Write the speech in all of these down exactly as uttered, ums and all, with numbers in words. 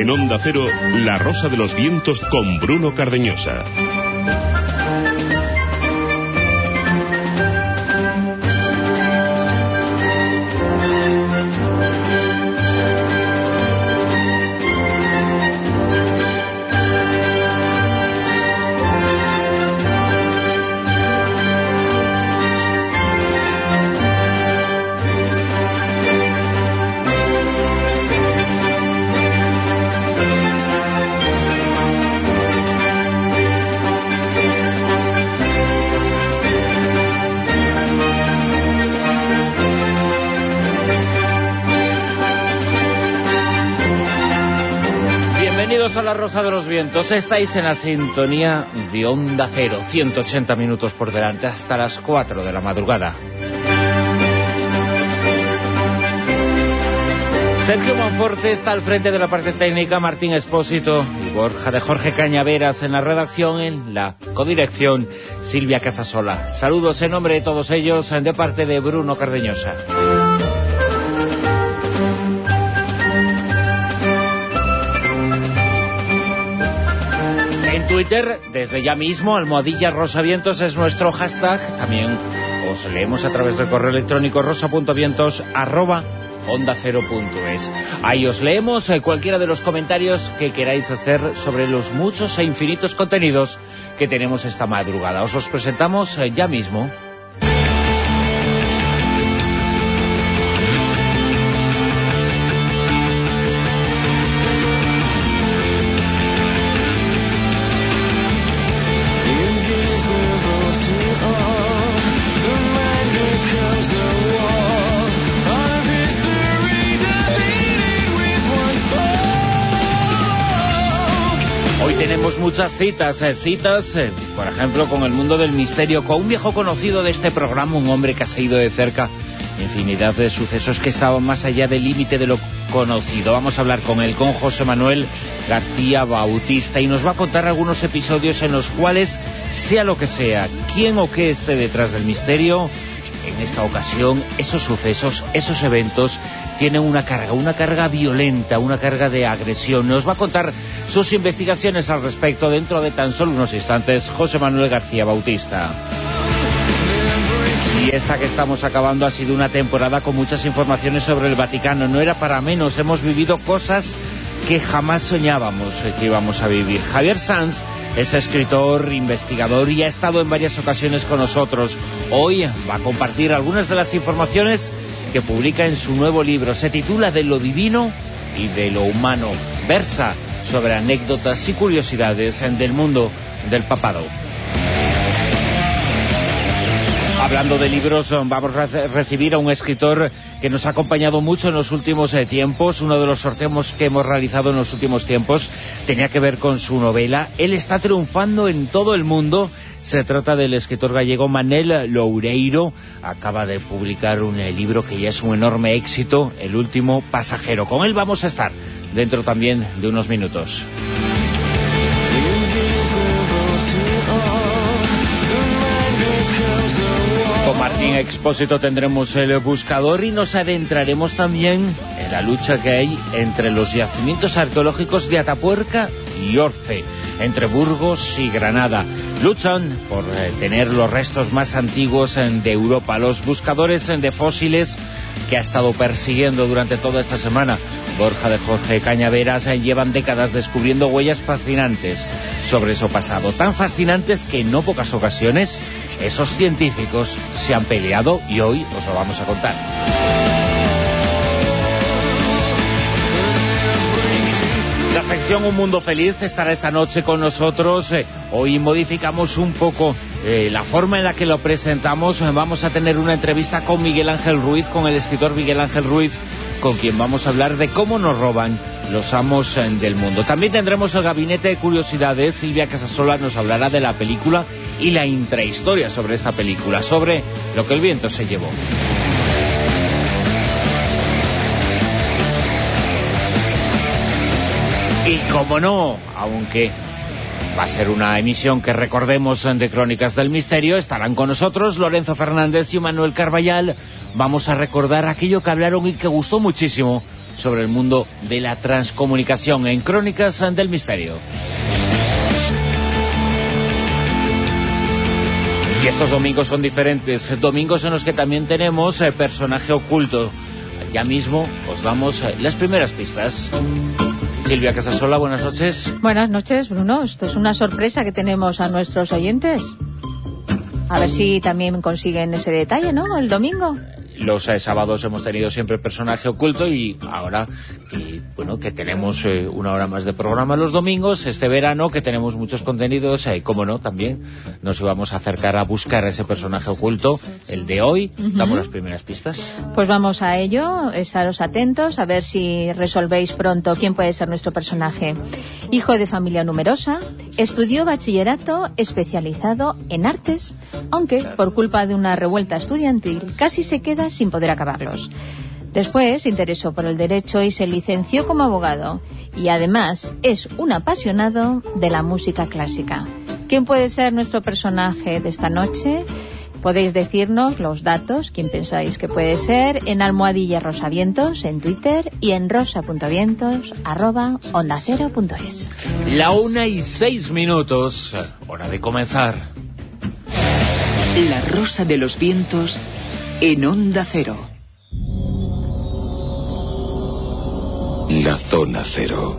En Onda Cero, La Rosa de los Vientos con Bruno Cardeñosa. A La Rosa de los Vientos, estáis en la sintonía de Onda Cero, ciento ochenta minutos por delante hasta las cuatro de la madrugada. Sergio Monforte está al frente de la parte técnica, Martín Expósito y Borja de Jorge Cañaveras en la redacción, en la codirección Silvia Casasola. Saludos en nombre de todos ellos, de parte de Bruno Cardeñosa. Twitter, desde ya mismo, almohadilla rosavientos es nuestro hashtag. También os leemos a través del correo electrónico rosa.vientos arroba onda cero punto es. Ahí os leemos eh, cualquiera de los comentarios que queráis hacer sobre los muchos e infinitos contenidos que tenemos esta madrugada. Os los presentamos eh, ya mismo. Muchas citas, eh, citas, eh, por ejemplo, con el mundo del misterio, con un viejo conocido de este programa, un hombre que ha seguido de cerca infinidad de sucesos que estaban más allá del límite de lo conocido. Vamos a hablar con él, con José Manuel García Bautista, y nos va a contar algunos episodios en los cuales, sea lo que sea, quién o qué esté detrás del misterio, en esta ocasión, esos sucesos, esos eventos tienen una carga, una carga violenta, una carga de agresión. Nos va a contar sus investigaciones al respecto dentro de tan solo unos instantes José Manuel García Bautista. Y esta que estamos acabando ha sido una temporada con muchas informaciones sobre el Vaticano. No era para menos, hemos vivido cosas que jamás soñábamos que íbamos a vivir. Javier Sanz es escritor, investigador y ha estado en varias ocasiones con nosotros. Hoy va a compartir algunas de las informaciones que publica en su nuevo libro. Se titula De lo divino y de lo humano. Versa sobre anécdotas y curiosidades del mundo del papado. Hablando de libros, vamos a recibir a un escritor que nos ha acompañado mucho en los últimos eh, tiempos. Uno de los sorteos que hemos realizado en los últimos tiempos tenía que ver con su novela. Él está triunfando en todo el mundo. Se trata del escritor gallego Manel Loureiro. Acaba de publicar un eh, libro que ya es un enorme éxito, El último pasajero. Con él vamos a estar dentro también de unos minutos. Con Martín Expósito tendremos el buscador y nos adentraremos también en la lucha que hay entre los yacimientos arqueológicos de Atapuerca y Orce, entre Burgos y Granada. Luchan por eh, tener los restos más antiguos eh, de Europa. Los buscadores eh, de fósiles que ha estado persiguiendo durante toda esta semana Borja de Jorge Cañaveras eh, llevan décadas descubriendo huellas fascinantes sobre su pasado, tan fascinantes que en no pocas ocasiones esos científicos se han peleado y hoy os lo vamos a contar. La sección Un Mundo Feliz estará esta noche con nosotros. Eh, hoy modificamos un poco eh, la forma en la que lo presentamos. Vamos a tener una entrevista con Miguel Ángel Ruiz, con el escritor Miguel Ángel Ruiz, con quien vamos a hablar de cómo nos roban los amos eh, del mundo. También tendremos el gabinete de curiosidades. Silvia Casasola nos hablará de la película y la intrahistoria sobre esta película, sobre lo que el viento se llevó. Y como no, aunque va a ser una emisión que recordemos de Crónicas del Misterio, estarán con nosotros Lorenzo Fernández y Manuel Carballal. Vamos a recordar aquello que hablaron y que gustó muchísimo sobre el mundo de la transcomunicación en Crónicas del Misterio. Y estos domingos son diferentes, domingos en los que también tenemos eh, personaje oculto. Ya mismo os damos eh, las primeras pistas. Silvia Casasola, buenas noches. Buenas noches, Bruno. Esto es una sorpresa que tenemos a nuestros oyentes. A ver si también consiguen ese detalle, ¿no? El domingo. Los eh, sábados hemos tenido siempre personaje oculto y ahora que, bueno, que tenemos eh, una hora más de programa los domingos, este verano que tenemos muchos contenidos, eh, como no, también nos íbamos a acercar a buscar a ese personaje oculto. El de hoy, uh-huh. Damos las primeras pistas. Pues vamos a ello, estaros atentos a ver si resolvéis pronto quién puede ser nuestro personaje. Hijo de familia numerosa, estudió bachillerato especializado en artes, aunque por culpa de una revuelta estudiantil casi se queda sin poder acabarlos. Después se interesó por el derecho y se licenció como abogado, y además es un apasionado de la música clásica. ¿Quién puede ser nuestro personaje de esta noche? Podéis decirnos los datos, quién pensáis que puede ser, en almohadilla rosavientos en Twitter y en rosa.vientos arroba onda cero punto es. La una y seis minutos, hora de comenzar. La Rosa de los Vientos en Onda Cero. La Zona Cero.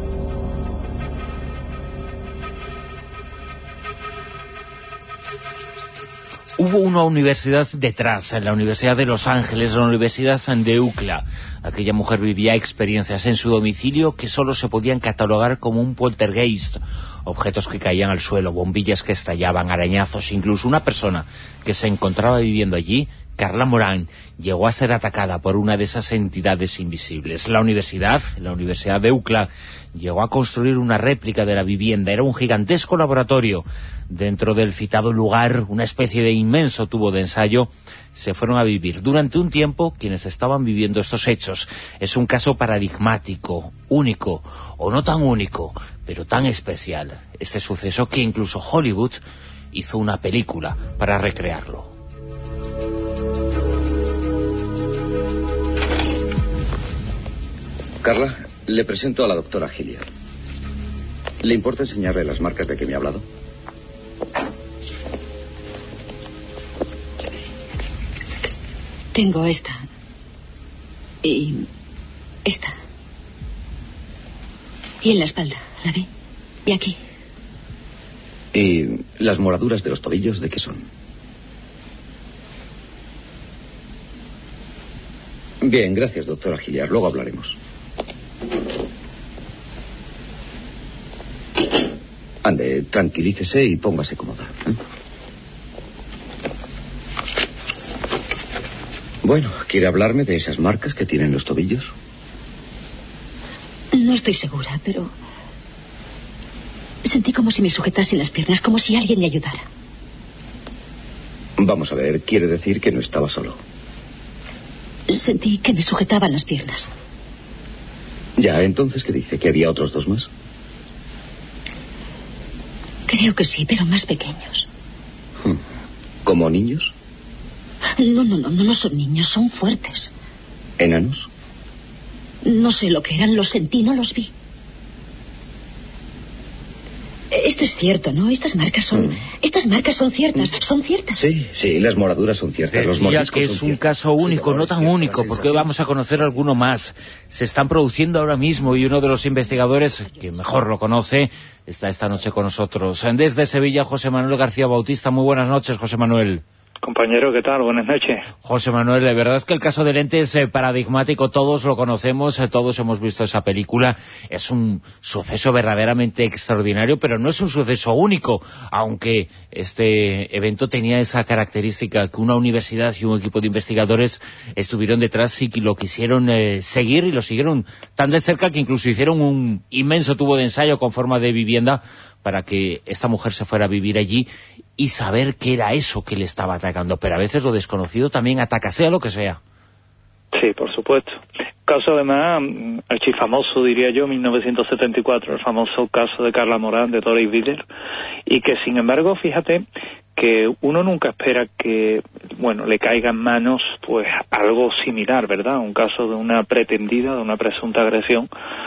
Hubo una universidad detrás, en la Universidad de Los Ángeles, la Universidad de U C L A. Aquella mujer vivía experiencias en su domicilio que solo se podían catalogar como un poltergeist. Objetos que caían al suelo, bombillas que estallaban, arañazos, incluso una persona que se encontraba viviendo allí, Carla Morán, llegó a ser atacada por una de esas entidades invisibles. La universidad, la Universidad de U C L A, llegó a construir una réplica de la vivienda. Era un gigantesco laboratorio. Dentro del citado lugar, una especie de inmenso tubo de ensayo, se fueron a vivir durante un tiempo quienes estaban viviendo estos hechos. Es un caso paradigmático, único, o no tan único, pero tan especial. Este suceso que incluso Hollywood hizo una película para recrearlo. Carla, le presento a la doctora Hilliard. ¿Le importa enseñarle las marcas de que me ha hablado? Tengo esta. Y esta. Y en la espalda, ¿la ve? Y aquí. ¿Y las moraduras de los tobillos de qué son? Bien, gracias, doctora Hilliard. Luego hablaremos. Ande, tranquilícese y póngase cómoda. ¿eh? Bueno, ¿quiere hablarme de esas marcas que tienen los tobillos? No estoy segura, pero sentí como si me sujetasen las piernas, como si alguien me ayudara. Vamos a ver, quiere decir que no estaba solo. Sentí que me sujetaban las piernas. Ya, entonces, ¿qué dice? ¿Que había otros dos más? Creo que sí, pero más pequeños. ¿Como niños? No, no, no, no, no son niños, son fuertes. ¿Enanos? No sé lo que eran, los sentí, no los vi. Esto es cierto, ¿no? Estas marcas son... Mm. Estas marcas son ciertas, mm. son ciertas. Sí, sí, las moraduras son ciertas. Decía los mordiscos que es son un ciertos. caso único, no tan único, porque hoy vamos a conocer alguno más. Se están produciendo ahora mismo y uno de los investigadores, que mejor lo conoce, está esta noche con nosotros. Desde Sevilla, José Manuel García Bautista. Muy buenas noches, José Manuel. Compañero, ¿qué tal? Buenas noches. José Manuel, la verdad es que el caso de Lente es eh, paradigmático, todos lo conocemos, eh, todos hemos visto esa película, es un suceso verdaderamente extraordinario, pero no es un suceso único, aunque este evento tenía esa característica que una universidad y un equipo de investigadores estuvieron detrás y que lo quisieron eh, seguir y lo siguieron tan de cerca que incluso hicieron un inmenso tubo de ensayo con forma de vivienda para que esta mujer se fuera a vivir allí y saber qué era eso que le estaba atacando. Pero a veces lo desconocido también ataca, sea lo que sea. Sí, por supuesto. Caso además archifamoso, diría yo, mil novecientos setenta y cuatro, el famoso caso de Carla Morán de Torres Vidal, y que sin embargo, fíjate que uno nunca espera que, bueno, le caiga en manos pues algo similar, ¿verdad? Un caso de una pretendida, de una presunta agresión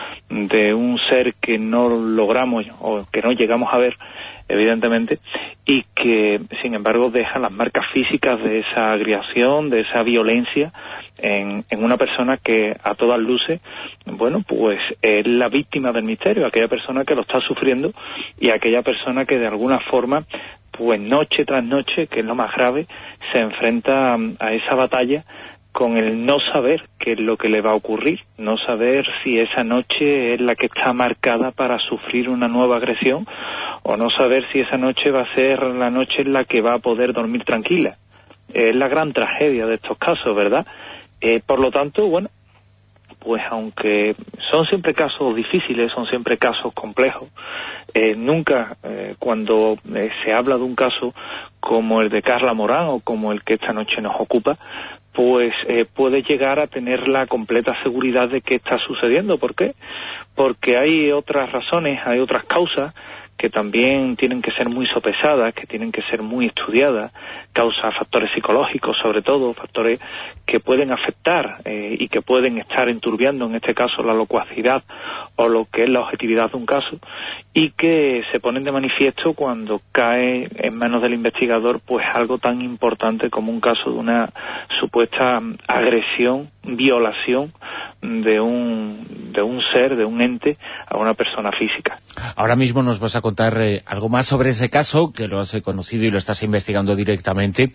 de un ser que no logramos o que no llegamos a ver, evidentemente, y que sin embargo deja las marcas físicas de esa agresión, de esa violencia en, en una persona que a todas luces, bueno, pues es la víctima del misterio, aquella persona que lo está sufriendo y aquella persona que de alguna forma, pues noche tras noche, que es lo más grave, se enfrenta a esa batalla con el no saber qué es lo que le va a ocurrir, no saber si esa noche es la que está marcada para sufrir una nueva agresión, o no saber si esa noche va a ser la noche en la que va a poder dormir tranquila. Es la gran tragedia de estos casos, ¿verdad? Eh, por lo tanto, bueno, pues aunque son siempre casos difíciles, son siempre casos complejos, eh, nunca eh, cuando eh, se habla de un caso como el de Carla Morán o como el que esta noche nos ocupa, pues eh, puede llegar a tener la completa seguridad de que está sucediendo. ¿Por qué? Porque hay otras razones, hay otras causas que también tienen que ser muy sopesadas, que tienen que ser muy estudiadas, causas, factores psicológicos sobre todo, factores que pueden afectar eh, y que pueden estar enturbiando, en este caso, la locuacidad o lo que es la objetividad de un caso, y que se ponen de manifiesto cuando cae en manos del investigador pues algo tan importante como un caso de una supuesta agresión, violación de un de un ser, de un ente a una persona física. Ahora mismo nos vas a contar eh, algo más sobre ese caso, que lo has eh, conocido y lo estás investigando directamente,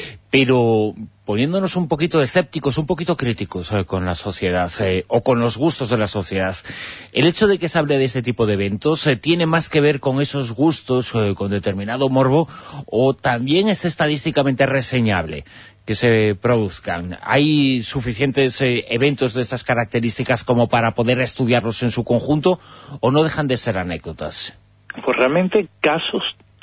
pero poniéndonos un poquito escépticos, un poquito críticos eh, con la sociedad eh, o con los gustos de la sociedad. El hecho de que se hable de este tipo de eventos eh, tiene más que ver con esos gustos, eh, con determinado morbo, o también es estadísticamente reseñable que se produzcan. ¿Hay suficientes eh, eventos de estas características como para poder estudiarlos en su conjunto, o no dejan de ser anécdotas? Pues realmente casos,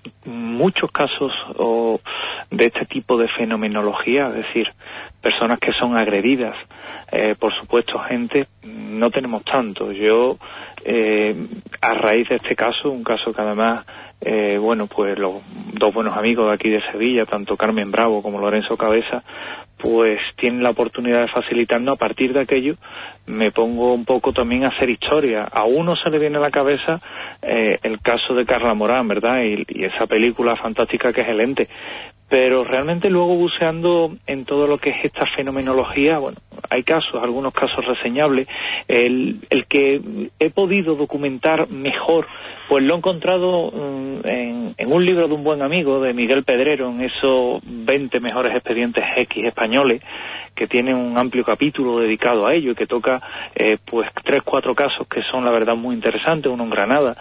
muchos casos o de este tipo de fenomenología, es decir, personas que son agredidas, eh, por supuesto gente, no tenemos tanto. Yo, eh, a raíz de este caso, un caso que además, eh, bueno, pues los dos buenos amigos de aquí de Sevilla, tanto Carmen Bravo como Lorenzo Cabeza, pues tienen la oportunidad de facilitarnos. A partir de aquello me pongo un poco también a hacer historia. A uno se le viene a la cabeza eh, el caso de Carla Morán, ¿verdad? Y, y esa película fantástica que es El Ente. Pero realmente luego buceando en todo lo que es esta fenomenología, bueno, hay casos, algunos casos reseñables. El, el que he podido documentar mejor, pues lo he encontrado um, en, en un libro de un buen amigo, de Miguel Pedrero, en esos veinte mejores expedientes X españoles, que tiene un amplio capítulo dedicado a ello y que toca eh, pues tres, cuatro casos que son la verdad muy interesantes, uno en Granada.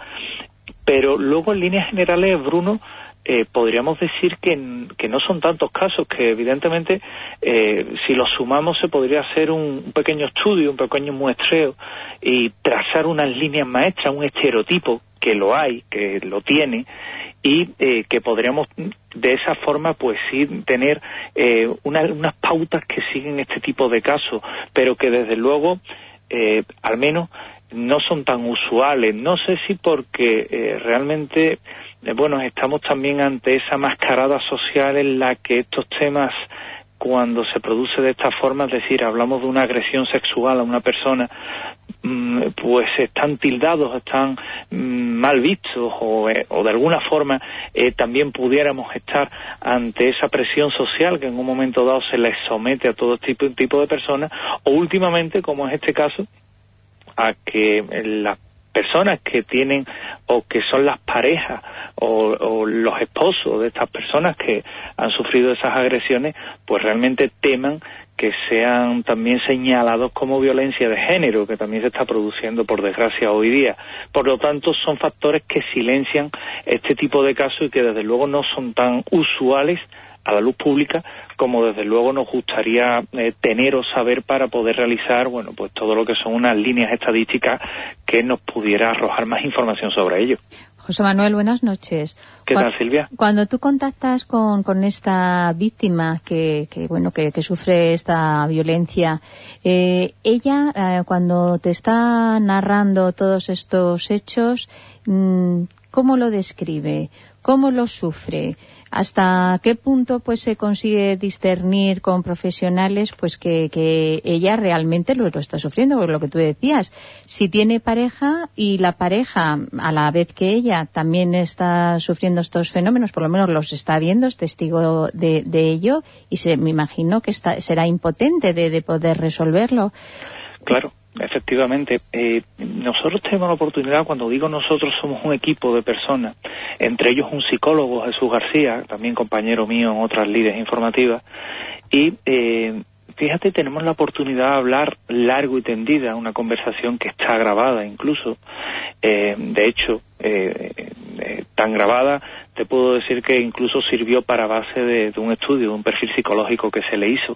Pero luego en líneas generales, Bruno, Eh, podríamos decir que, que no son tantos casos, que evidentemente eh, si los sumamos se podría hacer un, un pequeño estudio, un pequeño muestreo y trazar unas líneas maestras, un estereotipo que lo hay, que lo tiene, y eh, que podríamos de esa forma pues sí tener eh, una, unas pautas que siguen este tipo de casos, pero que desde luego eh, al menos no son tan usuales. No sé si porque eh, realmente eh, bueno, estamos también ante esa mascarada social en la que estos temas, cuando se produce de esta forma, es decir, hablamos de una agresión sexual a una persona, pues están tildados, están mal vistos, o, eh, o de alguna forma eh, también pudiéramos estar ante esa presión social que en un momento dado se les somete a todo tipo, tipo de personas, o últimamente, como es este caso, a que las personas que tienen o que son las parejas o, o los esposos de estas personas que han sufrido esas agresiones, pues realmente teman que sean también señalados como violencia de género, que también se está produciendo por desgracia hoy día. Por lo tanto, son factores que silencian este tipo de casos y que desde luego no son tan usuales a la luz pública como desde luego nos gustaría eh, tener o saber para poder realizar, bueno, pues todo lo que son unas líneas estadísticas que nos pudiera arrojar más información sobre ello. José Manuel, buenas noches. ¿Qué tal, Silvia? Cuando tú contactas con, con esta víctima que, que bueno que, que sufre esta violencia, eh, ella, eh, cuando te está narrando todos estos hechos, mmm, ¿cómo lo describe? ¿Cómo lo sufre? ¿Hasta qué punto pues se consigue discernir con profesionales pues que, que ella realmente lo, lo está sufriendo? Por lo que tú decías, si tiene pareja y la pareja, a la vez que ella, también está sufriendo estos fenómenos, por lo menos los está viendo, es testigo de, de ello, y se, me imagino que está, será impotente de, de poder resolverlo. Claro. Efectivamente, eh, nosotros tenemos la oportunidad, cuando digo nosotros, somos un equipo de personas, entre ellos un psicólogo, Jesús García, también compañero mío en otras líderes informativas, y eh, fíjate, tenemos la oportunidad de hablar largo y tendida, una conversación que está grabada incluso, eh, de hecho, eh, eh, tan grabada, te puedo decir que incluso sirvió para base de, de un estudio, de un perfil psicológico que se le hizo,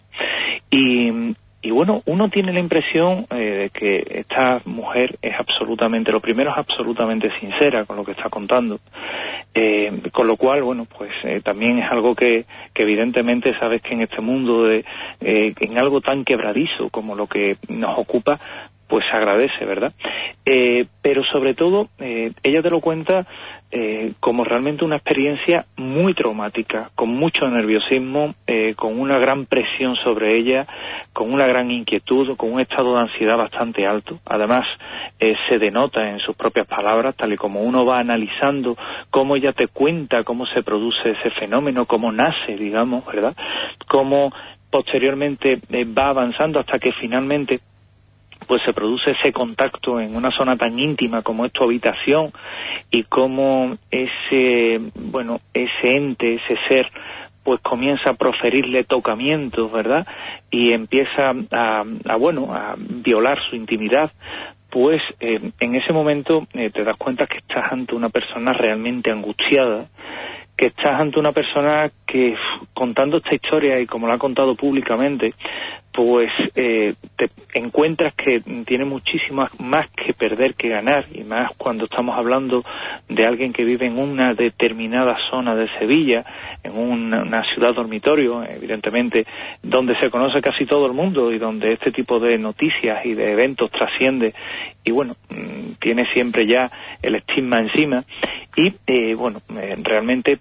y Y bueno, uno tiene la impresión eh, de que esta mujer es absolutamente, lo primero es absolutamente sincera con lo que está contando, eh, con lo cual, bueno, pues eh, también es algo que, que evidentemente sabes que en este mundo, de, eh, en algo tan quebradizo como lo que nos ocupa, pues se agradece, ¿verdad? Eh, pero sobre todo, eh, ella te lo cuenta eh, como realmente una experiencia muy traumática, con mucho nerviosismo, eh, con una gran presión sobre ella, con una gran inquietud, con un estado de ansiedad bastante alto. Además, eh, se denota en sus propias palabras, tal y como uno va analizando cómo ella te cuenta cómo se produce ese fenómeno, cómo nace, digamos, ¿verdad? Cómo posteriormente eh, va avanzando hasta que finalmente pues se produce ese contacto en una zona tan íntima como es tu habitación, y cómo ese, bueno, ese ente, ese ser, pues comienza a proferirle tocamientos, ¿verdad? Y empieza a, a bueno, a violar su intimidad. Pues eh, en ese momento eh, te das cuenta que estás ante una persona realmente angustiada, que estás ante una persona que, contando esta historia y como la ha contado públicamente, pues eh, te encuentras que tiene muchísimas más que perder que ganar, y más cuando estamos hablando de alguien que vive en una determinada zona de Sevilla, en una, una ciudad dormitorio, evidentemente, donde se conoce casi todo el mundo y donde este tipo de noticias y de eventos trasciende, y bueno, tiene siempre ya el estigma encima, y eh, bueno, eh, realmente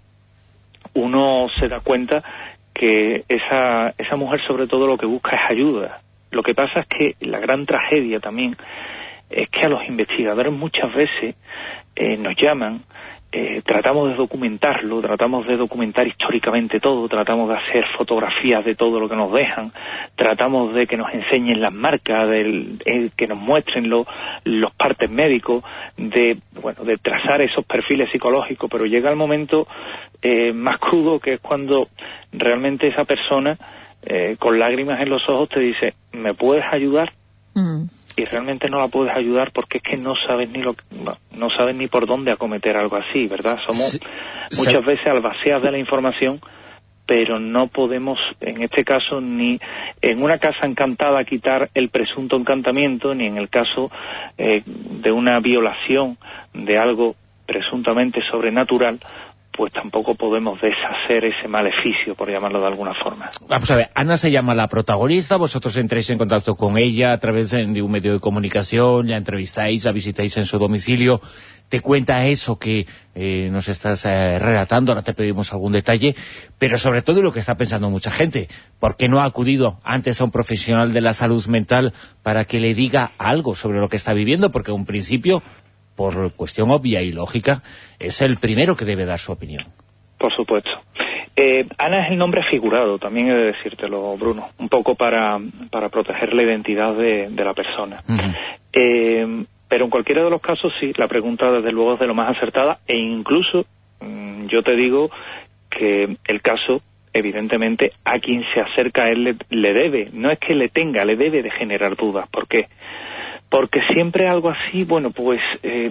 uno se da cuenta que esa esa mujer sobre todo lo que busca es ayuda. Lo que pasa es que la gran tragedia también es que a los investigadores muchas veces eh, nos llaman, eh, tratamos de documentarlo, tratamos de documentar históricamente todo, tratamos de hacer fotografías de todo lo que nos dejan, tratamos de que nos enseñen las marcas, de eh, que nos muestren lo, los partes médicos, de bueno de trazar esos perfiles psicológicos, pero llega el momento eh, más crudo, que es cuando realmente esa persona eh, con lágrimas en los ojos te dice, ¿me puedes ayudar? Mm. Y realmente no la puedes ayudar porque es que no sabes ni lo no, no sabes ni por dónde acometer algo así, ¿verdad? Somos sí, muchas sí. veces albaceas de la información, pero no podemos, en este caso, ni en una casa encantada quitar el presunto encantamiento, ni en el caso eh, de una violación de algo presuntamente sobrenatural, pues tampoco podemos deshacer ese maleficio, por llamarlo de alguna forma. Vamos a ver, Ana se llama la protagonista, vosotros entráis en contacto con ella a través de un medio de comunicación, la entrevistáis, la visitáis en su domicilio, te cuenta eso que eh, nos estás eh, relatando, ahora te pedimos algún detalle, pero sobre todo lo que está pensando mucha gente, ¿por qué no ha acudido antes a un profesional de la salud mental para que le diga algo sobre lo que está viviendo? Porque en un principio, por cuestión obvia y lógica, es el primero que debe dar su opinión. Por supuesto. Eh, Ana es el nombre figurado, también he de decírtelo, Bruno, un poco para, para proteger la identidad de, de la persona. Uh-huh. Eh, pero en cualquiera de los casos, sí, la pregunta desde luego es de lo más acertada, e incluso mmm, yo te digo que el caso, evidentemente, a quien se acerca a él le, le debe, no es que le tenga, le debe de generar dudas. ¿Por qué? Porque siempre algo así, bueno, pues eh,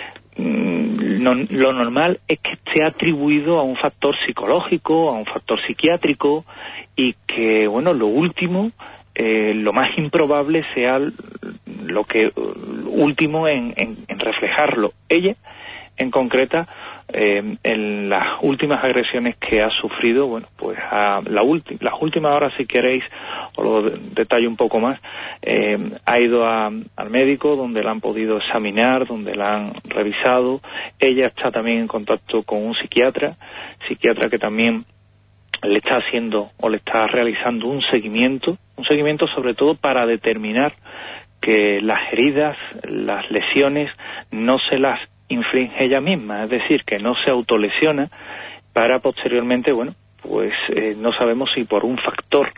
no, lo normal es que esté atribuido a un factor psicológico, a un factor psiquiátrico, y que, bueno, lo último, eh, lo más improbable sea lo que último en, en, en reflejarlo. Ella, en concreta, eh, en las últimas agresiones que ha sufrido, bueno, pues a la ulti- las últimas horas, si queréis, os lo de- detallo un poco más, eh, ha ido a, al médico, donde la han podido examinar, donde la han revisado. Ella está también en contacto con un psiquiatra, psiquiatra que también le está haciendo o le está realizando un seguimiento, un seguimiento sobre todo para determinar que las heridas, las lesiones, no se las inflige ella misma, es decir, que no se autolesiona, para posteriormente, bueno, pues eh, no sabemos si por un factor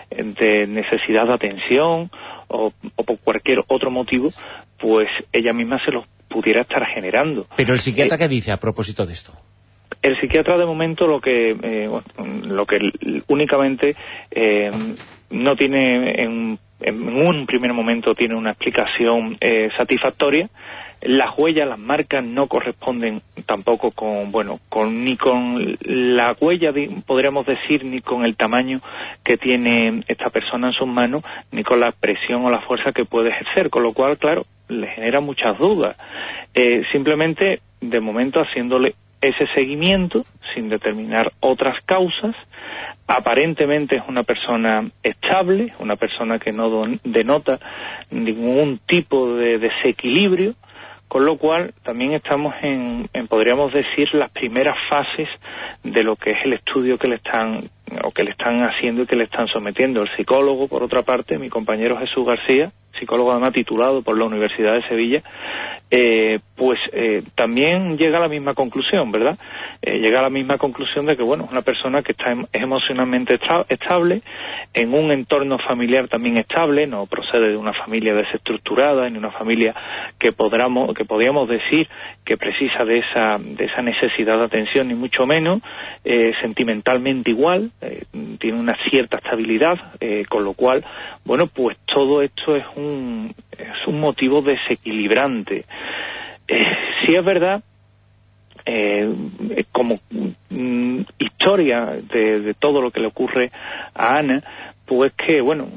de necesidad de atención o, o por cualquier otro motivo, pues ella misma se los pudiera estar generando. Pero el psiquiatra, Eh, ¿qué dice a propósito de esto? El psiquiatra de momento lo que eh, bueno, lo que únicamente eh, no tiene en, en un primer momento tiene una explicación eh, satisfactoria. Las huellas, las marcas no corresponden tampoco con, bueno, con ni con la huella, podríamos decir, ni con el tamaño que tiene esta persona en sus manos, ni con la presión o la fuerza que puede ejercer, con lo cual, claro, le genera muchas dudas. Eh, simplemente, de momento, haciéndole ese seguimiento, sin determinar otras causas. Aparentemente es una persona estable, una persona que no don, denota ningún tipo de desequilibrio, con lo cual también estamos en, en, podríamos decir, las primeras fases de lo que es el estudio que le están o que le están haciendo y que le están sometiendo. El psicólogo, por otra parte, mi compañero Jesús García, psicólogo además titulado por la Universidad de Sevilla, eh, pues eh, también llega a la misma conclusión, ¿verdad? Eh, llega a la misma conclusión de que, bueno, una persona que está em- es emocionalmente estra- estable, en un entorno familiar también estable, no procede de una familia desestructurada, ni una familia que podamos, que podríamos decir que precisa de esa, de esa necesidad de atención, ni mucho menos, eh, sentimentalmente igual, eh, tiene una cierta estabilidad, eh, con lo cual, bueno, pues todo esto es un, es un motivo desequilibrante. Eh, sí es verdad, eh, como mm, historia de, de todo lo que le ocurre a Ana, pues que, bueno,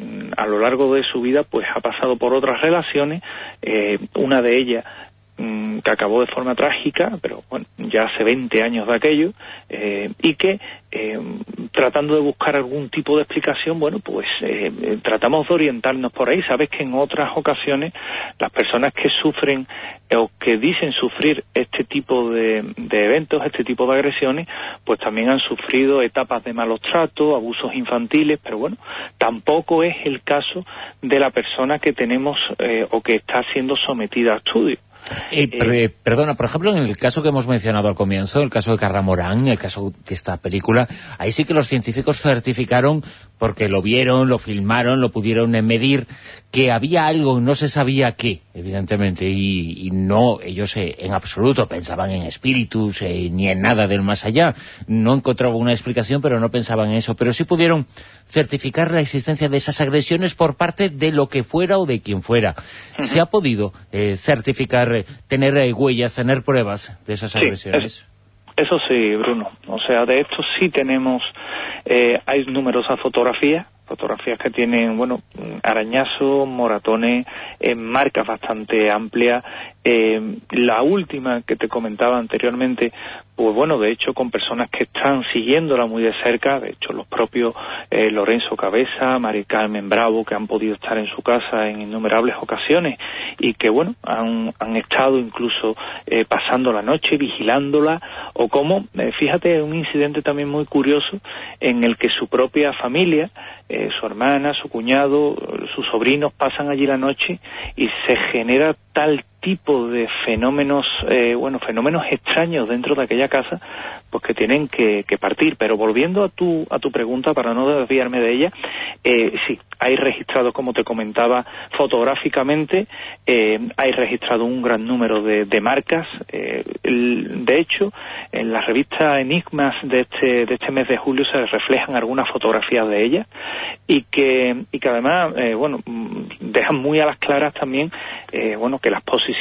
a lo largo de su vida, pues ha pasado por otras relaciones, eh, una de ellas mm, que acabó de forma trágica, pero bueno, ya hace veinte años de aquello, eh, y que eh, tratando de buscar algún tipo de explicación, bueno, pues eh, eh, tratamos de orientarnos por ahí. Sabes que en otras ocasiones las personas que sufren eh, o que dicen sufrir este tipo de, de eventos, este tipo de agresiones, pues también han sufrido etapas de malos tratos, abusos infantiles, pero bueno, tampoco es el caso de la persona que tenemos eh, o que está siendo sometida a estudio. Eh, per, perdona, por ejemplo, en el caso que hemos mencionado al comienzo, el caso de Carramorán, el caso de esta película, ahí sí que los científicos certificaron, porque lo vieron, lo filmaron, lo pudieron medir, que había algo, no se sabía qué, evidentemente, y, y no, ellos eh, en absoluto pensaban en espíritus, eh, ni en nada del más allá, no encontraban una explicación, pero no pensaban en eso, pero sí pudieron certificar la existencia de esas agresiones por parte de lo que fuera o de quien fuera. Uh-huh. ¿Se ha podido eh, certificar, eh, tener eh, huellas, tener pruebas de esas agresiones? Sí, es, eso sí, Bruno. O sea, de esto sí tenemos, eh, hay numerosas fotografías, fotografías que tienen, bueno, arañazos, moratones, eh, marcas bastante amplias. Eh, la última que te comentaba anteriormente, pues bueno, de hecho con personas que están siguiéndola muy de cerca, de hecho los propios eh, Lorenzo Cabeza, Mari Carmen Bravo, que han podido estar en su casa en innumerables ocasiones y que, bueno, han, han estado incluso eh, pasando la noche vigilándola, o como, eh, fíjate, un incidente también muy curioso en el que su propia familia, eh, su hermana, su cuñado, sus sobrinos pasan allí la noche y se genera tal tipo de fenómenos, eh, bueno, fenómenos extraños dentro de aquella casa, pues que tienen que, que partir. Pero volviendo a tu a tu pregunta, para no desviarme de ella, eh, sí, hay registrado, como te comentaba, fotográficamente, eh, hay registrado un gran número de, de marcas. Eh, el, de hecho, en la revista Enigmas de este de este mes de julio se reflejan algunas fotografías de ella y que y que además, eh, bueno, dejan muy a las claras también, eh, bueno, que las posiciones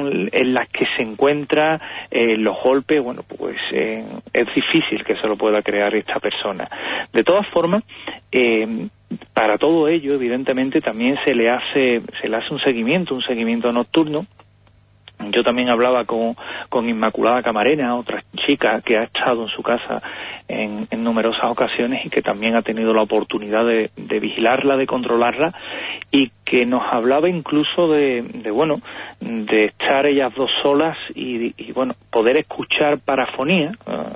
en las que se encuentra, eh, los golpes, bueno, pues eh, es difícil que se lo pueda crear esta persona. De todas formas, eh, para todo ello, evidentemente, también se le hace se le hace un seguimiento, un seguimiento nocturno, Yo también hablaba con, con Inmaculada Camarena, otra chica que ha estado en su casa en, en numerosas ocasiones y que también ha tenido la oportunidad de, de vigilarla, de controlarla, y que nos hablaba incluso de, de bueno, de estar ellas dos solas y, y bueno, poder escuchar parafonía,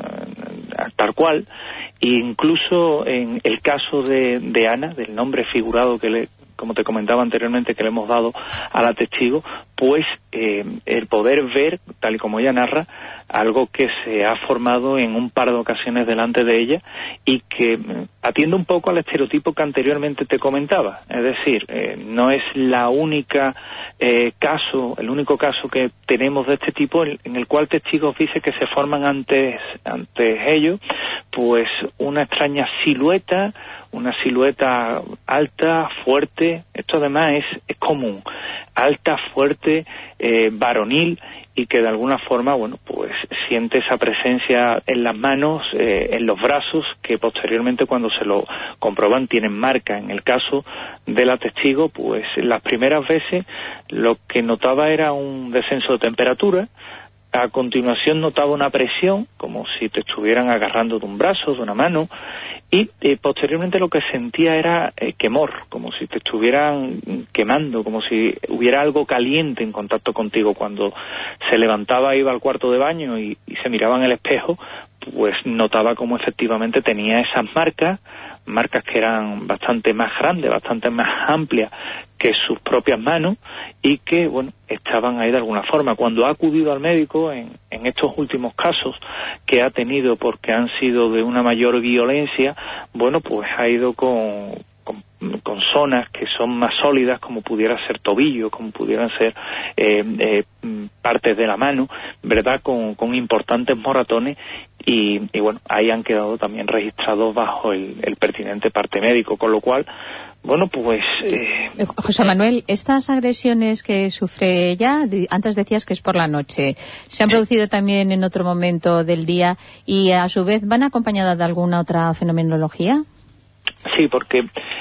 uh, tal cual, e incluso en el caso de, de Ana, del nombre figurado que le, como te comentaba anteriormente, que le hemos dado a la testigo, pues eh, el poder ver, tal y como ella narra, algo que se ha formado en un par de ocasiones delante de ella y que atiende un poco al estereotipo que anteriormente te comentaba. Es decir, eh, no es la única eh, caso, el único caso que tenemos de este tipo en, en el cual testigos dicen que se forman antes, antes ellos, pues una extraña silueta, una silueta alta, fuerte. Esto además es, es común, alta, fuerte, eh, varonil, y que de alguna forma, bueno, pues siente esa presencia en las manos, eh, en los brazos, que posteriormente cuando se lo comprueban tienen marca. En el caso de la testigo, pues las primeras veces lo que notaba era un descenso de temperatura. A continuación notaba una presión, como si te estuvieran agarrando de un brazo, de una mano, y eh, posteriormente lo que sentía era eh, quemor, como si te estuvieran quemando, como si hubiera algo caliente en contacto contigo. Cuando se levantaba, iba al cuarto de baño y, y se miraba en el espejo, pues notaba como efectivamente tenía esas marcas, marcas que eran bastante más grandes, bastante más amplias que sus propias manos, y que, bueno, estaban ahí de alguna forma. Cuando ha acudido al médico en, en estos últimos casos que ha tenido, porque han sido de una mayor violencia, bueno, pues ha ido con, con, con zonas que son más sólidas, como pudiera ser tobillo, como pudieran ser eh, eh, partes de la mano, ¿verdad?, con, con importantes moratones, y, y bueno, ahí han quedado también registrados bajo el, el pertinente parte médico, con lo cual, bueno, pues... Eh, José Manuel, estas agresiones que sufre ella, antes decías que es por la noche, ¿se han producido también en otro momento del día y a su vez van acompañadas de alguna otra fenomenología? Sí, porque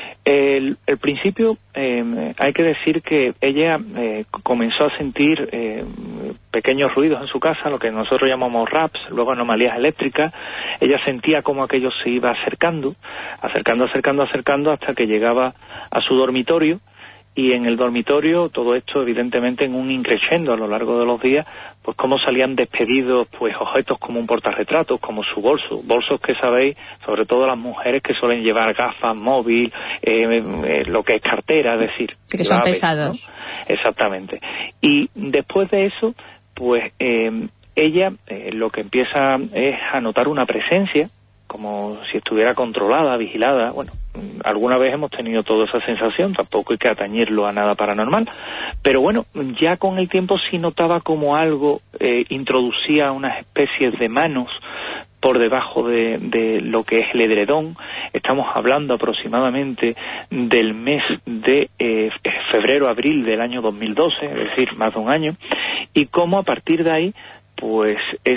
el, el principio eh, hay que decir que ella eh, comenzó a sentir eh, pequeños ruidos en su casa, lo que nosotros llamamos raps, luego anomalías eléctricas. Ella sentía como aquello se iba acercando, acercando, acercando, acercando, hasta que llegaba a su dormitorio, y en el dormitorio, todo esto evidentemente en un increciendo a lo largo de los días, pues cómo salían despedidos pues objetos como un portarretratos, como su bolso, bolsos que sabéis, sobre todo las mujeres, que suelen llevar gafas, móvil, eh, eh, lo que es cartera, es decir, sí, que son claves, pesados, ¿no? Exactamente. Y después de eso, pues eh, ella eh, lo que empieza es a notar una presencia, como si estuviera controlada, vigilada. Bueno, alguna vez hemos tenido toda esa sensación, tampoco hay que atañirlo a nada paranormal, pero bueno, ya con el tiempo sí notaba como algo eh, introducía unas especies de manos por debajo de, de lo que es el edredón. Estamos hablando aproximadamente del mes de eh, febrero-abril del año dos mil doce, es decir, más de un año, y cómo a partir de ahí pues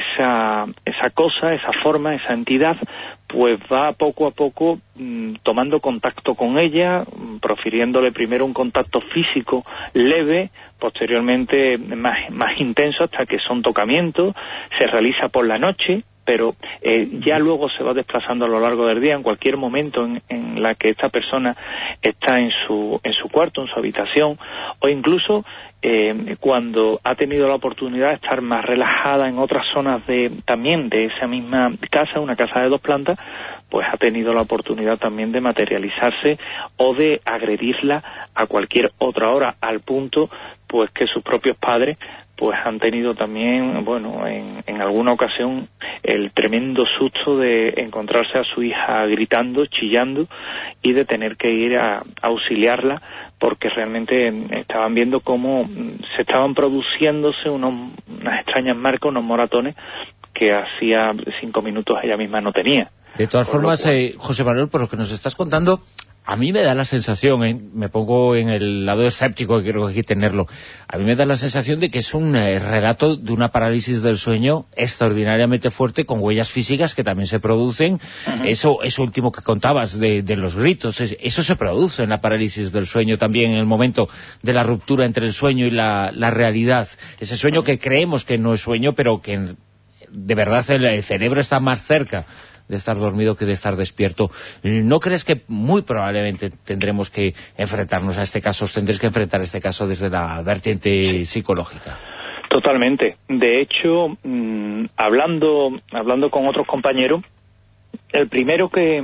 esa esa cosa, esa forma, esa entidad, pues va poco a poco mmm, tomando contacto con ella, mmm, profiriéndole primero un contacto físico leve, posteriormente más, más intenso, hasta que son tocamientos. Se realiza por la noche, pero eh, ya luego se va desplazando a lo largo del día, en cualquier momento en, en la que esta persona está en su en su cuarto, en su habitación, o incluso eh, cuando ha tenido la oportunidad de estar más relajada en otras zonas de también de esa misma casa, una casa de dos plantas, pues ha tenido la oportunidad también de materializarse o de agredirla a cualquier otra hora, al punto pues que sus propios padres pues han tenido también, bueno, en, en alguna ocasión el tremendo susto de encontrarse a su hija gritando, chillando, y de tener que ir a, a auxiliarla, porque realmente estaban viendo cómo se estaban produciéndose unos, unas extrañas marcas, unos moratones que hacía cinco minutos ella misma no tenía. De todas formas, cual... eh, José Manuel, por lo que nos estás contando, a mí me da la sensación, ¿eh? me pongo en el lado escéptico, que creo que hay que tenerlo, a mí me da la sensación de que es un eh, relato de una parálisis del sueño extraordinariamente fuerte, con huellas físicas que también se producen. Uh-huh. Eso, eso último que contabas de, de los gritos, es, eso se produce en la parálisis del sueño también, en el momento de la ruptura entre el sueño y la, la realidad. Ese sueño que creemos que no es sueño, pero que de verdad el, el cerebro está más cerca de estar dormido que de estar despierto. ¿No crees que muy probablemente tendremos que enfrentarnos a este caso, os tendréis que enfrentar a este caso desde la vertiente psicológica? Totalmente. De hecho, mmm, hablando hablando con otros compañeros, el primero que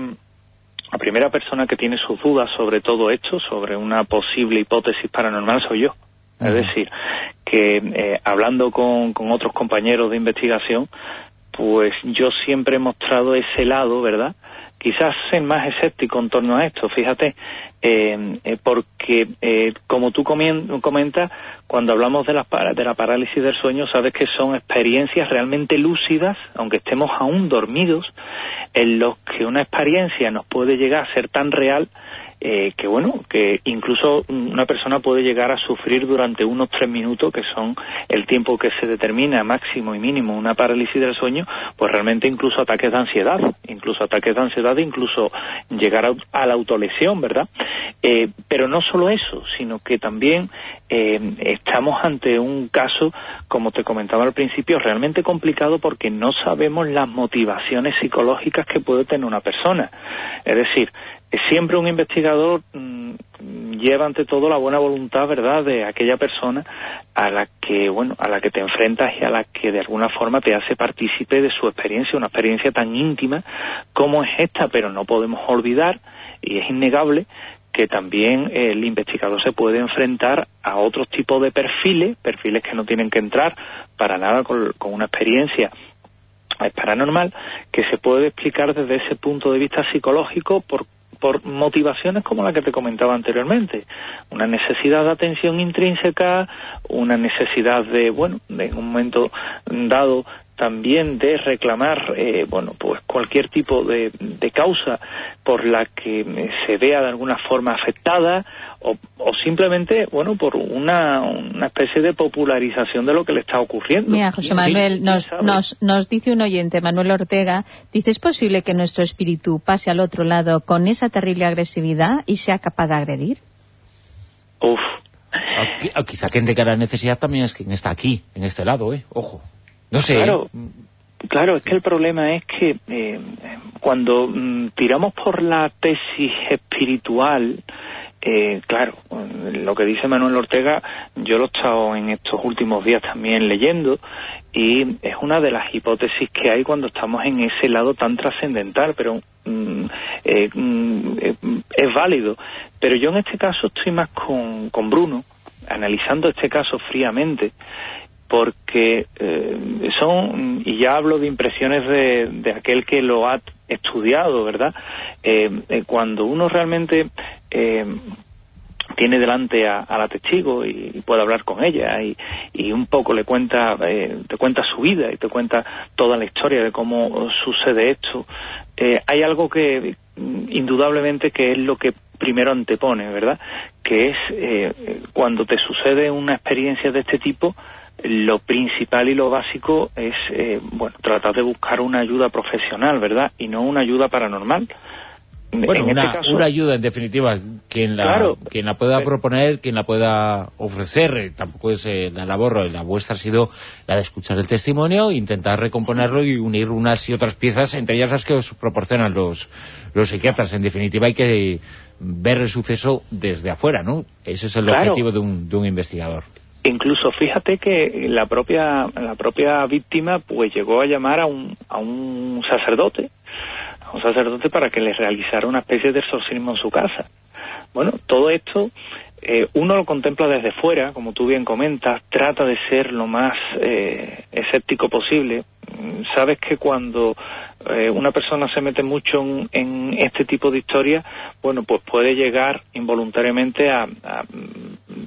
la primera persona que tiene sus dudas sobre todo esto, sobre una posible hipótesis paranormal, soy yo. Uh-huh. Es decir, que eh, hablando con, con otros compañeros de investigación, pues yo siempre he mostrado ese lado, ¿verdad? Quizás ser más escéptico en torno a esto, fíjate, eh, eh, porque eh, como tú comentas, cuando hablamos de la, de la parálisis del sueño, sabes que son experiencias realmente lúcidas, aunque estemos aún dormidos, en los que una experiencia nos puede llegar a ser tan real Eh, que bueno, que incluso una persona puede llegar a sufrir durante unos tres minutos, que son el tiempo que se determina máximo y mínimo una parálisis del sueño, pues realmente incluso ataques de ansiedad, incluso ataques de ansiedad, incluso llegar a, a la autolesión, ¿verdad? Eh, pero no solo eso, sino que también eh, estamos ante un caso, como te comentaba al principio, realmente complicado porque no sabemos las motivaciones psicológicas que puede tener una persona. Es decir, siempre un investigador mmm, lleva ante todo la buena voluntad, ¿verdad?, de aquella persona a la que, bueno, a la que te enfrentas y a la que de alguna forma te hace partícipe de su experiencia, una experiencia tan íntima como es esta, pero no podemos olvidar, y es innegable, que también el investigador se puede enfrentar a otros tipos de perfiles, perfiles que no tienen que entrar para nada con, con una experiencia paranormal, que se puede explicar desde ese punto de vista psicológico por por motivaciones como la que te comentaba anteriormente, una necesidad de atención intrínseca, una necesidad de, bueno, de en un momento dado también de reclamar, eh, bueno, pues cualquier tipo de, de causa por la que se vea de alguna forma afectada, o, o simplemente, bueno, por una, una especie de popularización de lo que le está ocurriendo. Mira, José Manuel, sí, nos, nos, nos dice un oyente, Manuel Ortega, dice, ¿es posible que nuestro espíritu pase al otro lado con esa terrible agresividad y sea capaz de agredir? Uf. O, o quizá quien tenga la necesidad también es quien está aquí, en este lado, ¿eh? Ojo. No sé. Claro, claro, es que el problema es que eh, cuando mm, tiramos por la tesis espiritual, eh, claro, lo que dice Manuel Ortega, yo lo he estado en estos últimos días también leyendo, y es una de las hipótesis que hay cuando estamos en ese lado tan trascendental, pero mm, eh, mm, eh, es válido. Pero yo en este caso estoy más con, con Bruno, analizando este caso fríamente, porque eh, son, y ya hablo de impresiones de, de aquel que lo ha estudiado, ¿verdad? Eh, eh, cuando uno realmente eh, tiene delante a, a la testigo y, y puede hablar con ella y, y un poco le cuenta, eh, te cuenta su vida y te cuenta toda la historia de cómo sucede esto, eh, hay algo que indudablemente que es lo que primero antepone, ¿verdad? Que es eh, cuando te sucede una experiencia de este tipo, lo principal y lo básico es, eh, bueno, tratar de buscar una ayuda profesional, ¿verdad? Y no una ayuda paranormal. Bueno, una, este caso, una ayuda, en definitiva, quien la, claro, quien la pueda pero, proponer, quien la pueda ofrecer, eh, tampoco es eh, la labor, la vuestra ha sido la de escuchar el testimonio, intentar recomponerlo y unir unas y otras piezas, entre ellas las que os proporcionan los, los psiquiatras. En definitiva, hay que ver el suceso desde afuera, ¿no? Ese es el claro. objetivo de un, de un investigador. Incluso fíjate que la propia la propia víctima pues llegó a llamar a un a un sacerdote, a un sacerdote para que le realizara una especie de exorcismo en su casa. Bueno, todo esto eh, uno lo contempla desde fuera, como tú bien comentas, trata de ser lo más eh, escéptico posible. Sabes que cuando eh, una persona se mete mucho en, en este tipo de historias, bueno, pues puede llegar involuntariamente a, a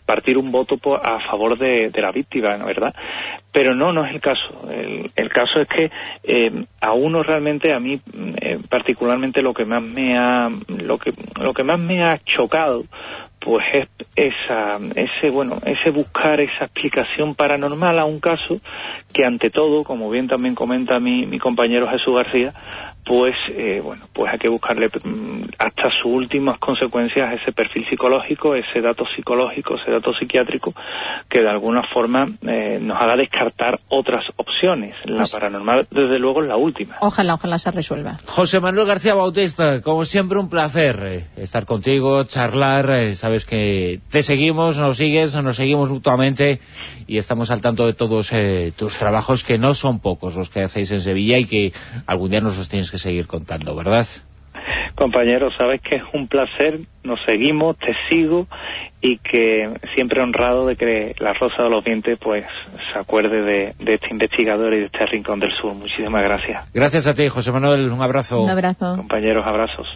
partir un voto por, a favor de, de la víctima, ¿no? ¿Verdad? Pero no, no es el caso. El, el caso es que eh, a uno realmente, a mí eh, particularmente lo que más me ha, lo que, lo que más me ha chocado, pues es esa, ese, bueno, ese buscar esa explicación paranormal a un caso que ante todo, como bien también comenta mi, mi compañero Jesús García, pues, eh, bueno, pues hay que buscarle hasta sus últimas consecuencias ese perfil psicológico, ese dato psicológico, ese dato psiquiátrico, que de alguna forma eh, nos haga descartar otras opciones. La pues, paranormal, desde luego, es la última. Ojalá, ojalá se resuelva. José Manuel García Bautista, como siempre, un placer eh, estar contigo, charlar. Eh, sabes que te seguimos, nos sigues, nos seguimos mutuamente y estamos al tanto de todos eh, tus trabajos, que no son pocos los que hacéis en Sevilla y que algún día nos los tienes que seguir contando, ¿verdad? Compañero, sabes que es un placer, nos seguimos, te sigo, y que siempre honrado de que la Rosa de los Vientos pues se acuerde de, de este investigador y de este rincón del sur. Muchísimas gracias. Gracias a ti, José Manuel, un abrazo. Un abrazo. Compañeros, abrazos.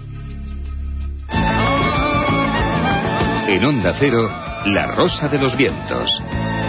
En Onda Cero, La Rosa de los Vientos.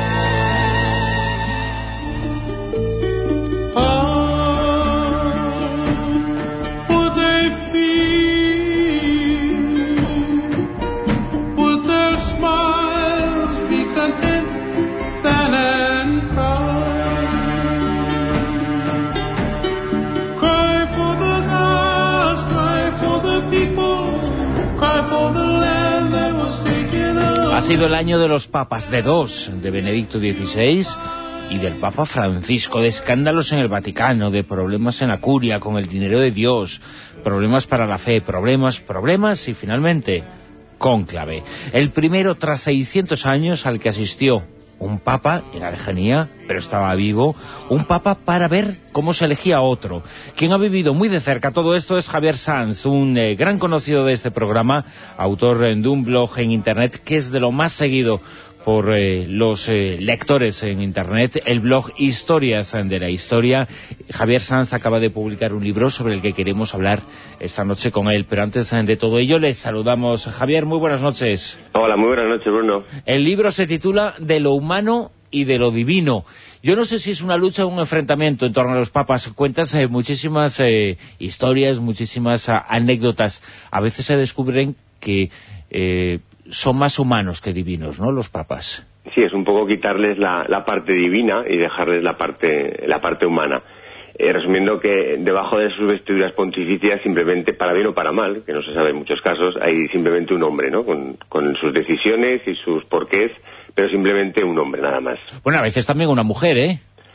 Ha sido el año de los papas, de dos, de Benedicto dieciséis y del Papa Francisco, de escándalos en el Vaticano, de problemas en la curia con el dinero de Dios, problemas para la fe, problemas, problemas y finalmente cónclave. El primero tras seiscientos años al que asistió un papa, era lejanía, pero estaba vivo, un papa para ver cómo se elegía otro. Quien ha vivido muy de cerca todo esto es Javier Sanz, un eh, gran conocido de este programa, autor eh, de un blog en internet que es de lo más seguido por eh, los eh, lectores en internet, el blog Historias de la Historia. Javier Sanz acaba de publicar un libro sobre el que queremos hablar esta noche con él, pero antes de todo ello les saludamos. Javier, muy buenas noches. Hola, muy buenas noches, Bruno. El libro se titula De lo humano y de lo divino. Yo no sé si es una lucha o un enfrentamiento en torno a los papas. Cuentas eh, muchísimas eh, historias, muchísimas a, anécdotas. A veces se descubren que eh, son más humanos que divinos, ¿no?, los papas. Sí, es un poco quitarles la, la parte divina y dejarles la parte, la parte humana. Eh, resumiendo que debajo de sus vestiduras pontificias, simplemente, para bien o para mal, que no se sabe en muchos casos, hay simplemente un hombre, ¿no?, con, con sus decisiones y sus porqués, pero simplemente un hombre, nada más. Bueno, a veces también una mujer, ¿eh?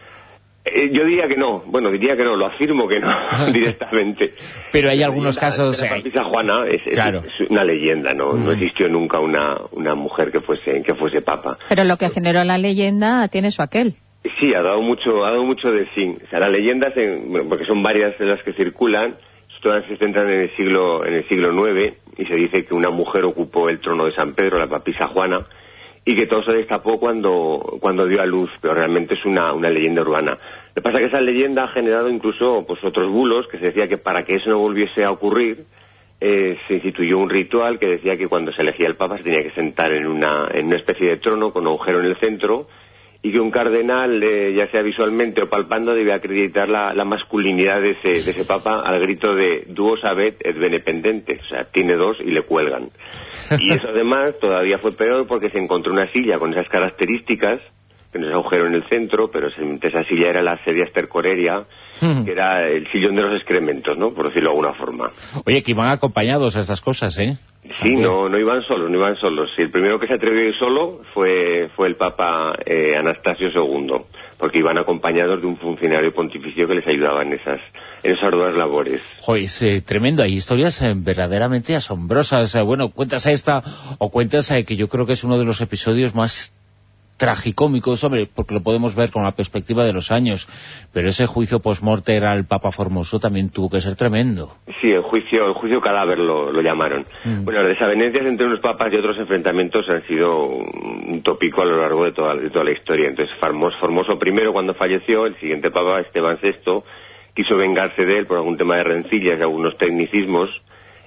Eh, yo diría que no, bueno, diría que no, lo afirmo que no, directamente. Pero hay algunos casos... La papisa Juana es, claro. es, es una leyenda, ¿no? Mm. No existió nunca una, una mujer que fuese, que fuese papa. Pero lo que generó la leyenda tiene su aquel. Sí, ha dado mucho, ha dado mucho de sí. O sea, las leyendas, en, bueno, porque son varias de las que circulan, todas se centran en el siglo, en el siglo nueve, y se dice que una mujer ocupó el trono de San Pedro, la papisa Juana, y que todo se destapó cuando, cuando dio a luz, pero realmente es una, una leyenda urbana. Lo que pasa es que esa leyenda ha generado incluso pues otros bulos, que se decía que para que eso no volviese a ocurrir, eh, se instituyó un ritual que decía que cuando se elegía el papa se tenía que sentar en una, en una especie de trono con un agujero en el centro, y que un cardenal, eh, ya sea visualmente o palpando, debía acreditar la, la masculinidad de ese, de ese papa al grito de duos habet et benependente, o sea, tiene dos y le cuelgan. Y eso además todavía fue peor porque se encontró una silla con esas características, que no es agujero en el centro, pero esa silla era la sedia stercoreria, que era el sillón de los excrementos, ¿no?, por decirlo de alguna forma. Oye, que iban acompañados a estas cosas, ¿eh? Sí, no, no iban solos, no iban solos. Sí, el primero que se atrevió a ir solo fue, fue el Papa eh, Anastasio segundo, porque iban acompañados de un funcionario pontificio que les ayudaba en esas, en esas arduas labores. Joder, es eh, tremendo, hay historias eh, verdaderamente asombrosas. Eh, bueno, cuentas esta o cuentas eh, que yo creo que es uno de los episodios más tragicómicos, hombre, porque lo podemos ver con la perspectiva de los años, pero ese juicio post-morte al Papa Formoso también tuvo que ser tremendo. Sí, el juicio el juicio cadáver lo, lo llamaron. Mm. Bueno, las desavenencias entre unos papas y otros enfrentamientos han sido un tópico a lo largo de toda, de toda la historia. Entonces, Formoso, Formoso primero, cuando falleció, el siguiente papa, Esteban sexto, quiso vengarse de él por algún tema de rencillas y algunos tecnicismos,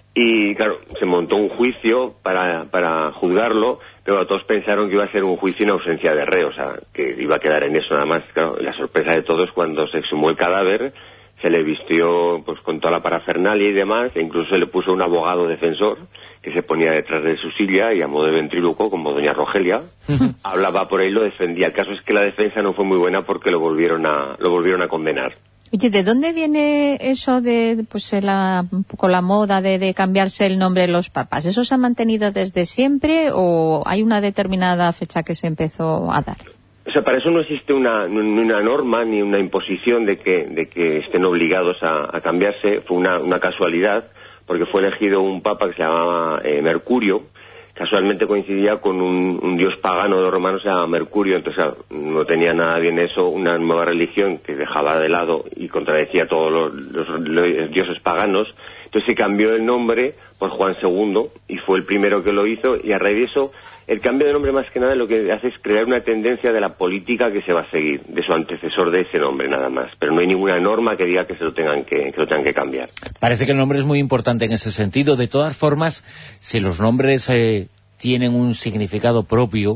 Y claro, se montó un juicio para, para juzgarlo, pero todos pensaron que iba a ser un juicio en ausencia de reo, o sea, que iba a quedar en eso nada más. Claro, la sorpresa de todos cuando se exhumó el cadáver, se le vistió pues con toda la parafernalia y demás, e incluso se le puso un abogado defensor que se ponía detrás de su silla y a modo de ventríloco, como doña Rogelia, hablaba por ahí y lo defendía. El caso es que la defensa no fue muy buena porque lo volvieron a, lo volvieron a condenar. Oye, ¿de dónde viene eso de, pues, la, un poco la moda de, de cambiarse el nombre de los papas? ¿Eso se ha mantenido desde siempre o hay una determinada fecha que se empezó a dar? O sea, para eso no existe una, ni una norma ni una imposición de que, de que estén obligados a, a cambiarse. Fue una, una casualidad, porque fue elegido un papa que se llamaba eh, Mercurio. Casualmente coincidía con un, un dios pagano de los romanos, se llamaba Mercurio, entonces no tenía nada bien eso, una nueva religión que dejaba de lado y contradecía a todos los, los, los dioses paganos. Entonces se cambió el nombre por Juan segundo y fue el primero que lo hizo, y a raíz de eso el cambio de nombre más que nada lo que hace es crear una tendencia de la política que se va a seguir, de su antecesor de ese nombre nada más, pero no hay ninguna norma que diga que se lo tengan que, que lo tengan que cambiar. Parece que el nombre es muy importante en ese sentido. De todas formas, si los nombres eh, tienen un significado propio,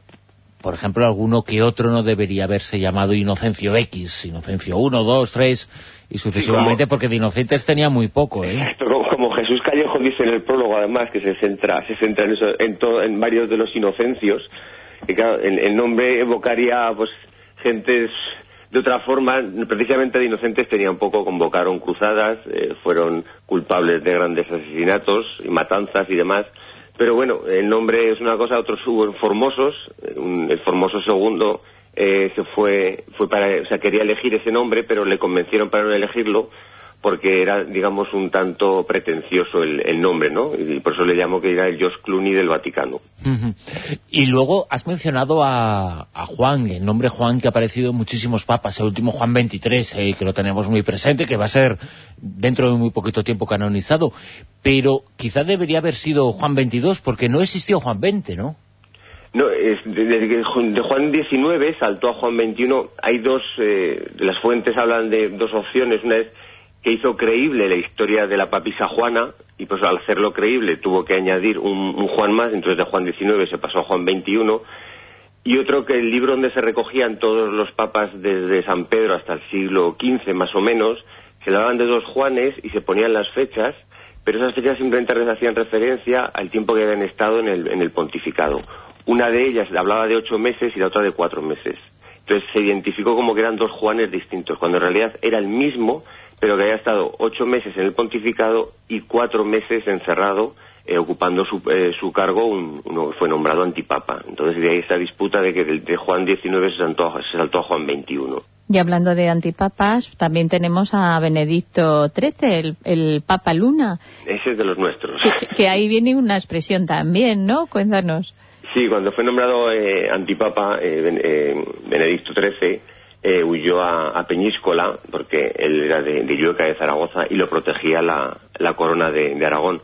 por ejemplo, alguno que otro no debería haberse llamado Inocencio X, Inocencio uno, dos, tres y sucesivamente, sí, como, porque de inocentes tenía muy poco, ¿eh? Como, como Jesús Callejo dice en el prólogo, además, que se centra se centra en eso, en, todo, en varios de los inocencios, y claro, el, el nombre evocaría pues gentes de otra forma. Precisamente de inocentes tenía un poco, convocaron cruzadas, eh, fueron culpables de grandes asesinatos y matanzas y demás. Pero bueno, el nombre es una cosa, otros hubo Formosos, un, el Formoso segundo eh, se fue, fue para, o sea, quería elegir ese nombre, pero le convencieron para no elegirlo porque era, digamos, un tanto pretencioso el, el nombre, ¿no? Y por eso le llamo que era el George Clooney del Vaticano. Uh-huh. Y luego has mencionado a, a Juan, el nombre Juan que ha aparecido en muchísimos papas, el último Juan veintitrés, eh, que lo tenemos muy presente, que va a ser dentro de muy poquito tiempo canonizado, pero quizá debería haber sido Juan veintidós, porque no existió Juan veinte, ¿no? No, es, desde que de Juan diecinueve saltó a Juan veintiuno. Hay dos, eh, las fuentes hablan de dos opciones. Una es que hizo creíble la historia de la papisa Juana, y pues al hacerlo creíble tuvo que añadir un, un Juan más, entonces de Juan diecinueve se pasó a Juan veintiuno, y otro que el libro donde se recogían todos los papas desde San Pedro hasta el siglo quince más o menos, se le hablaban de dos Juanes y se ponían las fechas, pero esas fechas simplemente hacían referencia al tiempo que habían estado en el, en el pontificado. Una de ellas hablaba de ocho meses y la otra de cuatro meses. Entonces se identificó como que eran dos Juanes distintos, cuando en realidad era el mismo, pero que había estado ocho meses en el pontificado y cuatro meses encerrado, eh, ocupando su, eh, su cargo, un, uno fue nombrado antipapa. Entonces de ahí esa disputa de que de, de Juan diecinueve se saltó, a, se saltó a Juan veintiuno. Y hablando de antipapas, también tenemos a Benedicto trece, el, el Papa Luna. Ese es de los nuestros. Que, que ahí viene una expresión también, ¿no? Cuéntanos. Sí, cuando fue nombrado eh, antipapa eh, ben, eh, Benedicto trece, eh, huyó a, a Peñíscola, porque él era de, de Llueca, de Zaragoza, y lo protegía la, la corona de, de Aragón.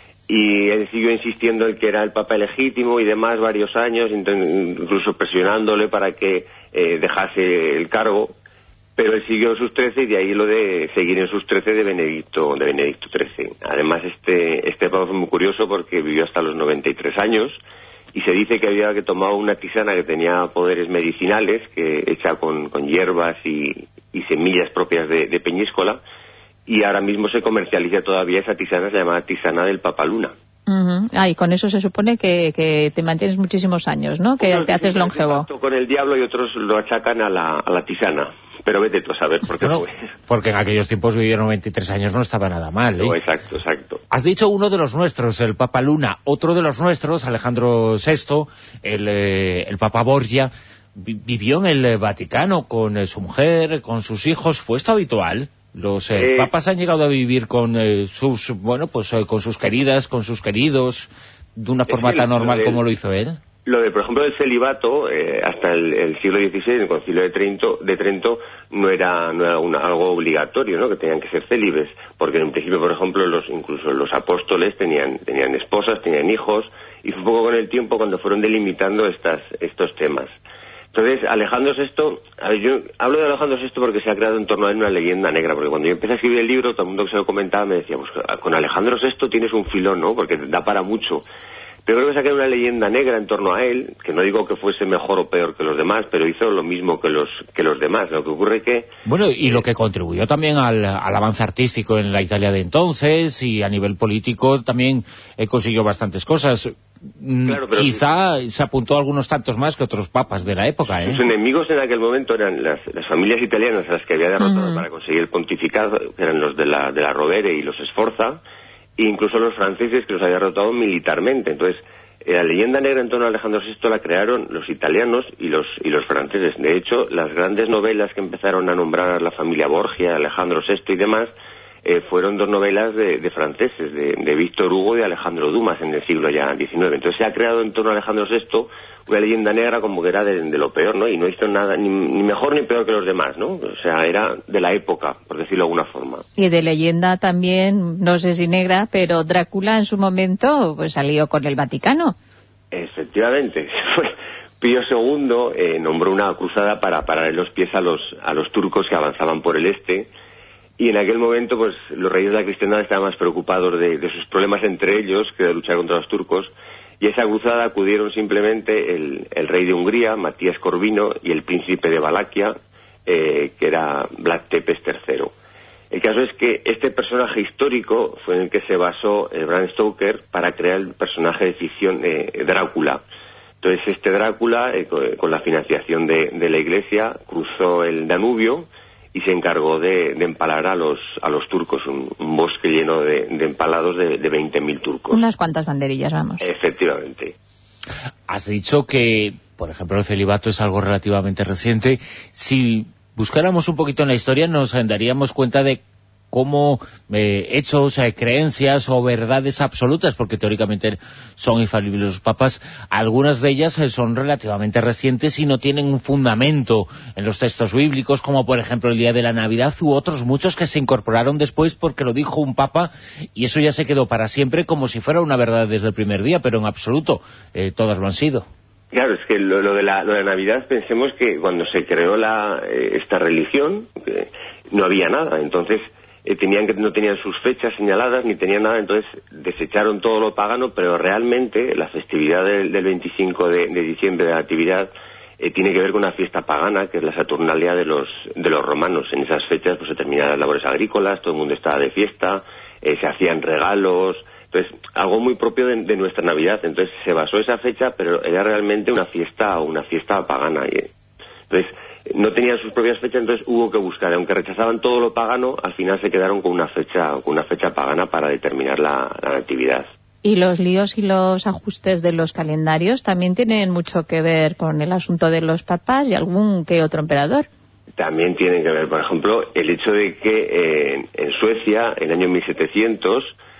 Y él siguió insistiendo en que era el papa legítimo y demás varios años, incluso presionándole para que eh, dejase el cargo, pero él siguió sus trece, y de ahí lo de seguir en sus trece de Benedicto de Benedicto trece. Además, este este papa fue muy curioso porque vivió hasta los noventa y tres años, y se dice que había que tomar una tisana que tenía poderes medicinales, que hecha con, con hierbas y, y semillas propias de, de Peñíscola, y ahora mismo se comercializa todavía esa tisana, se llama tisana del Papa Luna. Uh-huh. Ah, y con eso se supone que, que te mantienes muchísimos años, ¿no? Que Unos te haces longevo. Con el diablo, y otros lo achacan a la, a la tisana. Pero vete tú a saber por qué bueno, fue. Porque en aquellos tiempos vivir noventa y tres años no estaba nada mal, ¿eh? No, exacto, exacto. Has dicho uno de los nuestros, el Papa Luna. Otro de los nuestros, Alejandro sexto, el, eh, el Papa Borgia, vi vivió en el Vaticano con eh, su mujer, con sus hijos. ¿Fue esto habitual? Los eh, eh, papas han llegado a vivir con eh, sus, bueno, pues eh, con sus queridas, con sus queridos, de una forma sí, tan normal del, como lo hizo él. Lo de, por ejemplo, el celibato, eh, hasta el, el siglo dieciséis, en el Concilio de Trento, de Trento no era, no era una, algo obligatorio, ¿no? Que tenían que ser célibes, porque en principio, por ejemplo, los incluso los apóstoles tenían tenían esposas, tenían hijos, y fue un poco con el tiempo cuando fueron delimitando estas estos temas. Entonces, Alejandro sexto, a ver, yo hablo de Alejandro sexto porque se ha creado en torno a él una leyenda negra, porque cuando yo empecé a escribir el libro, todo el mundo que se lo comentaba me decía, pues con Alejandro sexto tienes un filón, ¿no? Porque da para mucho. Pero creo que se ha creado una leyenda negra en torno a él, que no digo que fuese mejor o peor que los demás, pero hizo lo mismo que los que los demás. Lo que ocurre que... Bueno, y lo que contribuyó también al, al avance artístico en la Italia de entonces, y a nivel político también eh, consiguió bastantes cosas. Claro, pero quizá se apuntó a algunos tantos más que otros papas de la época, ¿eh? Sus enemigos en aquel momento eran las, las familias italianas a las que había derrotado uh-huh. para conseguir el pontificado, que eran los de la, de la Rovere y los Sforza, e incluso los franceses que los había derrotado militarmente. Entonces, la leyenda negra en torno a Alejandro sexto la crearon los italianos y los y los franceses. De hecho, las grandes novelas que empezaron a nombrar la familia Borgia, Alejandro sexto y demás, eh, fueron dos novelas de, de franceses, de, de Víctor Hugo y de Alejandro Dumas en el siglo ya diecinueve. Entonces se ha creado en torno a Alejandro sexto una leyenda negra como que era de, de lo peor, ¿no? Y no hizo nada, ni, ni mejor ni peor que los demás, ¿no? O sea, era de la época, por decirlo de alguna forma. Y de leyenda también, no sé si negra, pero Drácula en su momento pues salió con el Vaticano. Efectivamente. Pío segundo eh, nombró una cruzada para parar los pies a los, a los turcos que avanzaban por el este. Y en aquel momento, pues, los reyes de la cristiandad estaban más preocupados de, de sus problemas entre ellos que de luchar contra los turcos. Y a esa cruzada acudieron simplemente el, el rey de Hungría, Matías Corvino, y el príncipe de Valaquia, eh, que era Vlad Tepes tercero. El caso es que este personaje histórico fue en el que se basó eh, Bram Stoker para crear el personaje de ficción eh, Drácula. Entonces, este Drácula, eh, con, con la financiación de, de la Iglesia, cruzó el Danubio y se encargó de, de empalar a los a los turcos, un, un bosque lleno de, de empalados de, de veinte mil turcos. Unas cuantas banderillas, vamos. Efectivamente. Has dicho que, por ejemplo, el celibato es algo relativamente reciente. Si buscáramos un poquito en la historia, nos daríamos cuenta de cómo eh, hechos, eh, creencias o verdades absolutas, porque teóricamente son infalibles los papas, algunas de ellas eh, son relativamente recientes y no tienen un fundamento en los textos bíblicos, como por ejemplo el día de la Navidad, u otros muchos que se incorporaron después porque lo dijo un papa y eso ya se quedó para siempre como si fuera una verdad desde el primer día, pero en absoluto eh, todas lo han sido. Claro, es que lo, lo, de la, lo de la Navidad, pensemos que cuando se creó la, eh, esta religión, que no había nada, entonces eh, tenían que no tenían sus fechas señaladas, ni tenían nada, entonces desecharon todo lo pagano, pero realmente la festividad del, del veinticinco de, de diciembre de la Natividad eh, tiene que ver con una fiesta pagana, que es la Saturnalia de los, de los romanos. En esas fechas pues se terminaban las labores agrícolas, todo el mundo estaba de fiesta, eh, se hacían regalos. Entonces, algo muy propio de, de nuestra Navidad. Entonces, se basó esa fecha, pero era realmente una fiesta una fiesta pagana. Entonces, no tenían sus propias fechas, entonces hubo que buscar. Aunque rechazaban todo lo pagano, al final se quedaron con una fecha con una fecha pagana para determinar la, la Natividad. Y los líos y los ajustes de los calendarios también tienen mucho que ver con el asunto de los papas y algún que otro emperador. También tienen que ver, por ejemplo, el hecho de que eh, en Suecia, en el año mil setecientos...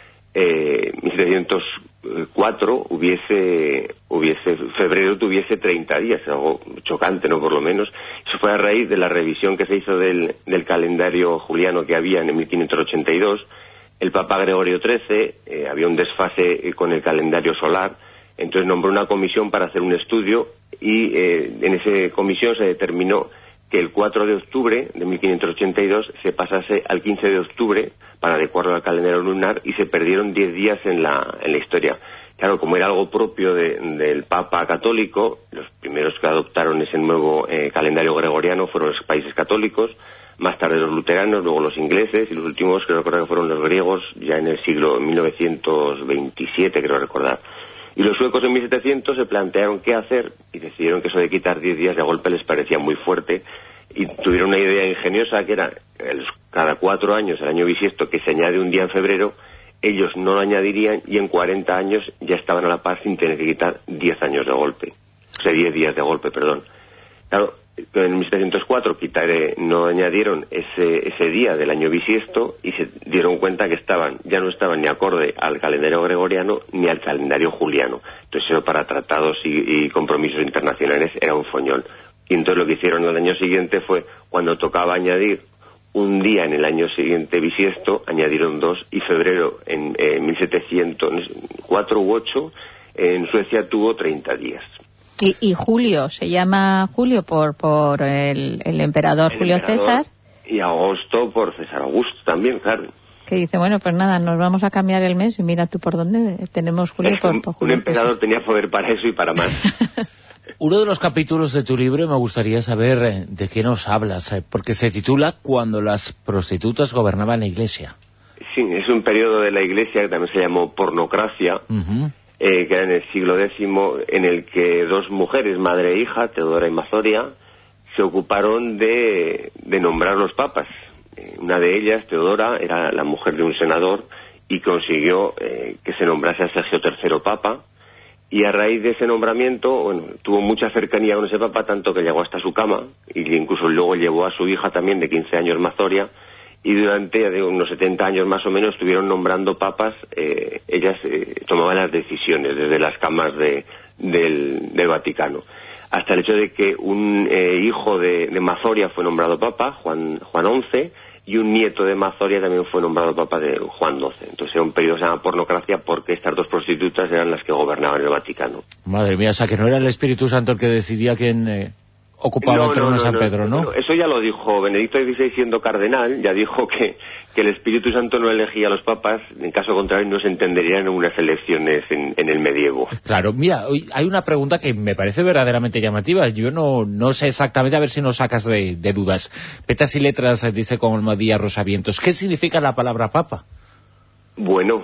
Eh, mil setecientos cuatro hubiese, hubiese, febrero tuviese treinta días, algo chocante, ¿no? Por lo menos. Eso fue a raíz de la revisión que se hizo del, del calendario juliano que había en mil quinientos ochenta y dos. El Papa Gregorio trece, eh, había un desfase con el calendario solar, entonces nombró una comisión para hacer un estudio y eh, en esa comisión se determinó que el cuatro de octubre de mil quinientos ochenta y dos se pasase al quince de octubre para adecuarlo al calendario lunar y se perdieron diez días en la, en la historia. Claro, como era algo propio de, del Papa católico, los primeros que adoptaron ese nuevo eh, calendario gregoriano fueron los países católicos, más tarde los luteranos, luego los ingleses y los últimos creo recordar que fueron los griegos ya en el siglo mil novecientos veintisiete, creo recordar. Y los suecos en mil setecientos se plantearon qué hacer y decidieron que eso de quitar diez días de golpe les parecía muy fuerte y tuvieron una idea ingeniosa que era el, cada cuatro años, el año bisiesto, que se añade un día en febrero, ellos no lo añadirían y en cuarenta años ya estaban a la par sin tener que quitar diez años de golpe, o sea, diez días de golpe, perdón. Claro, en mil setecientos cuatro quitar, eh, no añadieron ese, ese día del año bisiesto y se dieron cuenta que estaban ya no estaban ni acorde al calendario gregoriano ni al calendario juliano. Entonces eso para tratados y, y compromisos internacionales era un foñón. Y entonces lo que hicieron el año siguiente fue, cuando tocaba añadir un día en el año siguiente bisiesto, añadieron dos y febrero en eh, mil setecientos cuatro u ocho en Suecia tuvo treinta días. Y, y Julio, se llama Julio por por el, el emperador el Julio emperador, César. Y Agosto por César Augusto también, claro. Que dice, bueno, pues nada, nos vamos a cambiar el mes y mira tú por dónde tenemos Julio Es por, un, por Julio un emperador César. tenía poder para eso y para más. Uno de los capítulos de tu libro me gustaría saber eh, de qué nos hablas, eh, porque se titula Cuando las prostitutas gobernaban la Iglesia. Sí, es un periodo de la Iglesia que también se llamó pornocracia, Uh-huh. eh, que era en el siglo décimo, en el que dos mujeres, madre e hija, Teodora y Mazoria, se ocuparon de, de nombrar los papas. Eh, una de ellas, Teodora, era la mujer de un senador y consiguió eh, que se nombrase a Sergio tercero papa. Y a raíz de ese nombramiento, bueno, tuvo mucha cercanía con ese papa, tanto que llegó hasta su cama, y incluso luego llevó a su hija también, de quince años, Mazoria, y durante ya digo, unos setenta años más o menos estuvieron nombrando papas. Eh, ellas eh, tomaban las decisiones desde las camas de, del, del Vaticano, hasta el hecho de que un eh, hijo de, de Mazoria fue nombrado papa, Juan, Juan once, y un nieto de Mazoria también fue nombrado papa, de Juan doce. Entonces era un periodo que se llama pornocracia porque estas dos prostitutas eran las que gobernaban el Vaticano. Madre mía, o sea que no era el Espíritu Santo el que decidía quién eh, ocupaba No, el trono no, de San no, Pedro, ¿no? no, eso ya lo dijo Benedicto dieciséis siendo cardenal, ya dijo que, que el Espíritu Santo no elegía a los papas, en caso contrario no se entenderían en unas elecciones en, en el medievo. Claro, mira, hoy hay una pregunta que me parece verdaderamente llamativa. Yo no no sé exactamente, a ver si nos sacas de, de dudas. Petas y letras, eh, dice con Almadía Rosavientos. ¿Qué significa la palabra papa? Bueno,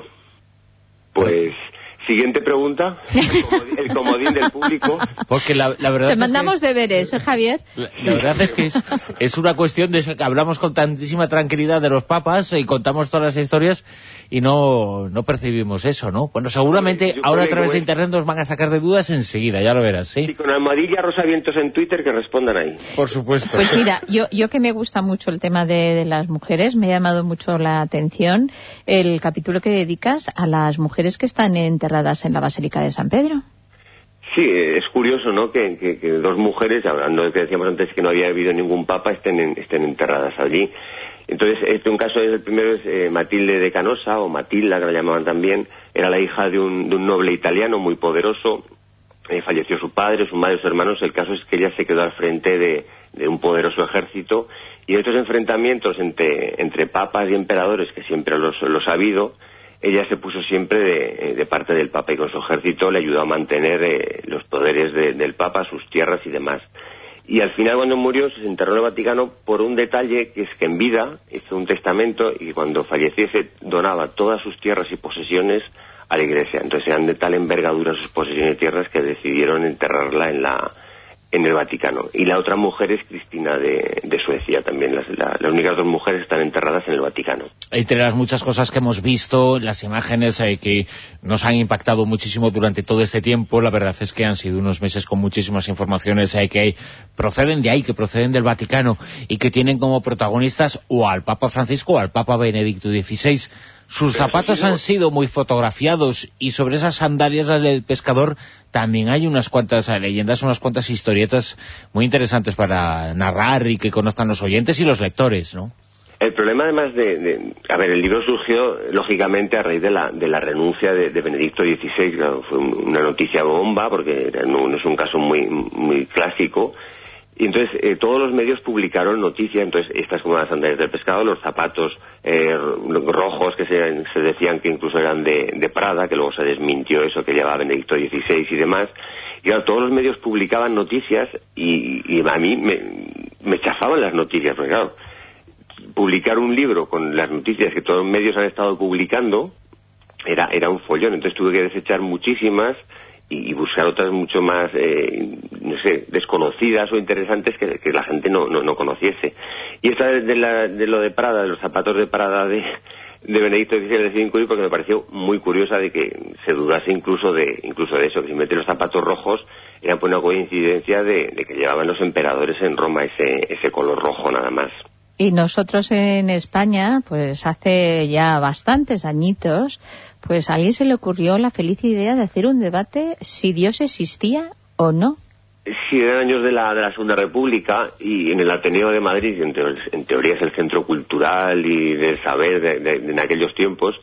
pues... Siguiente pregunta, el comodín, el comodín del público. Porque la, la verdad Te es mandamos que, deberes, ¿eh, Javier? la, la verdad es que es, es una cuestión de eso, que hablamos con tantísima tranquilidad de los papas y contamos todas las historias y no, no percibimos eso, ¿no? Bueno, seguramente Yo ahora a creo través que de voy- internet nos van a sacar de dudas enseguida, ya lo verás, ¿sí? Y con Almadilla Rosavientos en Twitter que respondan ahí. Por supuesto. Pues mira, yo, yo que me gusta mucho el tema de, de las mujeres, me ha llamado mucho la atención el capítulo que dedicas a las mujeres que están enterradas en la Basílica de San Pedro. Sí, es curioso, ¿no?, que, que, que dos mujeres, hablando de que decíamos antes que no había habido ningún papa, estén, en- estén enterradas allí. Entonces, este un caso es el primero, es eh, Matilde de Canosa, o Matilda, que la llamaban también, era la hija de un, de un noble italiano muy poderoso. Eh, falleció su padre, su madre, sus hermanos. El caso es que ella se quedó al frente de, de un poderoso ejército, y en estos enfrentamientos entre, entre papas y emperadores, que siempre los, los ha habido, ella se puso siempre de, de parte del papa, y con su ejército le ayudó a mantener eh, los poderes de, del papa, sus tierras y demás. Y al final, cuando murió, se enterró en el Vaticano por un detalle, que es que en vida hizo un testamento y cuando falleciese donaba todas sus tierras y posesiones a la Iglesia. Entonces eran de tal envergadura sus posesiones y tierras que decidieron enterrarla en la en el Vaticano. Y la otra mujer es Cristina de, de Suecia también. Las, la, las únicas dos mujeres están enterradas en el Vaticano. Entre las muchas cosas que hemos visto, las imágenes eh, que nos han impactado muchísimo durante todo este tiempo, la verdad es que han sido unos meses con muchísimas informaciones eh, que hay, proceden de ahí, que proceden del Vaticano y que tienen como protagonistas o al Papa Francisco o al Papa Benedicto dieciséis. Sus Pero zapatos sí, no. han sido muy fotografiados y sobre esas sandalias del pescador también hay unas cuantas eh, leyendas, unas cuantas historietas muy interesantes para narrar y que conozcan los oyentes y los lectores, ¿no? El problema, además de, de... A ver, el libro surgió, lógicamente, a raíz de la, de la renuncia de, de Benedicto dieciséis. Claro, fue un- una noticia bomba, porque era- no, no es un caso muy, muy clásico. Y entonces eh, todos los medios publicaron noticias. Entonces estas como las sandalias del pescado, los zapatos eh, rojos que se, se decían que incluso eran de, de Prada, que luego se desmintió eso que llevaba Benedicto dieciséis y demás. Y claro, todos los medios publicaban noticias y, y a mí me, me chafaban las noticias, porque claro, publicar un libro con las noticias que todos los medios han estado publicando era, era un follón. Entonces tuve que desechar muchísimas y buscar otras mucho más, eh, no sé, desconocidas o interesantes que, que la gente no, no, no conociese. Y esta de, la, de lo de Prada, de los zapatos de Prada de, de Benedicto dieciséis, decidí incluir porque me pareció muy curiosa de que se dudase incluso de incluso de eso, que simplemente los zapatos rojos eran por una coincidencia de, de que llevaban los emperadores en Roma ese, ese color rojo nada más. Y nosotros en España, pues hace ya bastantes añitos, pues a alguien se le ocurrió la feliz idea de hacer un debate si Dios existía o no. Sí, eran años de la, de la Segunda República y en el Ateneo de Madrid, en, teo, en teoría es el centro cultural y del saber de, de, de, en aquellos tiempos,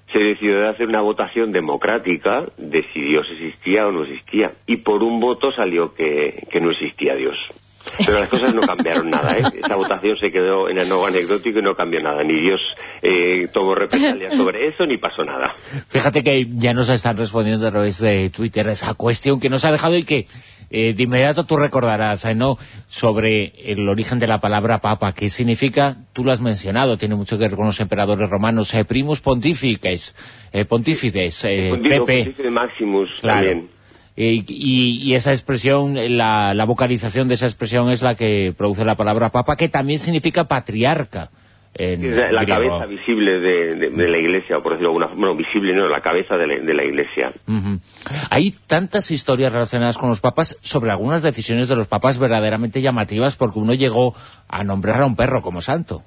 se decidió hacer una votación democrática de si Dios existía o no existía. Y por un voto salió que, que no existía Dios. Pero las cosas no cambiaron nada, ¿eh? Esa votación se quedó en algo anecdótico y no cambió nada. Ni Dios eh, tomó represalias sobre eso, ni pasó nada. Fíjate que ya nos están respondiendo a través de Twitter esa cuestión que nos ha dejado y que eh, de inmediato tú recordarás, ¿eh? ¿no? Sobre el origen de la palabra papa, que significa, tú lo has mencionado, tiene mucho que ver con los emperadores romanos, eh, primus pontifices, eh, pontífices, eh, Pontífice, Pepe. Pontífice Maximus, Claro. también. Y, y, y esa expresión, la, la vocalización de esa expresión es la que produce la palabra papa, que también significa patriarca. En Es la, la griego. cabeza visible de, de, de la Iglesia, o por decirlo de alguna forma, bueno, visible no, la cabeza de la, de la Iglesia. Uh-huh. Hay tantas historias relacionadas con los papas, sobre algunas decisiones de los papas verdaderamente llamativas, porque uno llegó a nombrar a un perro como santo.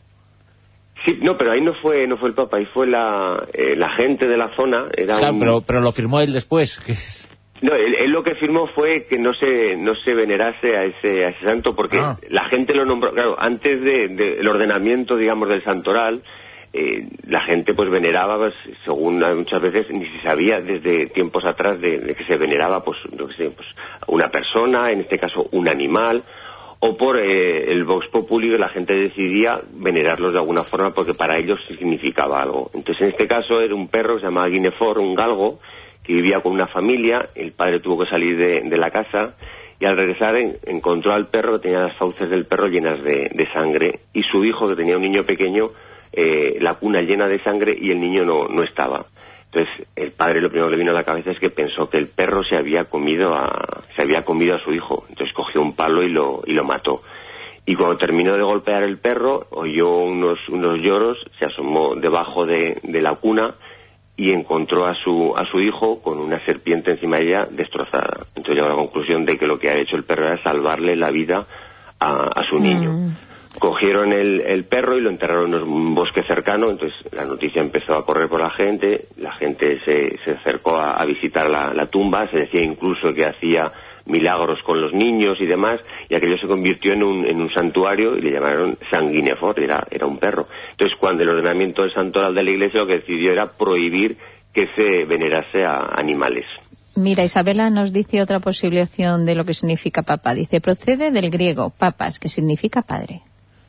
Sí, no, pero ahí no fue no fue el Papa, ahí fue la, eh, la gente de la zona. Era O sea, un... pero, pero lo firmó él después. Que es... No, él, él lo que firmó fue que no se no se venerase a ese a ese santo, porque Ah. la gente lo nombró, claro, antes del de, de el ordenamiento, digamos, del santoral, eh, la gente pues veneraba, pues, según muchas veces ni se sabía desde tiempos atrás de, de que se veneraba, pues, no sé, pues una persona, en este caso un animal, o por eh, el Vox Populi, la gente decidía venerarlos de alguna forma porque para ellos significaba algo. Entonces, en este caso era un perro que se llamaba Guinefor, un galgo, que vivía con una familia. El padre tuvo que salir de, de la casa y al regresar en, encontró al perro que tenía las fauces del perro llenas de, de sangre, y su hijo, que tenía un niño pequeño, eh, la cuna llena de sangre y el niño no, no estaba. Entonces el padre, lo primero que le vino a la cabeza es que pensó que el perro se había comido a, se había comido a su hijo. Entonces cogió un palo y lo, y lo mató. Y cuando terminó de golpear el perro, oyó unos, unos lloros, se asomó debajo de, de la cuna y encontró a su a su hijo con una serpiente encima de ella destrozada. Entonces llegó a la conclusión de que lo que había hecho el perro era salvarle la vida a, a su niño. Mm. Cogieron el, el perro y lo enterraron en un bosque cercano. Entonces la noticia empezó a correr por la gente, la gente se, se acercó a, a visitar la, la tumba, se decía incluso que hacía milagros con los niños y demás, y aquello se convirtió en un, en un santuario y le llamaron San Guinefor, era, era un perro. Entonces, cuando el ordenamiento del santoral de la Iglesia lo que decidió era prohibir que se venerase a animales. Mira, Isabela nos dice otra posible opción de lo que significa papa. Dice, procede del griego papas, que significa padre.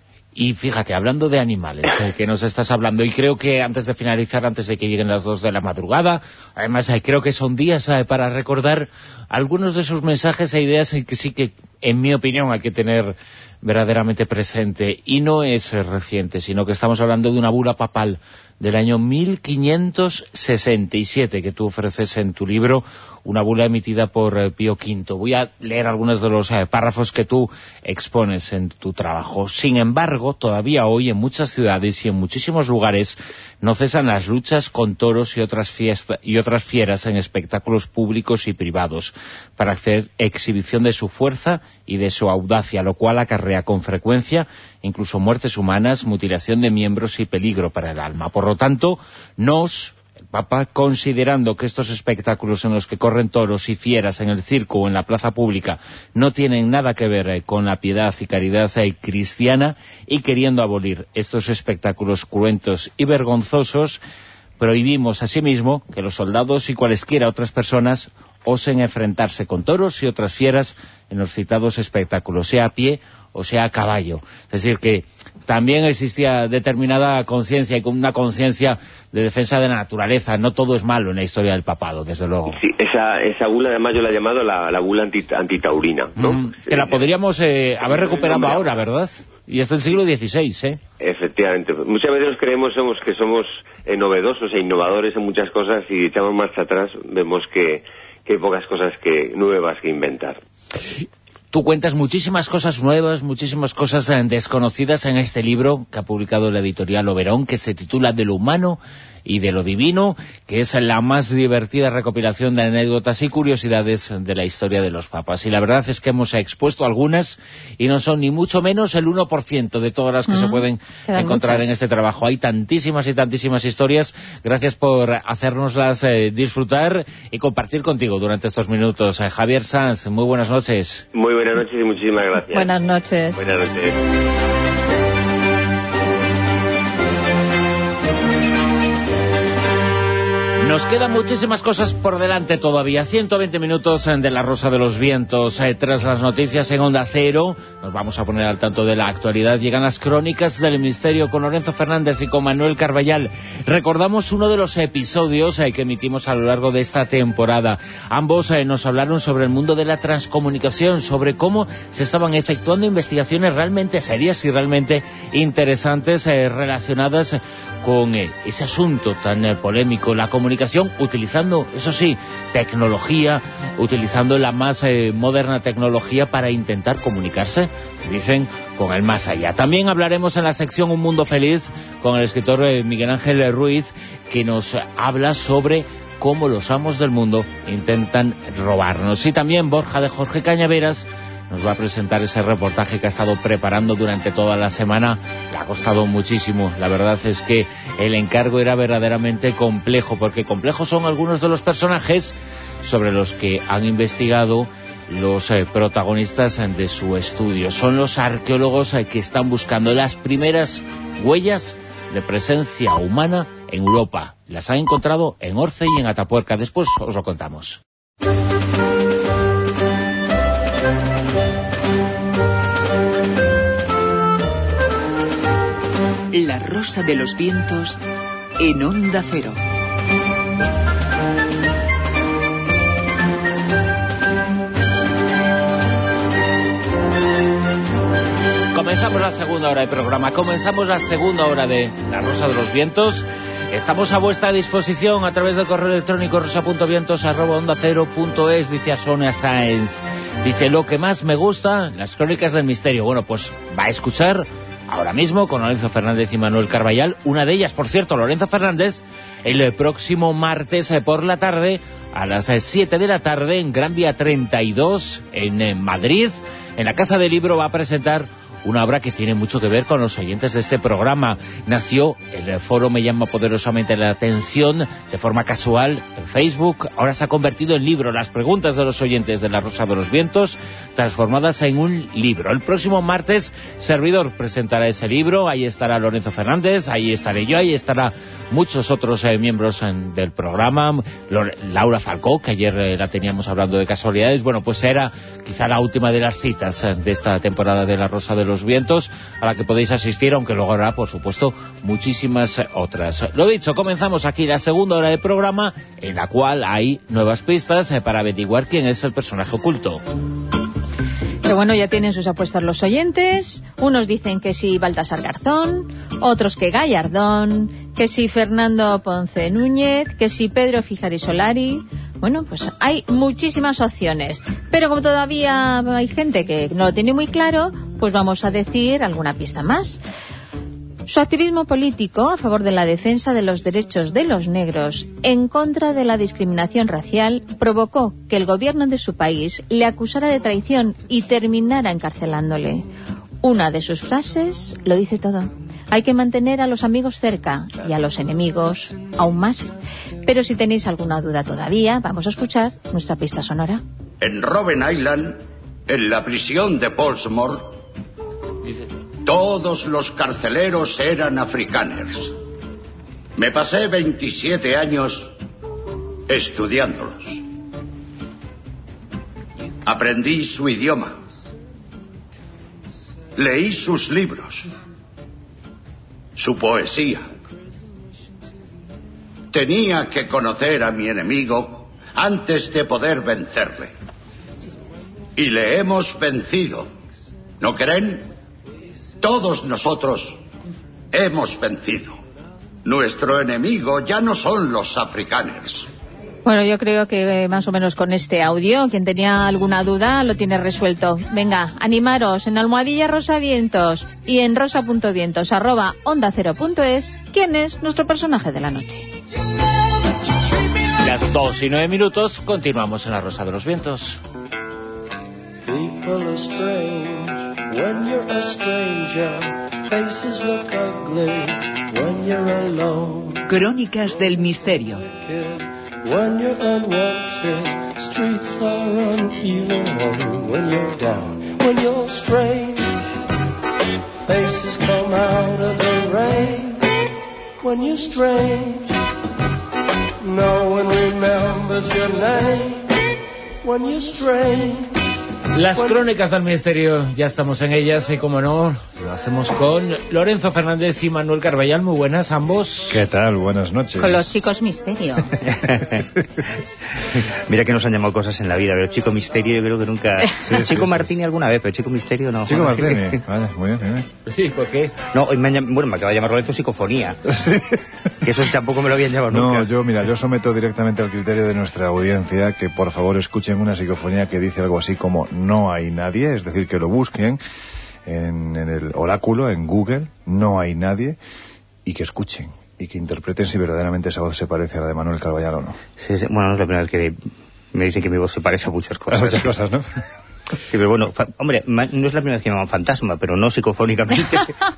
Y fíjate, hablando de animales, eh, que nos estás hablando, y creo que antes de finalizar, antes de que lleguen las dos de la madrugada, además eh, creo que son días eh, para recordar algunos de esos mensajes e ideas eh, que sí que, en mi opinión, hay que tener verdaderamente presente. Y no es eh, reciente, sino que estamos hablando de una bula papal del año mil quinientos sesenta y siete, que tú ofreces en tu libro, una bula emitida por eh, Pío quinto. Voy a leer algunos de los eh, párrafos que tú expones en tu trabajo. Sin embargo, todavía hoy en muchas ciudades y en muchísimos lugares no cesan las luchas con toros y otras, fiesta, y otras fieras en espectáculos públicos y privados para hacer exhibición de su fuerza y de su audacia, lo cual acarrea con frecuencia incluso muertes humanas, mutilación de miembros y peligro para el alma. Por lo tanto, nos... El Papa, considerando que estos espectáculos en los que corren toros y fieras en el circo o en la plaza pública no tienen nada que ver eh, con la piedad y caridad eh, cristiana, y queriendo abolir estos espectáculos cruentos y vergonzosos, prohibimos asimismo que los soldados y cualesquiera otras personas osen enfrentarse con toros y otras fieras en los citados espectáculos, sea a pie o sea a caballo. Es decir, que también existía determinada conciencia, y con una conciencia de defensa de la naturaleza. No todo es malo en la historia del papado, desde luego. Sí, esa, esa bula además yo la he llamado la, la bula anti, antitaurina, ¿no? Mm, que la podríamos eh, haber recuperado ahora, ¿verdad? Y es del siglo dieciséis, ¿eh? Efectivamente. Muchas veces creemos somos que somos eh, novedosos e innovadores en muchas cosas, y echamos marcha atrás, vemos que, que hay pocas cosas que nuevas que inventar. Tú cuentas muchísimas cosas nuevas, muchísimas cosas eh, desconocidas en este libro que ha publicado la editorial Oberón, que se titula De lo humano y de lo divino, que es la más divertida recopilación de anécdotas y curiosidades de la historia de los papas. Y la verdad es que hemos expuesto algunas y no son ni mucho menos el uno por ciento de todas las que mm, se pueden encontrar muchas en este trabajo. Hay tantísimas y tantísimas historias. Gracias por hacérnoslas eh, disfrutar y compartir contigo durante estos minutos. Eh, Javier Sanz, muy buenas noches. Muy buenas noches y muchísimas gracias. Buenas noches. Buenas noches. Nos quedan muchísimas cosas por delante todavía. ciento veinte minutos de La Rosa de los Vientos. Eh, tras las noticias en Onda Cero, nos vamos a poner al tanto de la actualidad. Llegan las crónicas del misterio con Lorenzo Fernández y con Manuel Carballal. Recordamos uno de los episodios eh, que emitimos a lo largo de esta temporada. Ambos eh, nos hablaron sobre el mundo de la transcomunicación, sobre cómo se estaban efectuando investigaciones realmente serias y realmente interesantes eh, relacionadas eh, con eh, ese asunto tan eh, polémico, la comunicación, utilizando, eso sí, tecnología, utilizando la más eh, moderna tecnología para intentar comunicarse, dicen, con el más allá. También hablaremos en la sección Un Mundo Feliz con el escritor eh, Miguel Ángel Ruiz, que nos habla sobre cómo los amos del mundo intentan robarnos. Y también Borja de Jorge Cañaveras nos va a presentar ese reportaje que ha estado preparando durante toda la semana. Le ha costado muchísimo. La verdad es que el encargo era verdaderamente complejo, porque complejos son algunos de los personajes sobre los que han investigado los eh, protagonistas de su estudio. Son los arqueólogos eh, que están buscando las primeras huellas de presencia humana en Europa. Las han encontrado en Orce y en Atapuerca. Después os lo contamos. La Rosa de los Vientos en Onda Cero. Comenzamos la segunda hora de programa, comenzamos la segunda hora de La Rosa de los Vientos. Estamos a vuestra disposición a través del correo electrónico rosa punto vientos arroba onda cero punto es, dice Sonia Sáenz. Dice, lo que más me gusta, las crónicas del misterio. Bueno, pues va a escuchar ahora mismo con Lorenzo Fernández y Manuel Carballal, una de ellas, por cierto, Lorenzo Fernández, el próximo martes por la tarde, a las siete de la tarde, en Gran Vía treinta y dos, en Madrid, en la Casa del Libro, va a presentar una obra que tiene mucho que ver con los oyentes de este programa. Nació, el foro me llama poderosamente la atención, de forma casual, en Facebook. Ahora se ha convertido en libro, las preguntas de los oyentes de La Rosa de los Vientos, transformadas en un libro. El próximo martes, Servidor presentará ese libro. Ahí estará Lorenzo Fernández, ahí estaré yo, ahí estará muchos otros eh, miembros en, del programa. Laura Falcó, que ayer eh, la teníamos hablando de casualidades. Bueno, pues era quizá la última de las citas eh, de esta temporada de La Rosa de los Vientos, a la que podéis asistir, aunque luego habrá, por supuesto, muchísimas eh, otras. Lo dicho, comenzamos aquí la segunda hora del programa, en la cual hay nuevas pistas eh, para averiguar quién es el personaje oculto. Pero bueno, ya tienen sus apuestas los oyentes. Unos dicen que sí Baltasar Garzón, otros que Gallardón, que sí Fernando Ponce Núñez, que sí Pedro Fijari Solari. Bueno, pues hay muchísimas opciones. Pero como todavía hay gente que no lo tiene muy claro, pues vamos a decir alguna pista más. Su activismo político a favor de la defensa de los derechos de los negros en contra de la discriminación racial provocó que el gobierno de su país le acusara de traición y terminara encarcelándole. Una de sus frases lo dice todo. Hay que mantener a los amigos cerca y a los enemigos aún más. Pero si tenéis alguna duda todavía, vamos a escuchar nuestra pista sonora. En Robben Island, en la prisión de Portsmouth, todos los carceleros eran afrikaners. Me pasé veintisiete años estudiándolos. Aprendí su idioma. Leí sus libros. Su poesía. Tenía que conocer a mi enemigo antes de poder vencerle. Y le hemos vencido. ¿No creen? Todos nosotros hemos vencido. Nuestro enemigo ya no son los afrikaners. Bueno, yo creo que más o menos con este audio, quien tenía alguna duda lo tiene resuelto. Venga, animaros en Almohadilla Rosa Vientos y en rosa punto vientos arroba onda cero punto es. ¿Quién es nuestro personaje de la noche? Las dos y nueve minutos, continuamos en La Rosa de los Vientos. People are strange when you're a stranger. Faces look ugly when you're alone. Crónicas del misterio. When you're unwanted, streets are uneven. When you're down, when you're strange, faces come out of the rain. When you're strange, No one remembers your name when you're strange. Las crónicas del misterio, ya estamos en ellas y como no, lo hacemos con Lorenzo Fernández y Manuel Carballal. Muy buenas ambos. ¿Qué tal? Buenas noches. Con los chicos misterio. Mira que nos han llamado cosas en la vida, pero chico misterio yo creo que nunca... Sí, chico sí, Martini sí. alguna vez, pero chico misterio no. Chico Martini, vale, muy bien, muy bien. Sí, ¿por qué? No, hoy me han llam... bueno, me acaba de llamar Lorenzo Psicofonía. Que eso tampoco me lo habían llamado no, nunca. No, yo, mira, yo someto directamente al criterio de nuestra audiencia que por favor escuchen una psicofonía que dice algo así como no hay nadie, es decir, que lo busquen en, en el oráculo, en Google, no hay nadie, y que escuchen y que interpreten si verdaderamente esa voz se parece a la de Manuel Carballal o no. Sí, sí, bueno, no es la primera vez que me dicen que mi voz se parece a muchas cosas. A muchas cosas, ¿no? Sí, pero bueno, fa- hombre, no es la primera vez que me llaman fantasma, pero no psicofónicamente.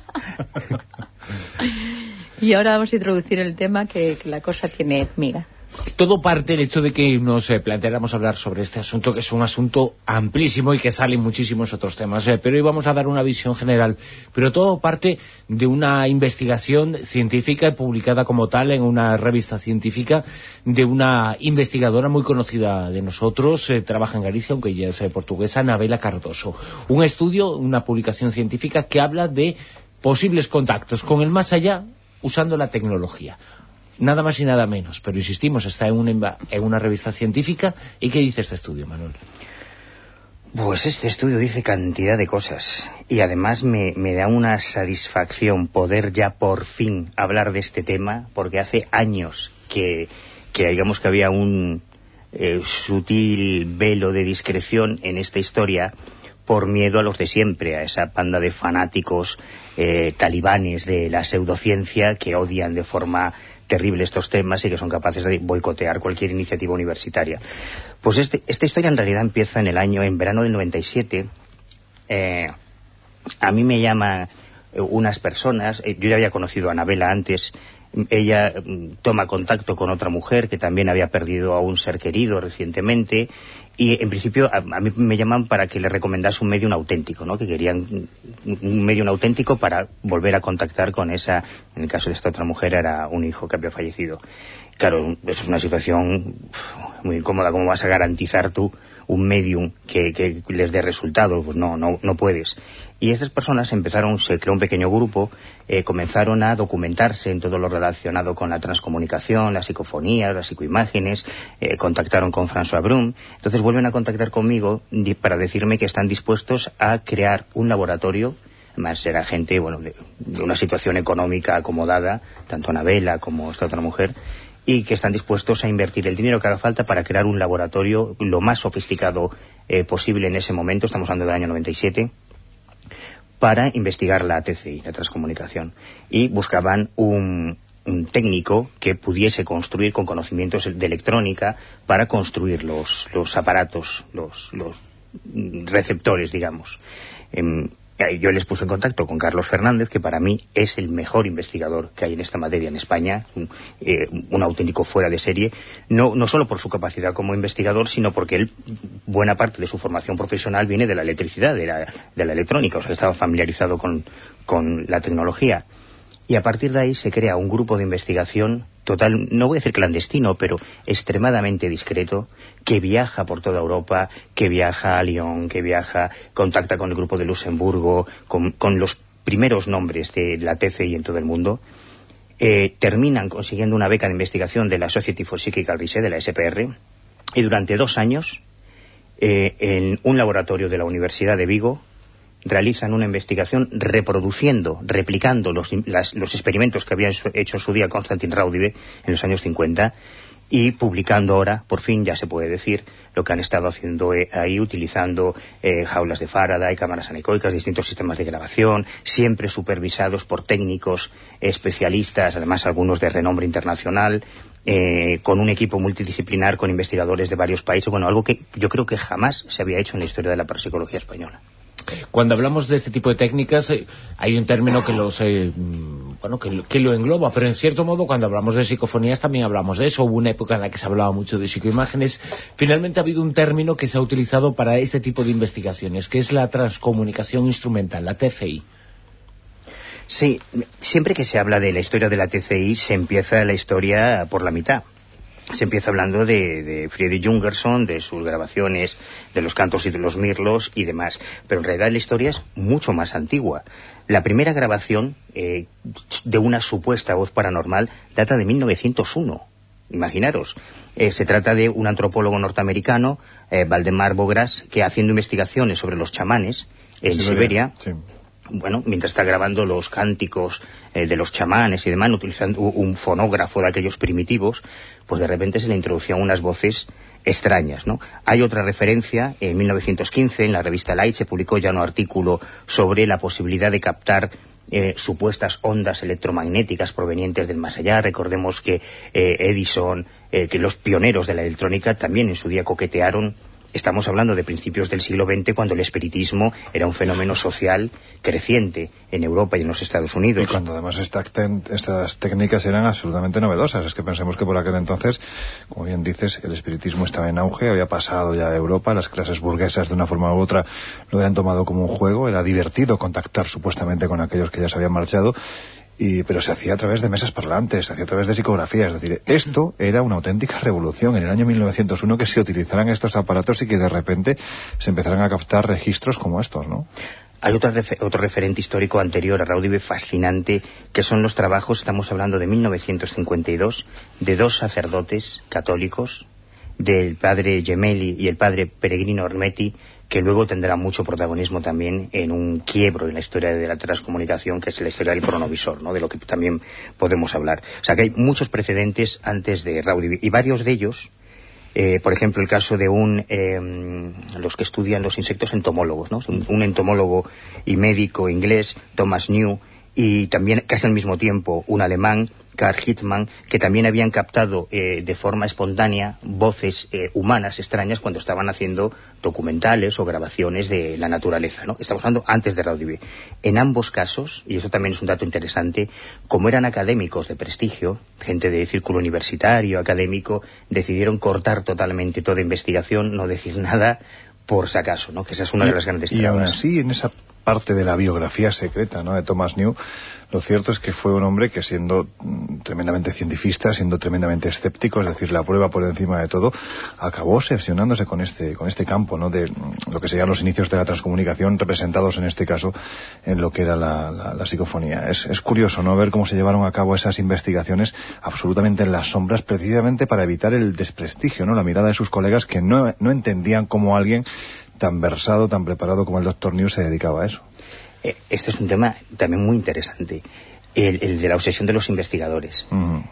Y ahora vamos a introducir el tema que, que la cosa tiene miga. Todo parte del hecho de que nos eh, planteáramos hablar sobre este asunto, que es un asunto amplísimo y que salen muchísimos otros temas, eh, pero hoy vamos a dar una visión general. Pero todo parte de una investigación científica publicada como tal en una revista científica de una investigadora muy conocida de nosotros, eh, trabaja en Galicia, aunque ella es eh, portuguesa, Anabela Cardoso. Un estudio, una publicación científica que habla de posibles contactos con el más allá usando la tecnología. Nada más y nada menos, pero insistimos, está en una, en una revista científica. ¿Y qué dice este estudio, Manuel? Pues este estudio dice cantidad de cosas y además me, me da una satisfacción poder ya por fin hablar de este tema, porque hace años que, que digamos que había un eh, sutil velo de discreción en esta historia por miedo a los de siempre, a esa panda de fanáticos eh, talibanes de la pseudociencia que odian de forma terrible estos temas y que son capaces de boicotear cualquier iniciativa universitaria. Pues este, esta historia en realidad empieza en el año, en verano del noventa y siete. Eh, a mí me llaman eh, unas personas, eh, yo ya había conocido a Anabela antes. Ella mm, toma contacto con otra mujer que también había perdido a un ser querido recientemente y en principio a, a mí me llaman para que le recomendase un medium auténtico, ¿no? Que querían un medium auténtico para volver a contactar con esa, en el caso de esta otra mujer era un hijo que había fallecido. Claro, eso es una situación muy incómoda. ¿Cómo vas a garantizar tú un medium que, que les dé resultados? Pues no, no, no puedes. Y estas personas empezaron, se creó un pequeño grupo, eh, comenzaron a documentarse en todo lo relacionado con la transcomunicación, la psicofonía, las psicoimágenes, eh, contactaron con François Brum. Entonces vuelven a contactar conmigo para decirme que están dispuestos a crear un laboratorio. Además era gente, bueno, de, de una situación económica acomodada, tanto Anabela como esta otra mujer, y que están dispuestos a invertir el dinero que haga falta para crear un laboratorio lo más sofisticado eh, posible en ese momento, estamos hablando del año noventa y siete, para investigar la T C I, la transcomunicación. Y buscaban un, un técnico que pudiese construir con conocimientos de electrónica para construir los, los aparatos, los, los receptores, digamos. Eh, Yo les puse en contacto con Carlos Fernández, que para mí es el mejor investigador que hay en esta materia en España, un, eh, un auténtico fuera de serie, no, no solo por su capacidad como investigador, sino porque él, buena parte de su formación profesional viene de la electricidad, de la, de la electrónica, o sea, estaba familiarizado con, con la tecnología. Y a partir de ahí se crea un grupo de investigación total, no voy a decir clandestino, pero extremadamente discreto, que viaja por toda Europa, que viaja a Lyon, que viaja, contacta con el grupo de Luxemburgo, con, con los primeros nombres de la T C I en todo el mundo. Eh, terminan consiguiendo una beca de investigación de la Society for Psychical Research, de la S P R, y durante dos años, eh, en un laboratorio de la Universidad de Vigo, realizan una investigación reproduciendo, replicando los, las, los experimentos que había hecho en su día Konstantin Raudive en los años cincuenta y publicando ahora, por fin ya se puede decir, lo que han estado haciendo eh, ahí, utilizando eh, jaulas de Faraday, cámaras anecoicas, distintos sistemas de grabación, siempre supervisados por técnicos especialistas, además algunos de renombre internacional, eh, con un equipo multidisciplinar, con investigadores de varios países, bueno, algo que yo creo que jamás se había hecho en la historia de la parapsicología española. Cuando hablamos de este tipo de técnicas eh, hay un término que los eh, bueno que, que lo engloba, pero en cierto modo cuando hablamos de psicofonías también hablamos de eso. Hubo una época en la que se hablaba mucho de psicoimágenes. Finalmente ha habido un término que se ha utilizado para este tipo de investigaciones, que es la transcomunicación instrumental, la T C I. Sí, siempre que se habla de la historia de la T C I se empieza la historia por la mitad. se empieza hablando de, de Friedrich Jungerson, de sus grabaciones, de los cantos y de los mirlos y demás. Pero en realidad la historia es mucho más antigua. La primera grabación eh, de una supuesta voz paranormal data de mil novecientos uno. Imaginaros. Eh, se trata de un antropólogo norteamericano, eh, Valdemar Bogras, que haciendo investigaciones sobre los chamanes en Siberia, Siberia sí. Bueno, mientras está grabando los cánticos eh, de los chamanes y demás, utilizando un fonógrafo de aquellos primitivos, pues de repente se le introducían unas voces extrañas, ¿no? Hay otra referencia, en mil novecientos quince, en la revista Light, se publicó ya un artículo sobre la posibilidad de captar eh, supuestas ondas electromagnéticas provenientes del más allá. Recordemos que eh, Edison, eh, que los pioneros de la electrónica también en su día coquetearon. Estamos hablando de principios del siglo veinte, cuando el espiritismo era un fenómeno social creciente en Europa y en los Estados Unidos. Y cuando además esta, estas técnicas eran absolutamente novedosas. Es que pensemos que por aquel entonces, como bien dices, el espiritismo estaba en auge, había pasado ya a Europa, las clases burguesas de una forma u otra lo habían tomado como un juego, era divertido contactar supuestamente con aquellos que ya se habían marchado. Y, pero se hacía a través de mesas parlantes, se hacía a través de psicografías. Es decir, esto era una auténtica revolución en el año mil novecientos uno, que se utilizaran estos aparatos y que de repente se empezaran a captar registros como estos, ¿no? Hay otro, refer otro referente histórico anterior a Raudive fascinante, que son los trabajos, estamos hablando de mil novecientos cincuenta y dos, de dos sacerdotes católicos, del padre Gemelli y el padre Peregrino Ormetti, que luego tendrá mucho protagonismo también en un quiebro en la historia de la transcomunicación, que es la historia del cronovisor, ¿no? De lo que también podemos hablar. O sea, que hay muchos precedentes antes de Raudive, y varios de ellos, eh, por ejemplo, el caso de un eh, los que estudian los insectos entomólogos, ¿no? Un, un entomólogo y médico inglés, Thomas New, y también casi al mismo tiempo un alemán, Karl Hittmann, que también habían captado eh, de forma espontánea voces eh, humanas extrañas cuando estaban haciendo documentales o grabaciones de la naturaleza, ¿no? Estamos hablando antes de Raudive. En ambos casos, y eso también es un dato interesante, como eran académicos de prestigio, gente de círculo universitario, académico, decidieron cortar totalmente toda investigación, no decir nada por si acaso, ¿no? Que esa es una y, de las grandes y trabas. aún así, en esa parte de la biografía secreta, ¿no?, de Thomas New, lo cierto es que fue un hombre que, siendo mm, tremendamente cientifista, siendo tremendamente escéptico, es decir, la prueba por encima de todo, acabó obsesionándose con este con este campo, ¿no?, de mm, lo que serían los inicios de la transcomunicación, representados en este caso en lo que era la, la, la psicofonía. Es, es curioso, ¿no?, ver cómo se llevaron a cabo esas investigaciones absolutamente en las sombras, precisamente para evitar el desprestigio, ¿no?, la mirada de sus colegas, que no, no entendían cómo alguien tan versado, tan preparado como el doctor New se dedicaba a eso. Este es un tema también muy interesante, el, el de la obsesión de los investigadores. Uh-huh.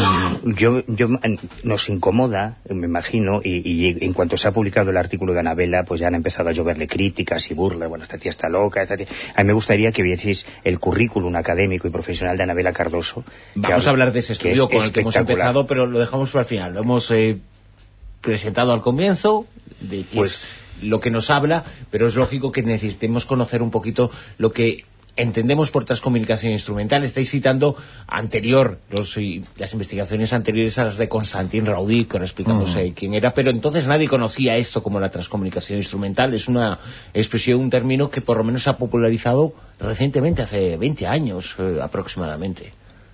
yo, yo Nos incomoda, me imagino, y, y en cuanto se ha publicado el artículo de Anabela, pues ya han empezado a lloverle críticas y burlas. Bueno, esta tía está loca, esta tía... A mí me gustaría que vieseis el currículum académico y profesional de Anabela Cardoso. Vamos a hablar de ese estudio con el que hemos empezado, pero lo dejamos para el final. Lo hemos eh, presentado al comienzo, de que pues, es lo que nos habla, pero es lógico que necesitemos conocer un poquito lo que entendemos por transcomunicación instrumental. Estáis citando anterior los, las investigaciones anteriores a las de Konstantin Raudive, explicándose uh-huh. quién era, pero entonces nadie conocía esto como la transcomunicación instrumental. Es una expresión, un término que por lo menos se ha popularizado recientemente, hace veinte años eh, aproximadamente.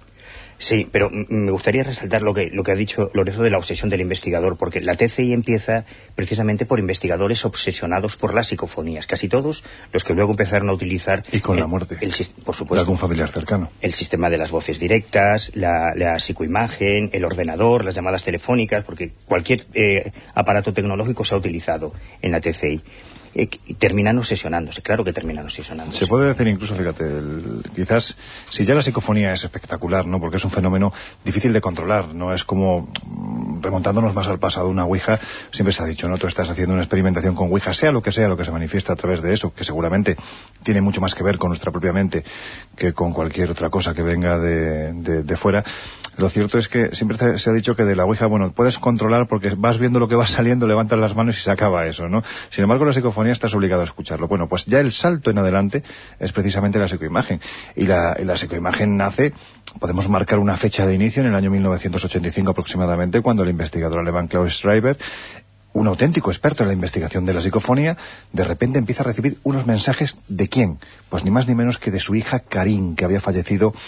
Sí, pero me gustaría resaltar lo que, lo que ha dicho Lorenzo de la obsesión del investigador, porque la T C I empieza precisamente por investigadores obsesionados por las psicofonías, casi todos los que luego empezaron a utilizar... Y con el, la muerte, el, por supuesto, de algún familiar cercano. El sistema de las voces directas, la, la psicoimagen, el ordenador, las llamadas telefónicas, porque cualquier eh, aparato tecnológico se ha utilizado en la T C I. Eh, terminan obsesionándose, claro que terminan obsesionándose. Se puede decir incluso, fíjate, el, quizás, si ya la psicofonía es espectacular, ¿no?, porque es un fenómeno difícil de controlar, no es como, remontándonos más al pasado, una ouija, siempre se ha dicho, ¿no?, tú estás haciendo una experimentación con ouija, sea lo que sea lo que se manifiesta a través de eso, que seguramente tiene mucho más que ver con nuestra propia mente que con cualquier otra cosa que venga de, de, de fuera. Lo cierto es que siempre se ha dicho que de la ouija, bueno, puedes controlar porque vas viendo lo que va saliendo, levantas las manos y se acaba eso, ¿no? Sin embargo, la psicofonía estás obligado a escucharlo. Bueno, pues ya el salto en adelante es precisamente la psicoimagen. Y la, y la psicoimagen nace, podemos marcar una fecha de inicio en el año mil novecientos ochenta y cinco aproximadamente, cuando el investigador alemán Klaus Schreiber, un auténtico experto en la investigación de la psicofonía, de repente empieza a recibir unos mensajes ¿de quién? Pues ni más ni menos que de su hija Karin, que había fallecido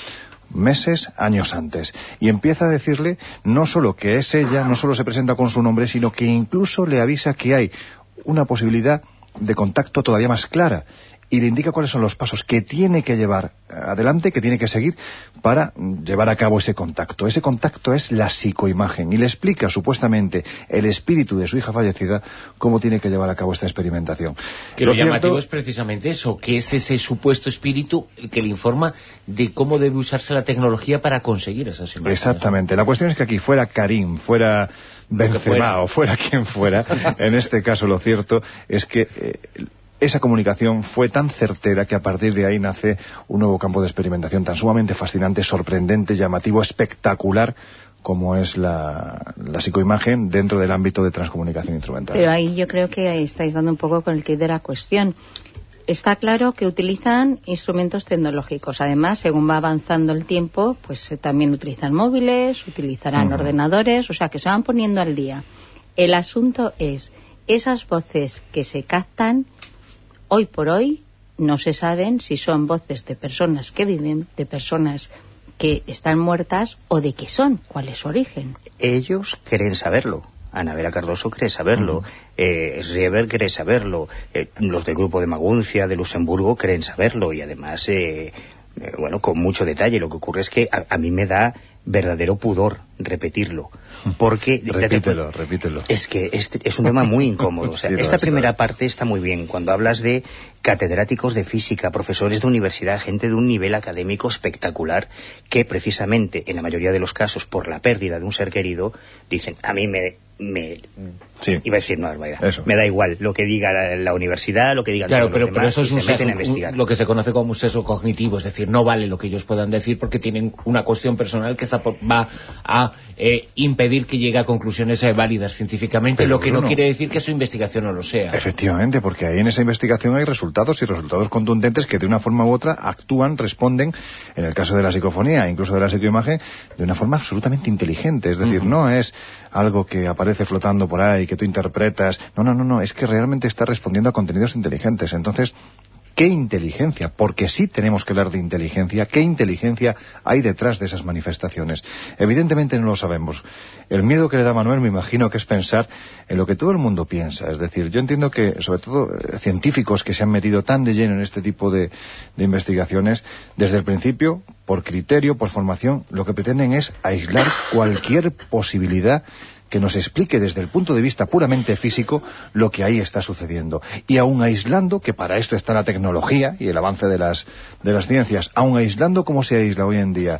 meses, años antes. Y empieza a decirle no solo que es ella, no solo se presenta con su nombre, sino que incluso le avisa que hay una posibilidad de contacto todavía más clara. Y le indica cuáles son los pasos que tiene que llevar adelante, que tiene que seguir para llevar a cabo ese contacto. Ese contacto es la psicoimagen y le explica supuestamente el espíritu de su hija fallecida cómo tiene que llevar a cabo esta experimentación. Que lo, lo llamativo cierto... es precisamente eso, que es ese supuesto espíritu el que le informa de cómo debe usarse la tecnología para conseguir esas imágenes. Exactamente. La cuestión es que aquí fuera Karim, fuera Benzema fuera. o fuera quien fuera, en este caso lo cierto es que... Eh, esa comunicación fue tan certera que a partir de ahí nace un nuevo campo de experimentación tan sumamente fascinante, sorprendente, llamativo, espectacular, como es la, la psicoimagen dentro del ámbito de transcomunicación instrumental. Pero ahí yo creo que estáis dando un poco con el quid de la cuestión. Está claro que utilizan instrumentos tecnológicos. Además, según va avanzando el tiempo, pues eh, también utilizan móviles, utilizarán uh-huh. ordenadores, o sea, que se van poniendo al día. El asunto es, esas voces que se captan, hoy por hoy no se saben si son voces de personas que viven, de personas que están muertas o de qué son, cuál es su origen. Ellos creen saberlo. Anabela Cardoso cree saberlo, uh-huh. eh, Rieber cree saberlo, eh, los del grupo de Maguncia, de Luxemburgo, creen saberlo y además, eh, eh, bueno, con mucho detalle. Lo que ocurre es que a, a mí me da verdadero pudor repetirlo, porque... repítelo, te, repítelo. Es que este es un tema muy incómodo. O sea, sí, esta primera verdad. parte está muy bien, cuando hablas de catedráticos de física, profesores de universidad, gente de un nivel académico espectacular, que precisamente, en la mayoría de los casos, por la pérdida de un ser querido, dicen, a mí me... me sí. iba a decir no, me da igual lo que diga la, la universidad, lo que digan claro, todos pero, los demás, pero eso es un, se meten un, a investigar. Un, lo que se conoce como un sesgo cognitivo, es decir, no vale lo que ellos puedan decir porque tienen una cuestión personal que está por, va a eh, impedir que llegue a conclusiones eh, válidas científicamente, pero, lo que Bruno, no quiere decir que su investigación no lo sea. Efectivamente, porque ahí en esa investigación hay resultados y resultados contundentes que de una forma u otra actúan, responden, en el caso de la psicofonía, incluso de la psicoimagen, de una forma absolutamente inteligente. Es decir, uh-huh. no es algo que aparece flotando por ahí, que tú interpretas. No, no, no, no, es que realmente está respondiendo a contenidos inteligentes. Entonces, ¿qué inteligencia? Porque sí tenemos que hablar de inteligencia. ¿Qué inteligencia hay detrás de esas manifestaciones? Evidentemente no lo sabemos. El miedo que le da Manuel, me imagino que es pensar en lo que todo el mundo piensa. Es decir, yo entiendo que, sobre todo, eh, científicos que se han metido tan de lleno en este tipo de, de investigaciones, desde el principio, por criterio, por formación, lo que pretenden es aislar cualquier posibilidad que nos explique desde el punto de vista puramente físico lo que ahí está sucediendo. Y aun aislando, que para esto está la tecnología y el avance de las, de las ciencias, aun aislando como se aísla hoy en día,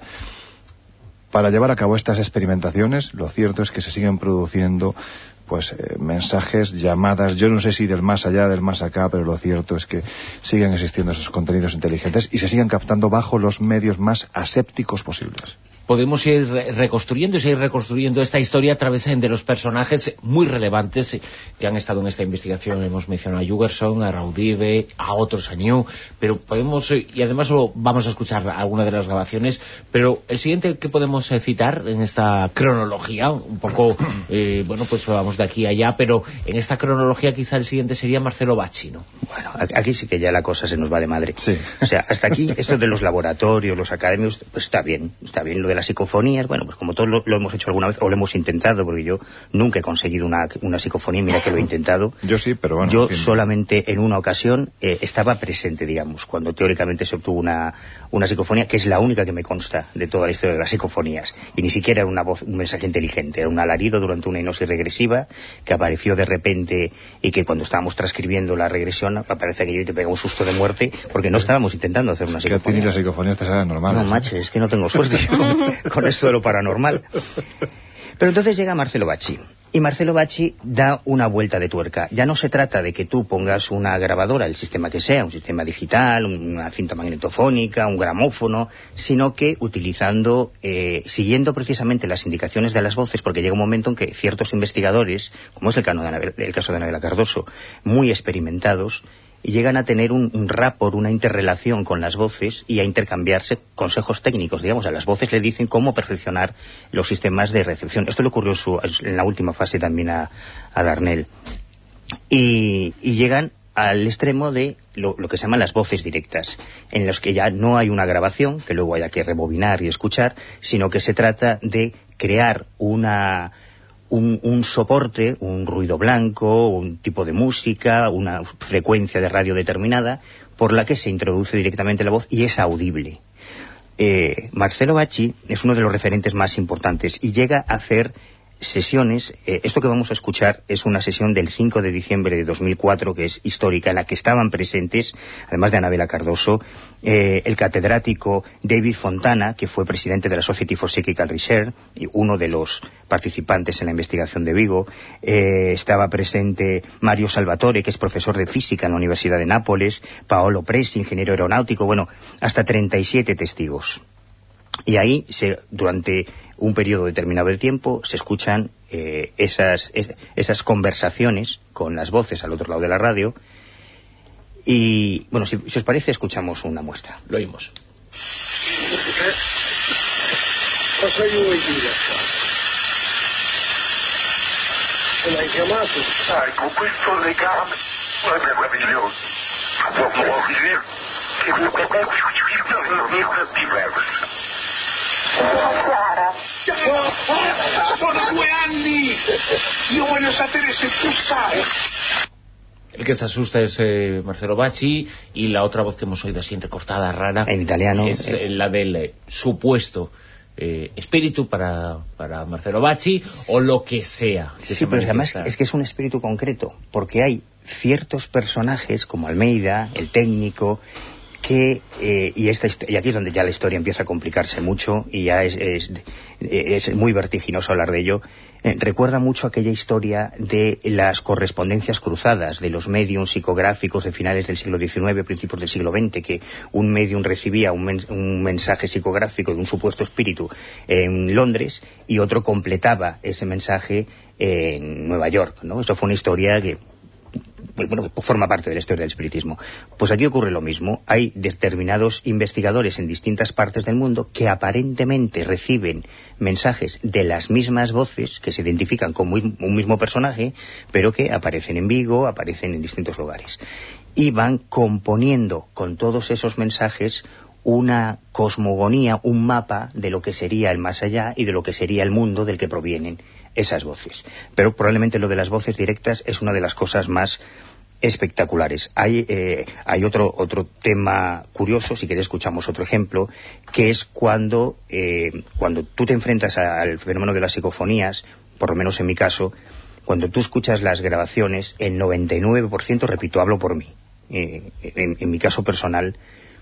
para llevar a cabo estas experimentaciones, lo cierto es que se siguen produciendo pues eh, mensajes, llamadas, yo no sé si del más allá, del más acá, pero lo cierto es que siguen existiendo esos contenidos inteligentes y se siguen captando bajo los medios más asépticos posibles. Podemos ir reconstruyendo y seguir reconstruyendo esta historia a través de los personajes muy relevantes que han estado en esta investigación. Hemos mencionado a Jugerson, a Raudive, a otros, a New, pero podemos, y además vamos a escuchar alguna de las grabaciones, pero el siguiente que podemos citar en esta cronología, un poco, eh, bueno, pues vamos de aquí a allá, pero en esta cronología quizá el siguiente sería Marcelo Bacci, ¿no? Bueno, aquí sí que ya la cosa se nos va de madre. Sí. O sea, hasta aquí, esto de los laboratorios, los académicos, pues está bien, está bien lo de las psicofonías, bueno, pues como todos lo, lo hemos hecho alguna vez, o lo hemos intentado, porque yo nunca he conseguido una, una psicofonía, mira que lo he intentado. Yo sí, pero bueno. Yo en fin. solamente en una ocasión eh, estaba presente, digamos, cuando teóricamente se obtuvo una, una psicofonía, que es la única que me consta de toda la historia de las psicofonías, y ni siquiera era una voz, un mensaje inteligente, era un alarido durante una hipnosis regresiva, que apareció de repente, y que cuando estábamos transcribiendo la regresión, aparece que yo te pego un susto de muerte, porque no estábamos intentando hacer una psicofonía. Es que a ti ni las psicofonías te salen normales. No, macho, es que no tengo suerte con, con esto de lo paranormal. Pero entonces llega Marcelo Bacci, y Marcelo Bacci da una vuelta de tuerca. Ya no se trata de que tú pongas una grabadora, el sistema que sea, un sistema digital, una cinta magnetofónica, un gramófono, sino que utilizando, eh, siguiendo precisamente las indicaciones de las voces, porque llega un momento en que ciertos investigadores, como es el caso de Anabela, el caso de Anabela Cardoso, muy experimentados, y llegan a tener un, un rapport, una interrelación con las voces y a intercambiarse consejos técnicos, digamos, a las voces le dicen cómo perfeccionar los sistemas de recepción. Esto le ocurrió su, en la última fase también a, a Darnell. Y, y llegan al extremo de lo, lo que se llaman las voces directas, en los que ya no hay una grabación que luego haya que rebobinar y escuchar, sino que se trata de crear una un, un soporte, un ruido blanco, un tipo de música, una frecuencia de radio determinada, por la que se introduce directamente la voz y es audible. Eh, Marcelo Bacci es uno de los referentes más importantes y llega a hacer sesiones. Eh, esto que vamos a escuchar es una sesión del cinco de diciembre de dos mil cuatro, que es histórica, en la que estaban presentes, además de Anabela Cardoso, eh, el catedrático David Fontana, que fue presidente de la Society for Psychical Research y uno de los participantes en la investigación de Vigo. Eh, estaba presente Mario Salvatore, que es profesor de física en la Universidad de Nápoles, Paolo Presi, ingeniero aeronáutico, bueno, hasta treinta y siete testigos. Y ahí, se, durante un periodo determinado de tiempo, se escuchan eh, esas, esas conversaciones con las voces al otro lado de la radio. Y, bueno, si, si os parece, escuchamos una muestra. Lo oímos. Cosa vuoi dire? Se l'hai chiamato? Sai, con questo legame è meraviglioso. Può dire che è diverso. Chiara. Sono due anni. Io voglio sapere se tu sai. El que se asusta es eh, Marcelo Bacci, y la otra voz que hemos oído así entrecortada, rara, en italiano, es eh. la del eh, supuesto eh, espíritu para, para Marcelo Bacci, o lo que sea. Que sí, pero además es que es un espíritu concreto, porque hay ciertos personajes como Almeida, el técnico, que eh, y esta y aquí es donde ya la historia empieza a complicarse mucho y ya es, es, es muy vertiginoso hablar de ello. Eh, recuerda mucho aquella historia de las correspondencias cruzadas de los mediums psicográficos de finales del siglo diecinueve, principios del siglo veinte, que un medium recibía un, men un mensaje psicográfico de un supuesto espíritu en Londres y otro completaba ese mensaje en Nueva York, ¿no? Eso fue una historia que bueno, forma parte de la historia del espiritismo. Pues aquí ocurre lo mismo. Hay determinados investigadores en distintas partes del mundo que aparentemente reciben mensajes de las mismas voces, que se identifican como un mismo personaje, pero que aparecen en Vigo, aparecen en distintos lugares. Y van componiendo con todos esos mensajes una cosmogonía, un mapa de lo que sería el más allá y de lo que sería el mundo del que provienen esas voces. Pero probablemente lo de las voces directas es una de las cosas más espectaculares. Hay, eh, hay otro, otro tema curioso, si queréis escuchamos otro ejemplo, que es cuando, eh, cuando tú te enfrentas al fenómeno de las psicofonías, por lo menos en mi caso, cuando tú escuchas las grabaciones, el noventa y nueve por ciento, repito, hablo por mí, eh, en, en mi caso personal,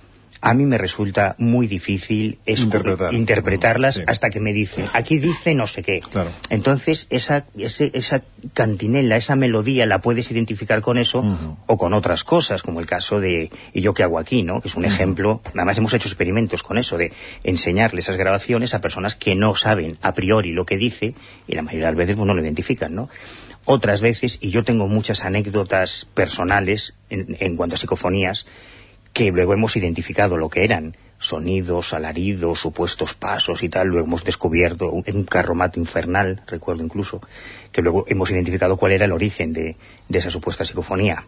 a mí me resulta muy difícil Interpretar. interpretarlas, sí. hasta que me dicen, aquí dice no sé qué. Claro. Entonces, esa, ese, esa cantinela, esa melodía, la puedes identificar con eso, uh-huh. o con otras cosas, como el caso de ¿y yo qué hago aquí?, ¿no? Que es un uh-huh. ejemplo. Además, hemos hecho experimentos con eso, de enseñarle esas grabaciones a personas que no saben a priori lo que dice, y la mayoría de las veces pues, no lo identifican, ¿no? Otras veces, y yo tengo muchas anécdotas personales en, en cuanto a psicofonías, que luego hemos identificado lo que eran sonidos, alaridos, supuestos pasos y tal. Luego hemos descubierto un, un carromato infernal, recuerdo incluso, que luego hemos identificado cuál era el origen de, de esa supuesta psicofonía.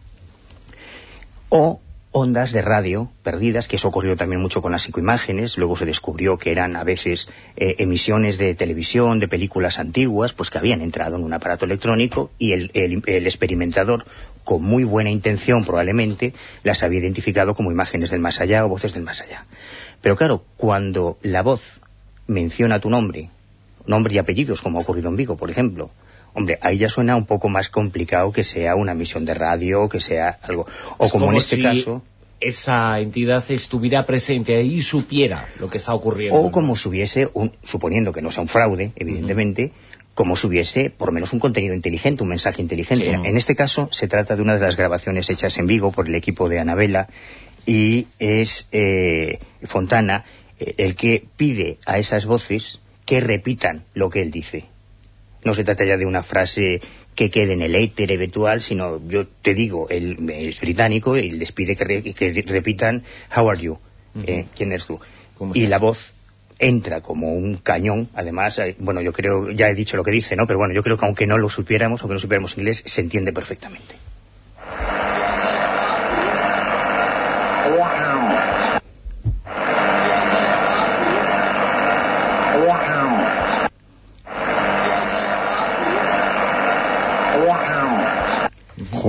O ondas de radio perdidas, que eso ocurrió también mucho con las psicoimágenes. Luego se descubrió que eran a veces eh, emisiones de televisión, de películas antiguas, pues que habían entrado en un aparato electrónico y el, el, el experimentador, con muy buena intención probablemente, las había identificado como imágenes del más allá o voces del más allá. Pero claro, cuando la voz menciona tu nombre, nombre y apellidos, como ha ocurrido en Vigo, por ejemplo, hombre, ahí ya suena un poco más complicado que sea una emisión de radio, que sea algo... O es como, como en este si caso... esa entidad estuviera presente ahí y supiera lo que está ocurriendo. O como si hubiese, un, suponiendo que no sea un fraude, evidentemente, uh-huh. como si hubiese, por lo menos, un contenido inteligente, un mensaje inteligente. Sí. En este caso, se trata de una de las grabaciones hechas en Vigo por el equipo de Anabela, y es eh, Fontana eh, el que pide a esas voces que repitan lo que él dice. No se trata ya de una frase que quede en el éter eventual, sino yo te digo, él es británico y les pide que, re, que repitan "How are you?", uh-huh. eh, ¿quién eres tú? Y la voz entra como un cañón. Además, eh, bueno, yo creo, ya he dicho lo que dice, ¿no? Pero bueno, yo creo que aunque no lo supiéramos, aunque no supiéramos inglés, se entiende perfectamente.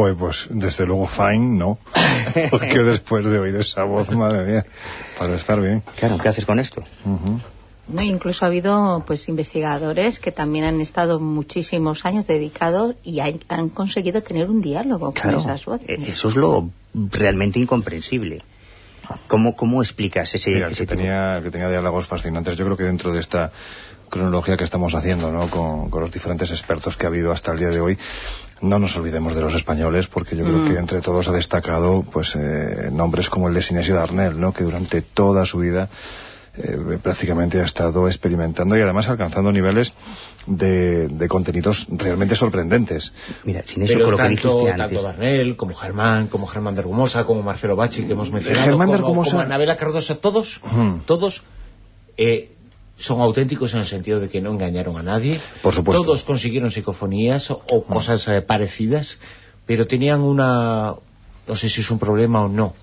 Joder, pues desde luego fine, no. Porque después de oír esa voz, madre mía, para estar bien. Claro, ¿qué haces con esto? Uh-huh. No, incluso ha habido pues investigadores que también han estado muchísimos años dedicados y hay, han conseguido tener un diálogo claro, con esas voces. Eso es lo realmente incomprensible. ¿Cómo, cómo explicas ese, Mira, ese que tenía, que tenía diálogos fascinantes? Yo creo que dentro de esta cronología que estamos haciendo, ¿no?, con, con los diferentes expertos que ha habido hasta el día de hoy, no nos olvidemos de los españoles, porque yo creo mm. que entre todos ha destacado pues eh, nombres como el de Sinesio Darnell, ¿no?, que durante toda su vida eh, prácticamente ha estado experimentando y además alcanzando niveles de, de contenidos realmente sorprendentes. Mira, Sinesio, con lo que dijiste antes, tanto Darnell como Germán, como Germán de Argumosa, como Marcelo Bacci, que hemos mencionado, Germán de como, Argumosa... como Anabela Cardoso, todos, mm. todos eh, son auténticos en el sentido de que no engañaron a nadie. Por supuesto. Todos consiguieron psicofonías o, o cosas eh, parecidas, pero tenían una... no sé si es un problema o no.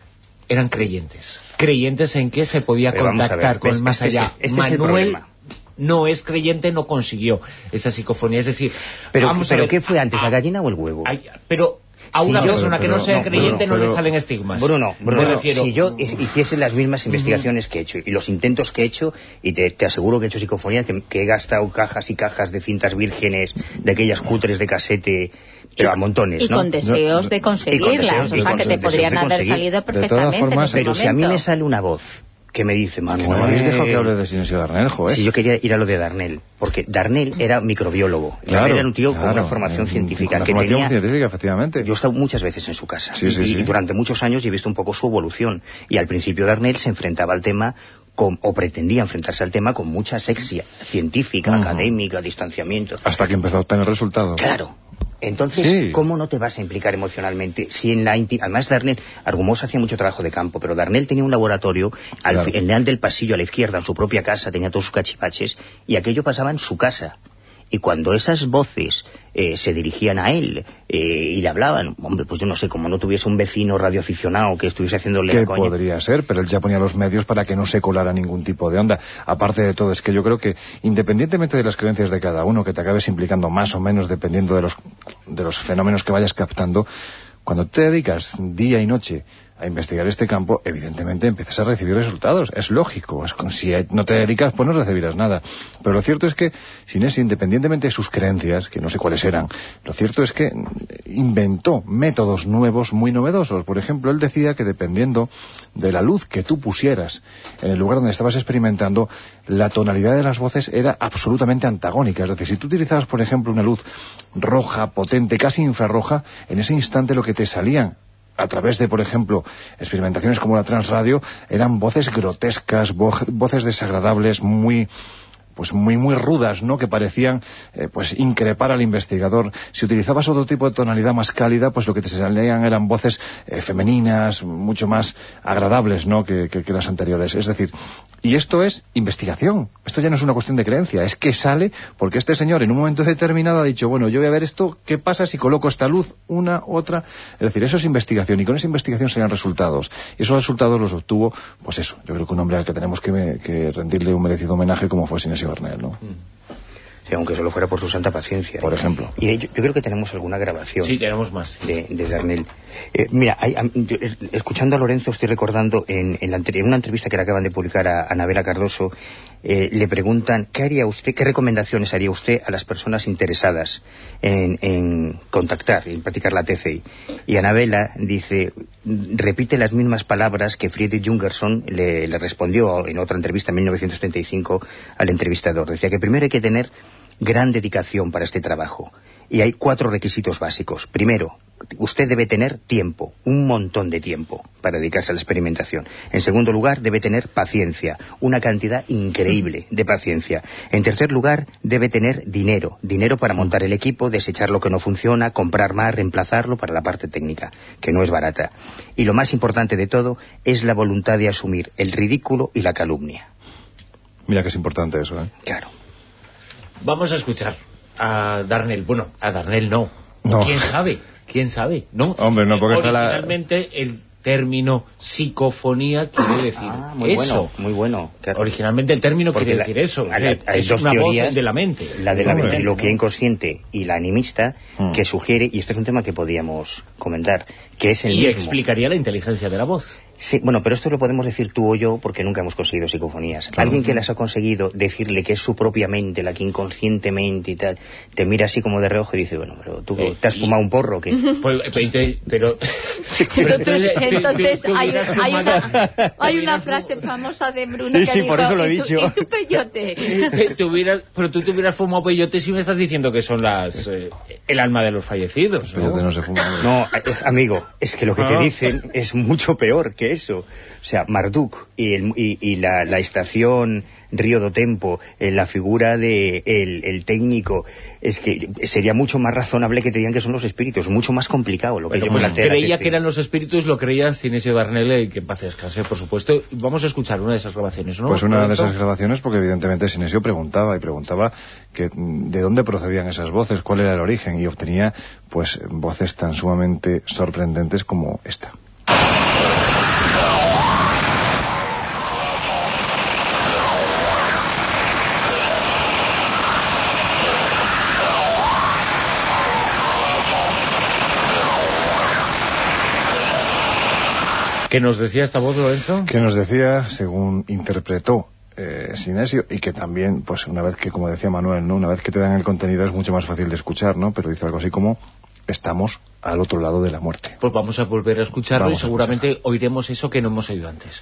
Eran creyentes. Creyentes en que se podía pero contactar con el más allá. Este, este Manuel es no es creyente, no consiguió esa psicofonía. Es decir, pero, vamos pero a ver, ¿qué fue antes, la gallina o el huevo? Ay, pero... a una sí, persona pero, pero, que no sea no, creyente Bruno, no pero, le salen estigmas. Bruno, Bruno, me refiero... si yo hiciese las mismas investigaciones uh-huh. que he hecho y los intentos que he hecho, y te, te aseguro que he hecho psicofonía, que, que he gastado cajas y cajas de cintas vírgenes, de aquellas cutres de casete, pero a montones, y ¿no? con deseos no, de conseguirlas, deseos, o sea, que te podrían haber salido perfectamente. Formas, pero momento. Si a mí me sale una voz que me dice, Manuel... Que no habéis dejado que hable de Sinesio Darnell, joder. Sí, yo quería ir a lo de Darnell, porque Darnell era microbiólogo. Claro, Darnell era un tío claro, con una formación eh, científica. Con que formación tenía, científica, efectivamente. Yo he estado muchas veces en su casa. Sí, y, sí, y sí. durante muchos años he visto un poco su evolución. Y al principio Darnell se enfrentaba al tema... Con, o pretendía enfrentarse al tema con mucha sexia científica, uh-huh. académica, distanciamiento. Hasta que empezó a obtener resultados. Claro. Entonces, sí. ¿cómo no te vas a implicar emocionalmente? Si en la inti- Además, Darnell, Argumosa hacía mucho trabajo de campo, pero Darnell tenía un laboratorio al claro. en el del pasillo a la izquierda, en su propia casa, tenía todos sus cachivaches, y aquello pasaba en su casa. Y cuando esas voces eh, se dirigían a él eh, y le hablaban, hombre, pues yo no sé, como no tuviese un vecino radioaficionado que estuviese haciéndole la coña. Que podría ser, pero él ya ponía los medios para que no se colara ningún tipo de onda. Aparte de todo, es que yo creo que, independientemente de las creencias de cada uno, que te acabes implicando más o menos dependiendo de los, de los fenómenos que vayas captando, cuando te dedicas día y noche a investigar este campo, evidentemente empiezas a recibir resultados. Es lógico. Es como si no te dedicas, pues no recibirás nada. Pero lo cierto es que Sinesio, independientemente de sus creencias, que no sé cuáles eran, lo cierto es que inventó métodos nuevos muy novedosos. Por ejemplo, él decía que dependiendo de la luz que tú pusieras en el lugar donde estabas experimentando, la tonalidad de las voces era absolutamente antagónica. Es decir, si tú utilizabas, por ejemplo, una luz roja, potente, casi infrarroja, en ese instante lo que te salían a través de, por ejemplo, experimentaciones como la transradio, eran voces grotescas, vo- voces desagradables, muy... pues muy muy rudas, ¿no?, que parecían eh, pues increpar al investigador. Si utilizabas otro tipo de tonalidad más cálida, pues lo que te salían eran voces eh, femeninas, mucho más agradables, ¿no?, que, que, que las anteriores. Es decir, y esto es investigación. Esto ya no es una cuestión de creencia, es que sale porque este señor en un momento determinado ha dicho, bueno, yo voy a ver esto, ¿qué pasa si coloco esta luz, una, otra? Es decir, eso es investigación, y con esa investigación serían resultados. Y esos resultados los obtuvo, pues eso, yo creo que un hombre al que tenemos que, que rendirle un merecido homenaje como fue Sinesio Darnell, ¿no? Sí, aunque solo fuera por su santa paciencia. Por ejemplo. Y yo, yo creo que tenemos alguna grabación. Sí, tenemos más. De, de Darnell. Eh, mira, hay, a, yo, escuchando a Lorenzo estoy recordando en, en, la, en una entrevista que le acaban de publicar a, a Anabela Cardoso, eh, le preguntan, ¿qué haría usted, qué recomendaciones haría usted a las personas interesadas en, en contactar, en practicar la T C I? Y Anabela dice, repite las mismas palabras que Friedrich Jungerson le, le respondió en otra entrevista en mil novecientos setenta y cinco al entrevistador. Decía que primero hay que tener gran dedicación para este trabajo. Y hay cuatro requisitos básicos. Primero, usted debe tener tiempo, un montón de tiempo para dedicarse a la experimentación. En segundo lugar, debe tener paciencia, una cantidad increíble de paciencia. En tercer lugar, debe tener dinero, dinero para montar el equipo, desechar lo que no funciona, comprar más, reemplazarlo para la parte técnica, que no es barata. Y lo más importante de todo es la voluntad de asumir el ridículo y la calumnia. Mira que es importante eso, ¿eh? Claro. Vamos a escuchar a Darnell. Bueno, a Darnell no. No. ¿Quién sabe? ¿Quién sabe? ¿No? Hombre, no, porque está la... Originalmente, el término psicofonía quiere decir ah, muy eso. Bueno, muy bueno. Claro. Originalmente el término Porque quiere la, decir eso. Hay, hay es dos una teorías, voz de la mente. La de la no, ventriloquía no. inconsciente y la animista, mm. que sugiere, y este es un tema que podíamos comentar, que es el y mismo. explicaría la inteligencia de la voz. Sí, bueno, pero esto lo podemos decir tú o yo porque nunca hemos conseguido psicofonías. Claro. Alguien que las ha conseguido, decirle que es su propia mente, la que inconscientemente y tal, te mira así como de reojo y dice, bueno, pero tú eh, te has fumado y... un porro, ¿qué? Pues, pero... pero... entonces, entonces hay, hay, una, hay una frase famosa de Bruno sí, que sí, dijo, por eso lo he ¿y dicho. tu, ¿y tu peyote? te hubieras, pero tú te hubieras fumado peyotes y me estás diciendo que son las eh, el alma de los fallecidos, ¿no? Peyote no se fuma. No, amigo, es que lo que ah. te dicen es mucho peor que eso. O sea, Marduk y, el, y, y la, la estación Río do Tempo, eh, la figura de el, el técnico, es que sería mucho más razonable que te digan que son los espíritus, mucho más complicado lo que bueno, yo pues creía que eran los espíritus, lo creía Sinesio Darnell, y que en paz descanse, por supuesto. Vamos a escuchar una de esas grabaciones, ¿no? Pues una de esas grabaciones, porque evidentemente Sinesio preguntaba y preguntaba que de dónde procedían esas voces, cuál era el origen, y obtenía pues voces tan sumamente sorprendentes como esta. ¿Qué nos decía esta voz, Lorenzo? Que nos decía, según interpretó eh, Sinesio, y que también, pues una vez que, como decía Manuel, ¿no? Una vez que te dan el contenido es mucho más fácil de escuchar, ¿no? Pero dice algo así como, estamos al otro lado de la muerte. Pues vamos a volver a escucharlo vamos y seguramente oiremos eso que no hemos oído antes.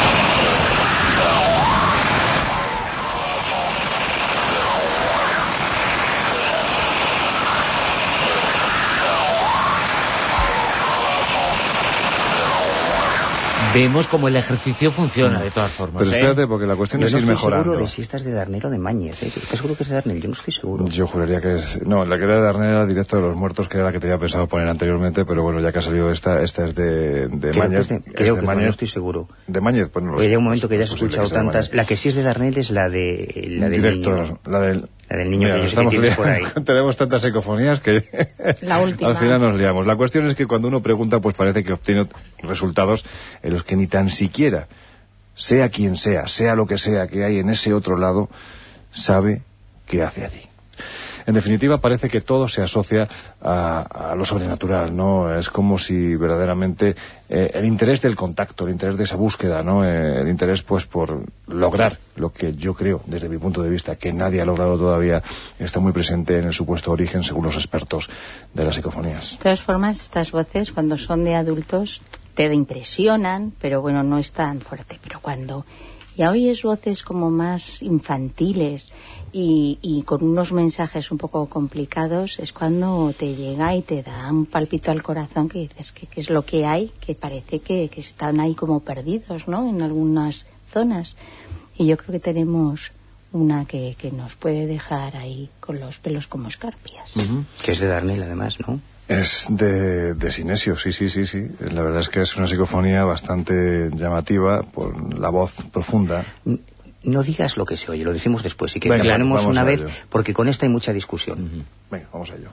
Vemos como el ejercicio funciona, de todas formas. Pero espérate, ¿eh? Porque la cuestión yo es no ir mejorando. Yo no estoy seguro de si esta es de Darnell o de Mañez, ¿eh? ¿Estás seguro que es de Darnell? Yo no estoy seguro. Yo juraría que es... No, la que era de Darnell era Directo de los Muertos, que era la que tenía pensado poner anteriormente, pero bueno, ya que ha salido esta, esta es de, de creo Mañez. Que es de, creo es de que Mañez. No estoy seguro. ¿De Mañez? Pues no lo sé. Llega un momento es, que ya has es escuchado que tantas... La que sí es de Darnell es la de... La del Directo, niño. La del... La del niño. Mira, que yo sé que tienes por ahí. Tenemos tantas psicofonías que la última. Al final nos liamos. La cuestión es que cuando uno pregunta, pues parece que obtiene resultados en los que ni tan siquiera, sea quien sea, sea lo que sea que hay en ese otro lado, sabe qué hace allí. En definitiva, parece que todo se asocia a, a lo sobrenatural, ¿no? Es como si verdaderamente eh, el interés del contacto, el interés de esa búsqueda, ¿no? Eh, el interés, pues, por lograr lo que yo creo, desde mi punto de vista, que nadie ha logrado todavía, está muy presente en el supuesto origen, según los expertos de las psicofonías. De todas formas, estas voces, cuando son de adultos, te impresionan, pero bueno, no es tan fuerte. Pero cuando ya oyes voces como más infantiles y, y con unos mensajes un poco complicados, es cuando te llega y te da un palpito al corazón que dices que, que es lo que hay, que parece que, que están ahí como perdidos, ¿no? En algunas zonas. Y yo creo que tenemos una que, que nos puede dejar ahí con los pelos como escarpias. Uh-huh. Que es de Darnell, además, ¿no? Es de, de Sinesio, sí, sí, sí, sí. La verdad es que es una psicofonía bastante llamativa por la voz profunda. No digas lo que se oye, lo decimos después. Si que Venga, la ponemos una vez, ello. Porque con esta hay mucha discusión. Uh-huh. Venga, vamos a ello.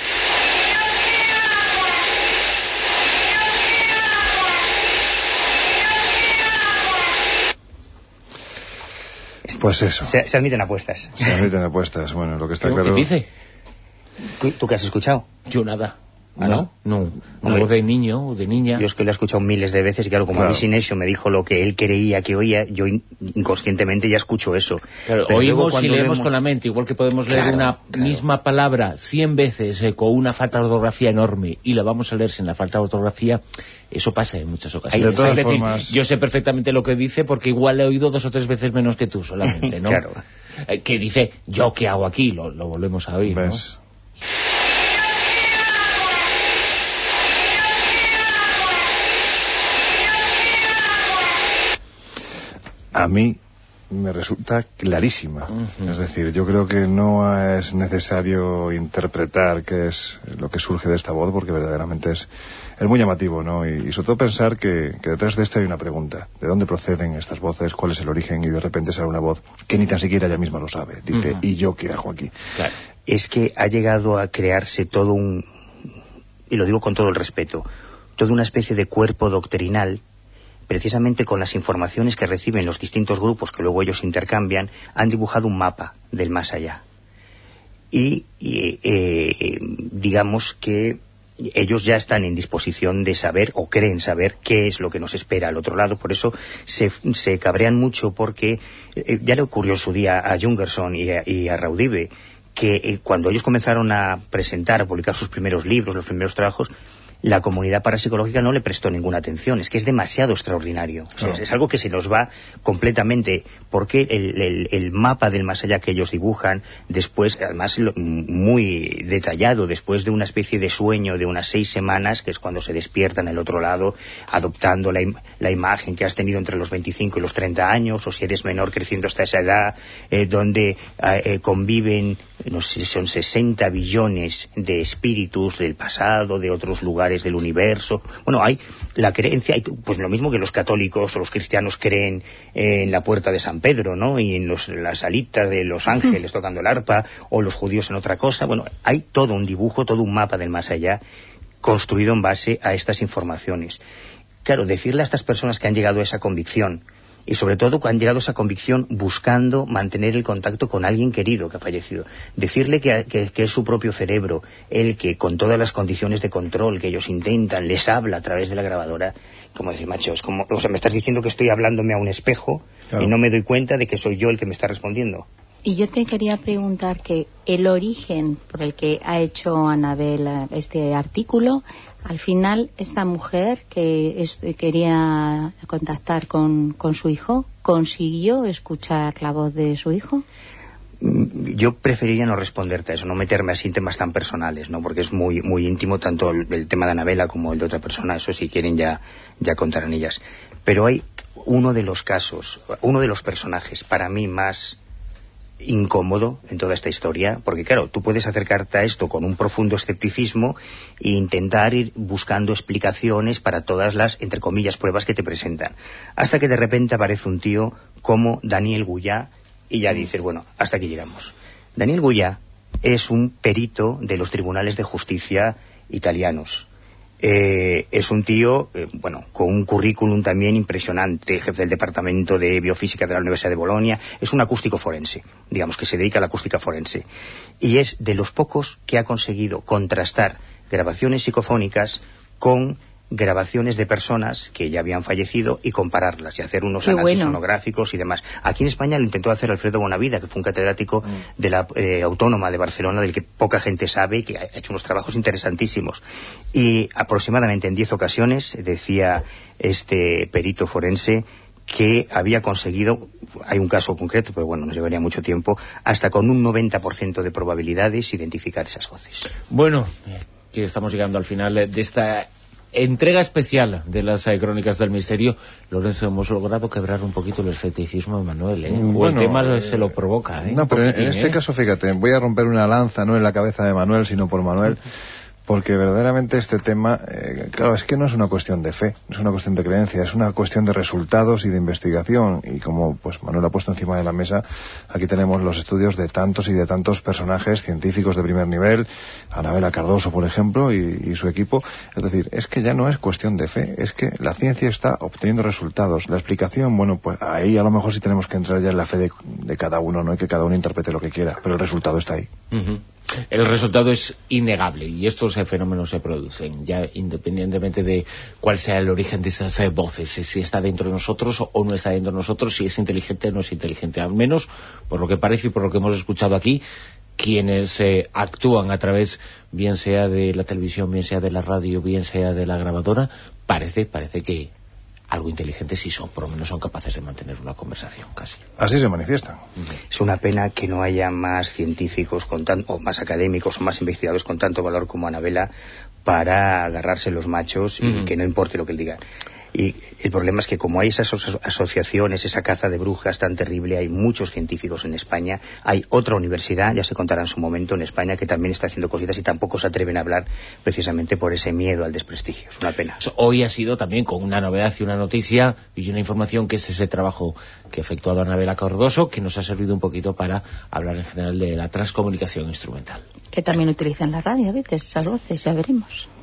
Pues eso. Se, se admiten apuestas. Se admiten apuestas. Bueno, lo que está ¿Qué, claro... ¿Qué dice? ¿Tú, ¿Tú qué has escuchado? Yo nada. ¿Ah, no? No, una voz de niño o de niña. Yo es que lo he escuchado miles de veces y claro, como claro. a mí Sinesio me dijo lo que él creía que oía, yo in, inconscientemente ya escucho eso. Claro, oímos y leemos vemos... con la mente, igual que podemos leer claro, una claro. misma palabra cien veces eh, con una falta de ortografía enorme y la vamos a leer sin la falta de ortografía, eso pasa en muchas ocasiones. De todas es decir, formas... yo sé perfectamente lo que dice porque igual le he oído dos o tres veces menos que tú solamente, ¿no? Claro. Eh, que dice, ¿yo qué hago aquí? Lo, lo volvemos a oír, ¿ves? ¿No? A mí me resulta clarísima. Uh-huh. Es decir, yo creo que no es necesario interpretar qué es lo que surge de esta voz, porque verdaderamente es, es muy llamativo, ¿no? Y, y sobre todo pensar que, que detrás de esto hay una pregunta. ¿De dónde proceden estas voces? ¿Cuál es el origen? Y de repente sale una voz que ni tan siquiera ella misma lo sabe. Dice, uh-huh. ¿y yo qué hago aquí? Claro. Es que ha llegado a crearse todo un... y lo digo con todo el respeto... toda una especie de cuerpo doctrinal, precisamente con las informaciones que reciben los distintos grupos que luego ellos intercambian, han dibujado un mapa del más allá. Y, y eh, digamos que ellos ya están en disposición de saber, o creen saber, qué es lo que nos espera al otro lado. Por eso se, se cabrean mucho, porque eh, ya le ocurrió en su día a Jungerson y a, y a Raudive, que eh, cuando ellos comenzaron a presentar, a publicar sus primeros libros, los primeros trabajos, la comunidad parapsicológica no le prestó ninguna atención. Es que es demasiado extraordinario. O sea, No. es, es algo que se nos va completamente, porque el, el, el mapa del más allá que ellos dibujan, después, además lo, muy detallado, después de una especie de sueño de unas seis semanas, que es cuando se despiertan al otro lado, adoptando la, im la imagen que has tenido entre los veinticinco y los treinta años, o si eres menor creciendo hasta esa edad, eh, donde eh, conviven, no sé si son sesenta billones de espíritus del pasado, de otros lugares del universo. Bueno, hay la creencia, hay, pues lo mismo que los católicos o los cristianos creen en la puerta de San Pedro, ¿no? Y en los, las alitas de los ángeles tocando el arpa, o los judíos en otra cosa. Bueno, hay todo un dibujo, todo un mapa del más allá construido en base a estas informaciones. Claro, decirle a estas personas que han llegado a esa convicción, y sobre todo que han llegado a esa convicción buscando mantener el contacto con alguien querido que ha fallecido. Decirle que, que, que es su propio cerebro el que, con todas las condiciones de control que ellos intentan, les habla a través de la grabadora, como decir, macho, es como, o sea, me estás diciendo que estoy hablándome a un espejo, claro, y no me doy cuenta de que soy yo el que me está respondiendo. Y yo te quería preguntar que el origen por el que ha hecho Anabel este artículo, al final esta mujer que es, quería contactar con, con su hijo, ¿consiguió escuchar la voz de su hijo? Yo preferiría no responderte a eso, no meterme así en temas tan personales, ¿no? Porque es muy muy íntimo tanto el, el tema de Anabela como el de otra persona. Eso, si quieren, ya, ya contarán ellas. Pero hay uno de los casos, uno de los personajes para mí más incómodo en toda esta historia, porque claro, tú puedes acercarte a esto con un profundo escepticismo e intentar ir buscando explicaciones para todas las, entre comillas, pruebas que te presentan, hasta que de repente aparece un tío como Daniel Guyá y ya dices, bueno, hasta aquí llegamos. Daniel Guyá es un perito de los tribunales de justicia italianos. Eh, es un tío, eh, bueno, con un currículum también impresionante, jefe del departamento de biofísica de la Universidad de Bolonia. Es un acústico forense, digamos, que se dedica a la acústica forense, y es de los pocos que ha conseguido contrastar grabaciones psicofónicas con grabaciones de personas que ya habían fallecido y compararlas y hacer unos Qué análisis bueno. sonográficos y demás. Aquí en España lo intentó hacer Alfredo Bonavida, que fue un catedrático mm. de la eh, Autónoma de Barcelona, del que poca gente sabe, que ha hecho unos trabajos interesantísimos. Y aproximadamente en diez ocasiones, decía este perito forense, que había conseguido, hay un caso concreto, pero bueno, nos llevaría mucho tiempo, hasta con un noventa por ciento de probabilidades identificar esas voces. Bueno, que estamos llegando al final de esta entrega especial de las eh, Crónicas del Misterio. Lorenzo, hemos logrado quebrar un poquito el escepticismo de Manuel, ¿eh? Bueno, o el tema eh, se lo provoca, ¿eh? No, pero en, poquitín, en este ¿eh? caso, fíjate, voy a romper una lanza, no en la cabeza de Manuel, sino por Manuel, porque verdaderamente este tema, eh, claro, es que no es una cuestión de fe, no es una cuestión de creencia, es una cuestión de resultados y de investigación. Y como pues Manuel ha puesto encima de la mesa, aquí tenemos los estudios de tantos y de tantos personajes científicos de primer nivel, Anabela Cardoso, por ejemplo, y, y su equipo. Es decir, es que ya no es cuestión de fe, es que la ciencia está obteniendo resultados. La explicación, bueno, pues ahí a lo mejor sí tenemos que entrar ya en la fe de, de cada uno, no, y que cada uno interprete lo que quiera, pero el resultado está ahí. Uh-huh. El resultado es innegable y estos eh, fenómenos se producen ya independientemente de cuál sea el origen de esas eh, voces, si está dentro de nosotros o no está dentro de nosotros, si es inteligente o no es inteligente. Al menos, por lo que parece y por lo que hemos escuchado aquí, quienes eh, actúan a través, bien sea de la televisión, bien sea de la radio, bien sea de la grabadora, parece, parece que algo inteligente sí son, por lo menos son capaces de mantener una conversación casi. Así se manifiestan. Es una pena que no haya más científicos con tan, o más académicos o más investigadores con tanto valor como Anabela para agarrarse los machos y uh-huh. que no importe lo que él diga. Y el problema es que como hay esas asociaciones, esa caza de brujas tan terrible, hay muchos científicos en España. Hay otra universidad, ya se contará en su momento, en España, que también está haciendo cositas y tampoco se atreven a hablar precisamente por ese miedo al desprestigio. Es una pena. Hoy ha sido también con una novedad y una noticia y una información, que es ese trabajo que ha efectuado Anabela Cardoso, que nos ha servido un poquito para hablar en general de la transcomunicación instrumental. Que también utilizan la radio a veces, esas voces, ya veremos.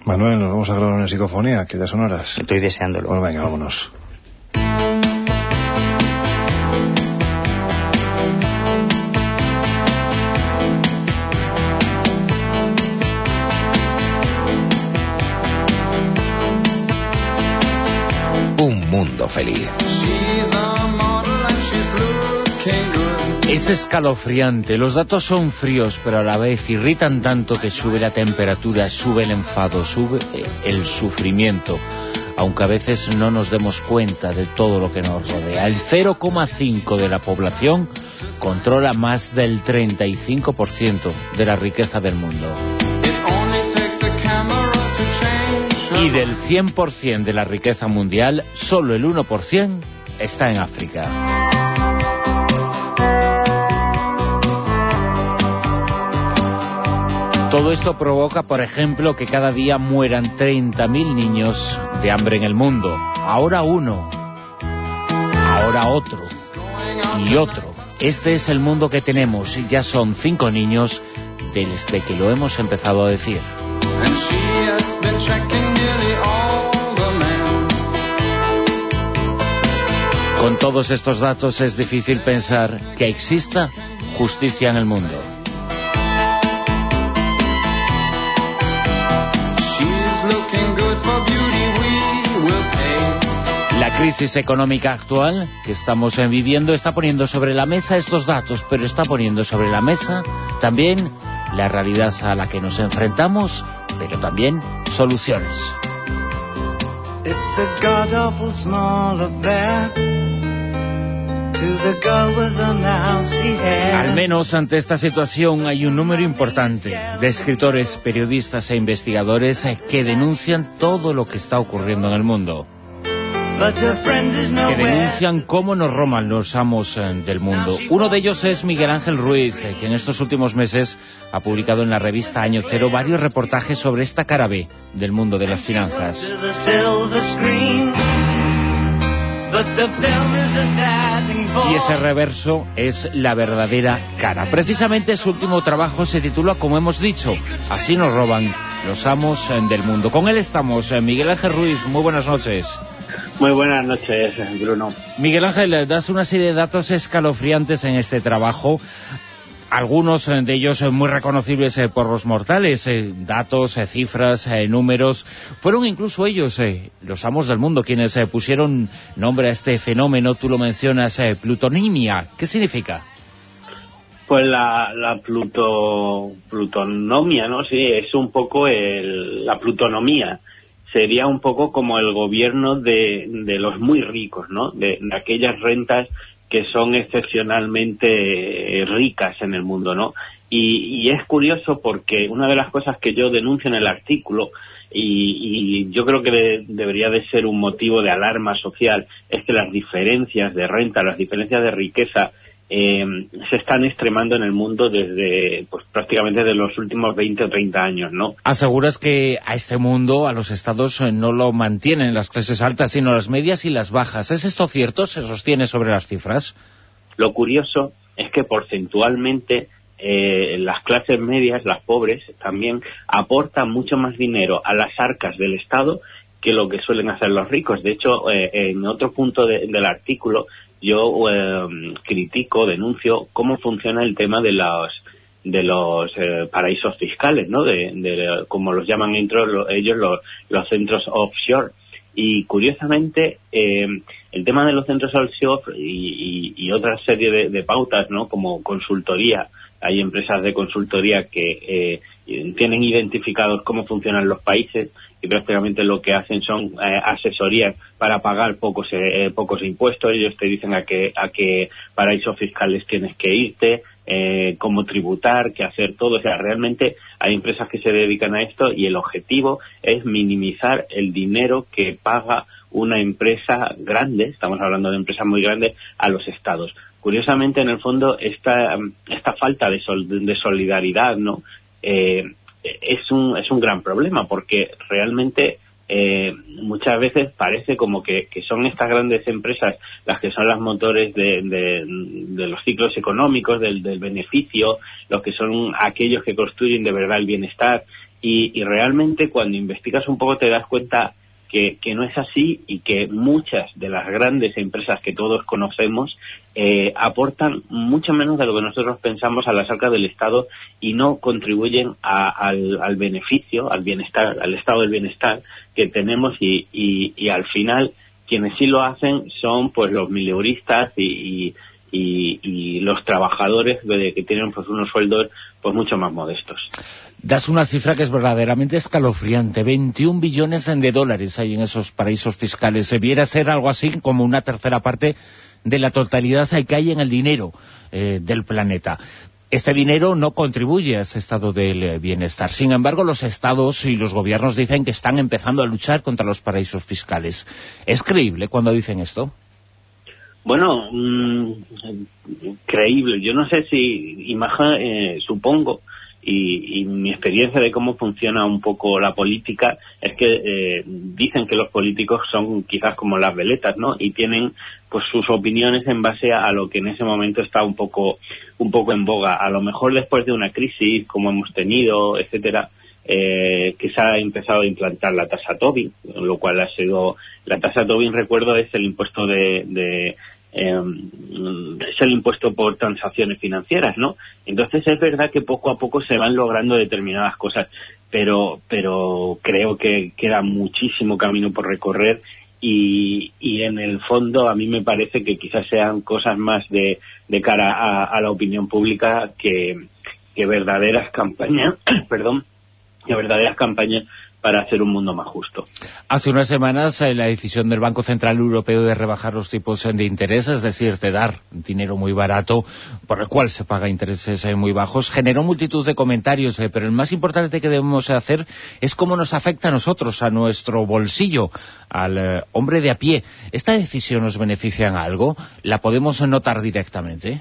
Manuel, nos vamos a grabar una psicofonía, que ya son horas. Estoy deseándolo. Bueno, venga, vámonos. Un mundo feliz. Es escalofriante, los datos son fríos, pero a la vez irritan tanto que sube la temperatura, sube el enfado, sube el sufrimiento, aunque a veces no nos demos cuenta de todo lo que nos rodea. El cero coma cinco de la población controla más del treinta y cinco por ciento de la riqueza del mundo. Y del cien por ciento de la riqueza mundial, solo el uno por ciento está en África. Todo esto provoca, por ejemplo, que cada día mueran treinta mil niños de hambre en el mundo. Ahora uno, ahora otro y otro. Este es el mundo que tenemos y ya son cinco niños desde que lo hemos empezado a decir. Con todos estos datos es difícil pensar que exista justicia en el mundo. La crisis económica actual que estamos viviendo está poniendo sobre la mesa estos datos, pero está poniendo sobre la mesa también la realidad a la que nos enfrentamos, pero también soluciones. Al menos ante esta situación hay un número importante de escritores, periodistas e investigadores que denuncian todo lo que está ocurriendo en el mundo. Que denuncian cómo nos roban los amos del mundo. Uno de ellos es Miguel Ángel Ruiz, que en estos últimos meses ha publicado en la revista Año Cero varios reportajes sobre esta cara B del mundo de las finanzas. Y ese reverso es la verdadera cara. Precisamente su último trabajo se titula, como hemos dicho, Así nos roban los amos del mundo. Con él estamos, Miguel Ángel Ruiz, muy buenas noches. Muy buenas noches, Bruno. Miguel Ángel, das una serie de datos escalofriantes en este trabajo, algunos de ellos muy reconocibles por los mortales, datos, cifras, números. Fueron incluso ellos, los amos del mundo, quienes pusieron nombre a este fenómeno. Tú lo mencionas, plutonimia. ¿Qué significa? Pues la, la pluto, plutonomía, ¿no? Sí, es un poco el, la plutonomía. Sería un poco como el gobierno de, de los muy ricos, ¿no? De, de aquellas rentas que son excepcionalmente ricas en el mundo, ¿no? Y, y es curioso porque una de las cosas que yo denuncio en el artículo, y, y yo creo que de, debería de ser un motivo de alarma social, es que las diferencias de renta, las diferencias de riqueza, eh, se están extremando en el mundo desde, pues prácticamente desde los últimos veinte o treinta años, ¿no? Aseguras que a este mundo, a los estados, no lo mantienen las clases altas, sino las medias y las bajas. ¿Es esto cierto? ¿Se sostiene sobre las cifras? Lo curioso es que porcentualmente eh, las clases medias, las pobres, también aportan mucho más dinero a las arcas del Estado que lo que suelen hacer los ricos. De hecho, eh, en otro punto de, del artículo, yo eh, critico, denuncio cómo funciona el tema de los de los eh, paraísos fiscales, ¿no? De, de como los llaman ellos, los, los centros offshore. Y curiosamente, eh, el tema de los centros offshore y, y, y otra serie de, de pautas, ¿no? Como consultoría, hay empresas de consultoría que eh, tienen identificados cómo funcionan los países y prácticamente lo que hacen son eh, asesorías para pagar pocos eh, pocos impuestos. Ellos te dicen a qué a qué paraísos fiscales tienes que irte, eh, cómo tributar, qué hacer todo. O sea, realmente hay empresas que se dedican a esto y el objetivo es minimizar el dinero que paga una empresa grande, estamos hablando de empresas muy grandes, a los estados. Curiosamente, en el fondo, esta esta falta de, sol, de solidaridad, ¿no? Eh, es un es un gran problema porque realmente eh, muchas veces parece como que, que son estas grandes empresas las que son las motores de, de, de los ciclos económicos, del, del beneficio, los que son aquellos que construyen de verdad el bienestar. y, y realmente cuando investigas un poco te das cuenta que, que no es así y que muchas de las grandes empresas que todos conocemos eh, aportan mucho menos de lo que nosotros pensamos a las arcas del Estado y no contribuyen a, al, al beneficio, al bienestar, al estado del bienestar que tenemos y, y, y al final quienes sí lo hacen son pues los mileuristas y, y, y, y los trabajadores de, que tienen pues unos sueldos pues mucho más modestos. Das una cifra que es verdaderamente escalofriante. veintiún billones de dólares hay en esos paraísos fiscales. Debiera ser algo así como una tercera parte de la totalidad que hay en el dinero eh, del planeta. Este dinero no contribuye a ese estado del bienestar. Sin embargo, los estados y los gobiernos dicen que están empezando a luchar contra los paraísos fiscales. ¿Es creíble cuando dicen esto? Bueno, mmm, creíble. Yo no sé si, imagino, eh, supongo, y, y mi experiencia de cómo funciona un poco la política es que eh, dicen que los políticos son quizás como las veletas, ¿no? Y tienen pues sus opiniones en base a, a lo que en ese momento está un poco un poco en boga. A lo mejor después de una crisis como hemos tenido, etcétera, eh, que se ha empezado a implantar la tasa Tobin, lo cual ha sido la tasa Tobin, recuerdo, es el impuesto de, de Eh, es el impuesto por transacciones financieras, ¿no? Entonces es verdad que poco a poco se van logrando determinadas cosas, pero pero creo que queda muchísimo camino por recorrer y, y en el fondo a mí me parece que quizás sean cosas más de, de cara a, a la opinión pública que, que verdaderas campañas, perdón, que verdaderas campañas para hacer un mundo más justo. Hace unas semanas eh, la decisión del Banco Central Europeo de rebajar los tipos de interés, es decir, de dar dinero muy barato por el cual se paga intereses eh, muy bajos, generó multitud de comentarios, eh, pero el más importante que debemos hacer es cómo nos afecta a nosotros, a nuestro bolsillo, al eh, hombre de a pie. ¿Esta decisión nos beneficia en algo? ¿La podemos notar directamente?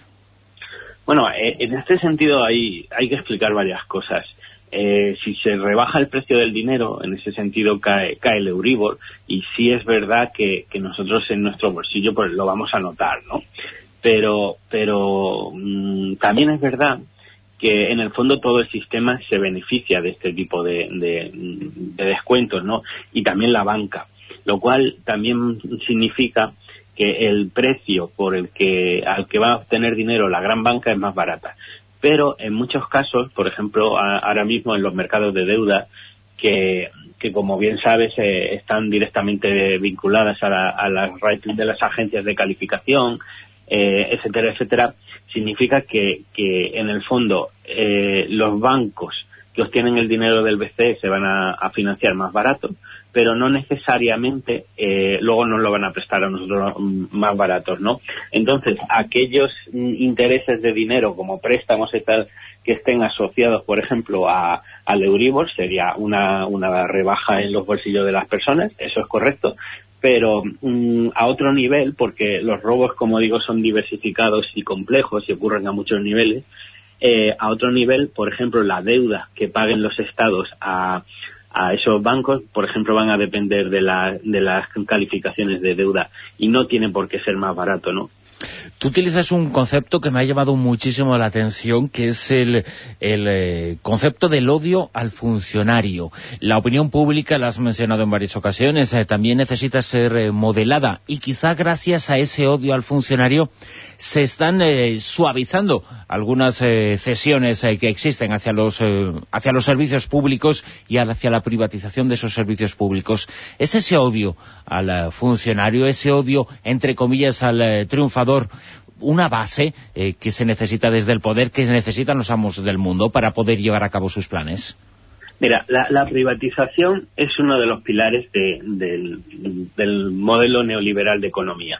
Bueno, eh, en este sentido hay, hay que explicar varias cosas. Eh, si se rebaja el precio del dinero, en ese sentido cae, cae el Euribor, y sí es verdad que, que nosotros en nuestro bolsillo pues lo vamos a notar, ¿no? Pero, pero mmm, también es verdad que en el fondo todo el sistema se beneficia de este tipo de, de, de descuentos, ¿no? Y también la banca, lo cual también significa que el precio por el que al que va a obtener dinero la gran banca es más barata. Pero en muchos casos, por ejemplo, a, ahora mismo en los mercados de deuda, que, que como bien sabes eh, están directamente vinculadas a, la, a las ratings de las agencias de calificación, eh, etcétera, etcétera, significa que, que en el fondo eh, los bancos que obtienen el dinero del B C E se van a, a financiar más barato, pero no necesariamente eh, luego nos lo van a prestar a nosotros más baratos, ¿no? Entonces, aquellos intereses de dinero como préstamos y tal que estén asociados, por ejemplo, a al Euribor, sería una, una rebaja en los bolsillos de las personas, eso es correcto, pero mmm, a otro nivel, porque los robos, como digo, son diversificados y complejos y ocurren a muchos niveles, eh, a otro nivel, por ejemplo, la deuda que paguen los estados a a esos bancos, por ejemplo, van a depender de, la, de las calificaciones de deuda y no tiene por qué ser más barato, ¿no? Tú utilizas un concepto que me ha llamado muchísimo la atención, que es el, el eh, concepto del odio al funcionario. La opinión pública, la has mencionado en varias ocasiones, eh, también necesita ser eh, modelada, y quizá gracias a ese odio al funcionario se están eh, suavizando algunas eh, cesiones eh, que existen hacia los, eh, hacia los servicios públicos y hacia la privatización de esos servicios públicos. ¿Es ese odio al eh, funcionario, ese odio, entre comillas, al eh, triunfador, una base eh, que se necesita desde el poder, que necesitan los amos del mundo para poder llevar a cabo sus planes? Mira, la, la privatización es uno de los pilares de, del, del modelo neoliberal de economía.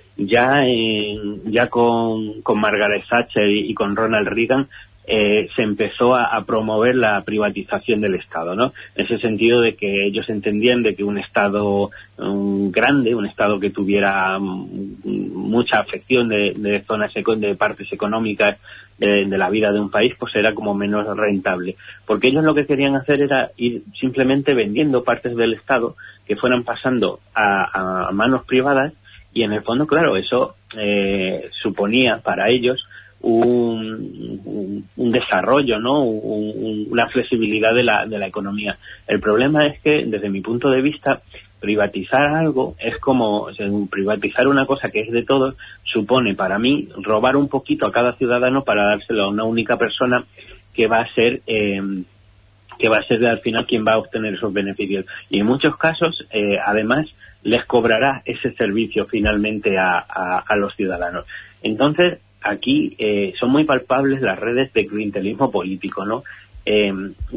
Ya en, ya con, con Margaret Thatcher y, y con Ronald Reagan eh, se empezó a, a promover la privatización del Estado, ¿no? En ese sentido de que ellos entendían de que un Estado um, grande, un Estado que tuviera um, mucha afección de, de zonas, de partes económicas de, de la vida de un país, pues era como menos rentable. Porque ellos lo que querían hacer era ir simplemente vendiendo partes del Estado que fueran pasando a, a manos privadas, y en el fondo, claro, eso eh, suponía para ellos un, un, un desarrollo, ¿no? Un, un, una flexibilidad de la, de la economía. El problema es que, desde mi punto de vista, privatizar algo es como, o sea, privatizar una cosa que es de todos supone para mí robar un poquito a cada ciudadano para dárselo a una única persona que va a ser eh, que va a ser al final quien va a obtener esos beneficios. Y en muchos casos, eh, además, les cobrará ese servicio finalmente a, a, a los ciudadanos. Entonces, aquí eh, son muy palpables las redes de clientelismo político, ¿no? Eh,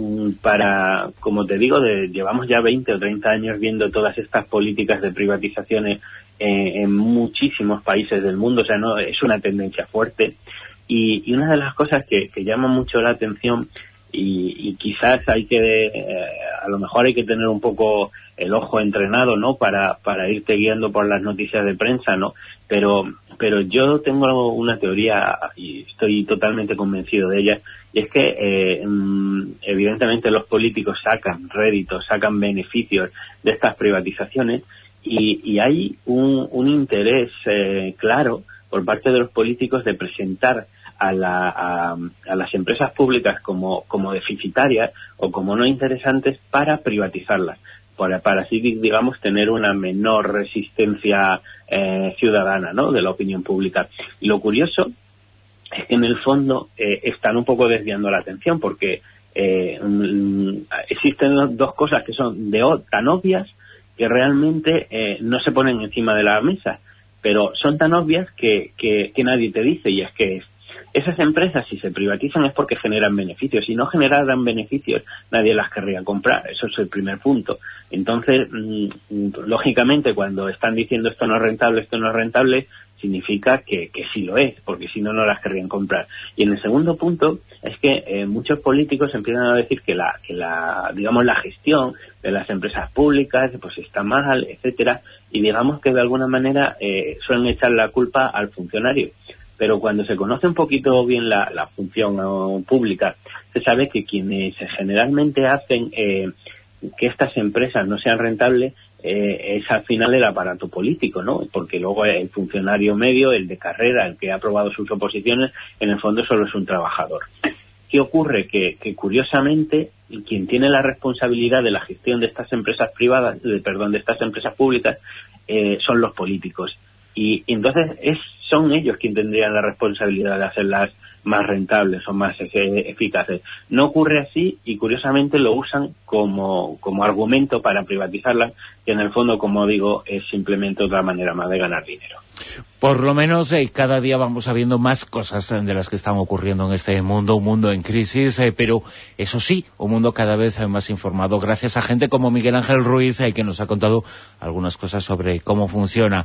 para, como te digo, de, llevamos ya veinte o treinta años viendo todas estas políticas de privatizaciones eh, en muchísimos países del mundo, o sea, no es una tendencia fuerte. Y, y una de las cosas que, que llama mucho la atención, y, y quizás hay que, eh, a lo mejor hay que tener un poco el ojo entrenado, ¿no? Para, para irte guiando por las noticias de prensa, ¿no? Pero, pero yo tengo una teoría y estoy totalmente convencido de ella, y es que eh, evidentemente los políticos sacan réditos, sacan beneficios de estas privatizaciones, y, y hay un, un interés eh, claro por parte de los políticos de presentar a, la, a, a las empresas públicas como, como deficitarias o como no interesantes para privatizarlas, para, para así, digamos, tener una menor resistencia eh, ciudadana, ¿no?, de la opinión pública. Y lo curioso es que en el fondo eh, están un poco desviando la atención, porque eh, mm, existen dos cosas que son de tan obvias que realmente eh, no se ponen encima de la mesa, pero son tan obvias que, que, que nadie te dice, y es que esas empresas, si se privatizan, es porque generan beneficios. Si no generaran beneficios, nadie las querría comprar. Eso es el primer punto. Entonces, mmm, lógicamente, cuando están diciendo esto no es rentable, esto no es rentable, significa que, que sí lo es, porque si no, no las querrían comprar. Y en el segundo punto es que eh, muchos políticos empiezan a decir que la, que la, digamos, la gestión de las empresas públicas pues está mal, etcétera, y digamos que de alguna manera eh, suelen echar la culpa al funcionario. Pero cuando se conoce un poquito bien la, la función uh, pública, se sabe que quienes generalmente hacen eh, que estas empresas no sean rentables eh, es al final el aparato político, ¿no? Porque luego el funcionario medio, el de carrera, el que ha aprobado sus oposiciones, en el fondo solo es un trabajador. ¿Qué ocurre? Que, que curiosamente quien tiene la responsabilidad de la gestión de estas empresas privadas, de, perdón, de estas empresas públicas, eh, son los políticos. Y, y entonces es, son ellos quienes tendrían la responsabilidad de hacerlas más rentables o más eficaces. No ocurre así, y curiosamente lo usan como, como argumento para privatizarlas, que en el fondo, como digo, es simplemente otra manera más de ganar dinero. Por lo menos eh, cada día vamos sabiendo más cosas de las que están ocurriendo en este mundo, un mundo en crisis, eh, pero eso sí, un mundo cada vez más informado, gracias a gente como Miguel Ángel Ruiz, eh, que nos ha contado algunas cosas sobre cómo funciona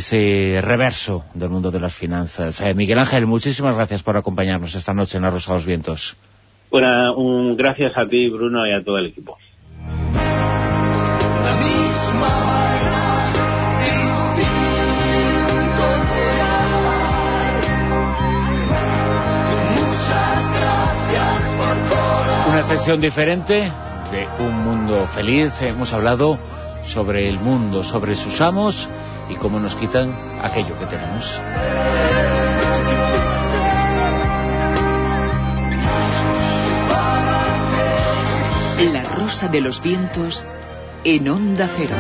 ese reverso del mundo de las finanzas. Eh, Miguel Ángel, muchísimas gracias por acompañarnos esta noche en La Rosa de los Vientos. Bueno, un, gracias a ti, Bruno, y a todo el equipo. La misma Una sección diferente de Un Mundo Feliz. Hemos hablado sobre el mundo, sobre sus amos y cómo nos quitan aquello que tenemos. La Rosa de los Vientos en Onda Cero.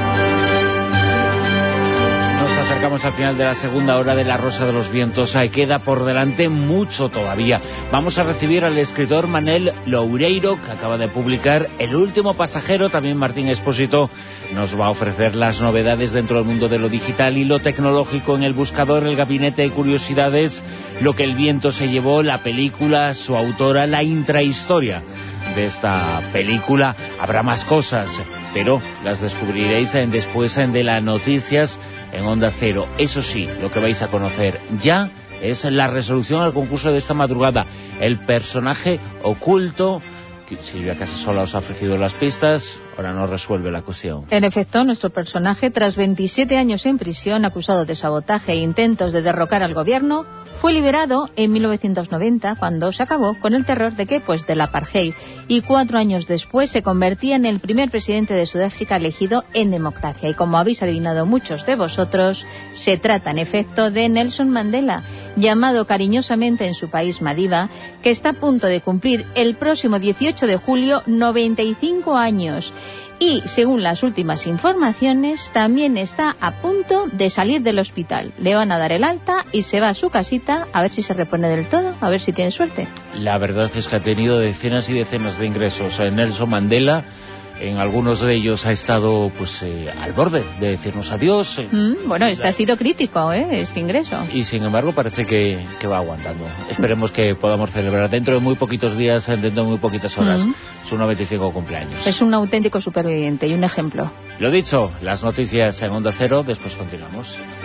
Nos acercamos al final de la segunda hora de La Rosa de los Vientos. Ahí queda por delante mucho todavía. Vamos a recibir al escritor Manel Loureiro, que acaba de publicar El último pasajero. También Martín Expósito nos va a ofrecer las novedades dentro del mundo de lo digital y lo tecnológico en El Buscador, el Gabinete de Curiosidades, Lo que el viento se llevó, la película, su autora, la intrahistoria de esta película. Habrá más cosas, pero las descubriréis en, después en de las noticias en Onda Cero. Eso sí, lo que vais a conocer ya es la resolución al concurso de esta madrugada. El personaje oculto. Silvia Casasola os ha ofrecido las pistas, ahora nos resuelve la cuestión. En efecto, nuestro personaje, tras veintisiete años en prisión, acusado de sabotaje e intentos de derrocar al gobierno, fue liberado en mil novecientos noventa, cuando se acabó con el terror de qué, pues del apartheid, y cuatro años después se convertía en el primer presidente de Sudáfrica elegido en democracia. Y como habéis adivinado muchos de vosotros, se trata en efecto de Nelson Mandela. llamado cariñosamente en su país Madiba, que está a punto de cumplir el próximo dieciocho de julio noventa y cinco años. Y, según las últimas informaciones, también está a punto de salir del hospital. Le van a dar el alta y se va a su casita a ver si se repone del todo, a ver si tiene suerte. La verdad es que ha tenido decenas y decenas de ingresos. Nelson Mandela, en algunos de ellos ha estado pues eh, al borde de decirnos adiós. Mm, bueno, este ha sido crítico, ¿eh? Este ingreso. Y sin embargo parece que, que va aguantando. Esperemos que podamos celebrar dentro de muy poquitos días, dentro de muy poquitas horas, mm. su noventa y cinco cumpleaños. Es un auténtico superviviente y un ejemplo. Lo dicho, las noticias en Onda Cero, después continuamos.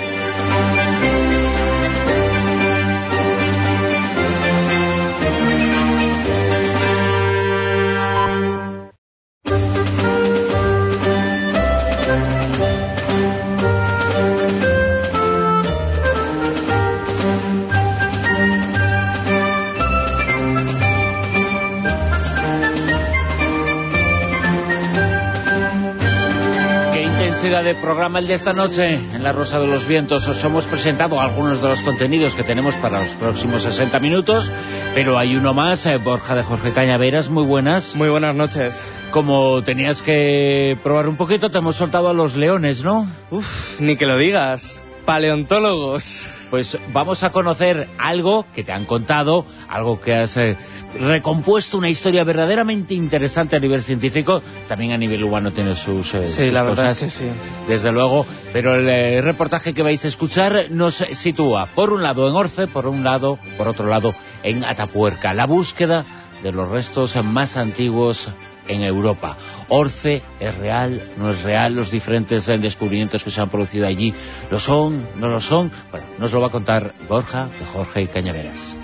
De programa el de esta noche en La Rosa de los Vientos. Os hemos presentado algunos de los contenidos que tenemos para los próximos sesenta minutos, pero hay uno más, eh, Borja de Jorge Cañaveras. Muy buenas. Muy buenas noches. Como tenías que probar un poquito, te hemos soltado a los leones, ¿no? Uf, ni que lo digas. Paleontólogos. Pues vamos a conocer algo que te han contado, algo que has eh, recompuesto, una historia verdaderamente interesante a nivel científico, también a nivel humano tiene sus, eh, sí, sus la cosas, verdad es que sí. Desde luego, pero el eh, reportaje que vais a escuchar nos sitúa, por un lado en Orce, por un lado, por otro lado en Atapuerca, la búsqueda de los restos más antiguos en Europa. Orce, ¿es real? ¿No es real? Los diferentes eh, descubrimientos que se han producido allí, ¿lo son? ¿No lo son? Bueno, nos lo va a contar Borja de Jorge Cañaveras.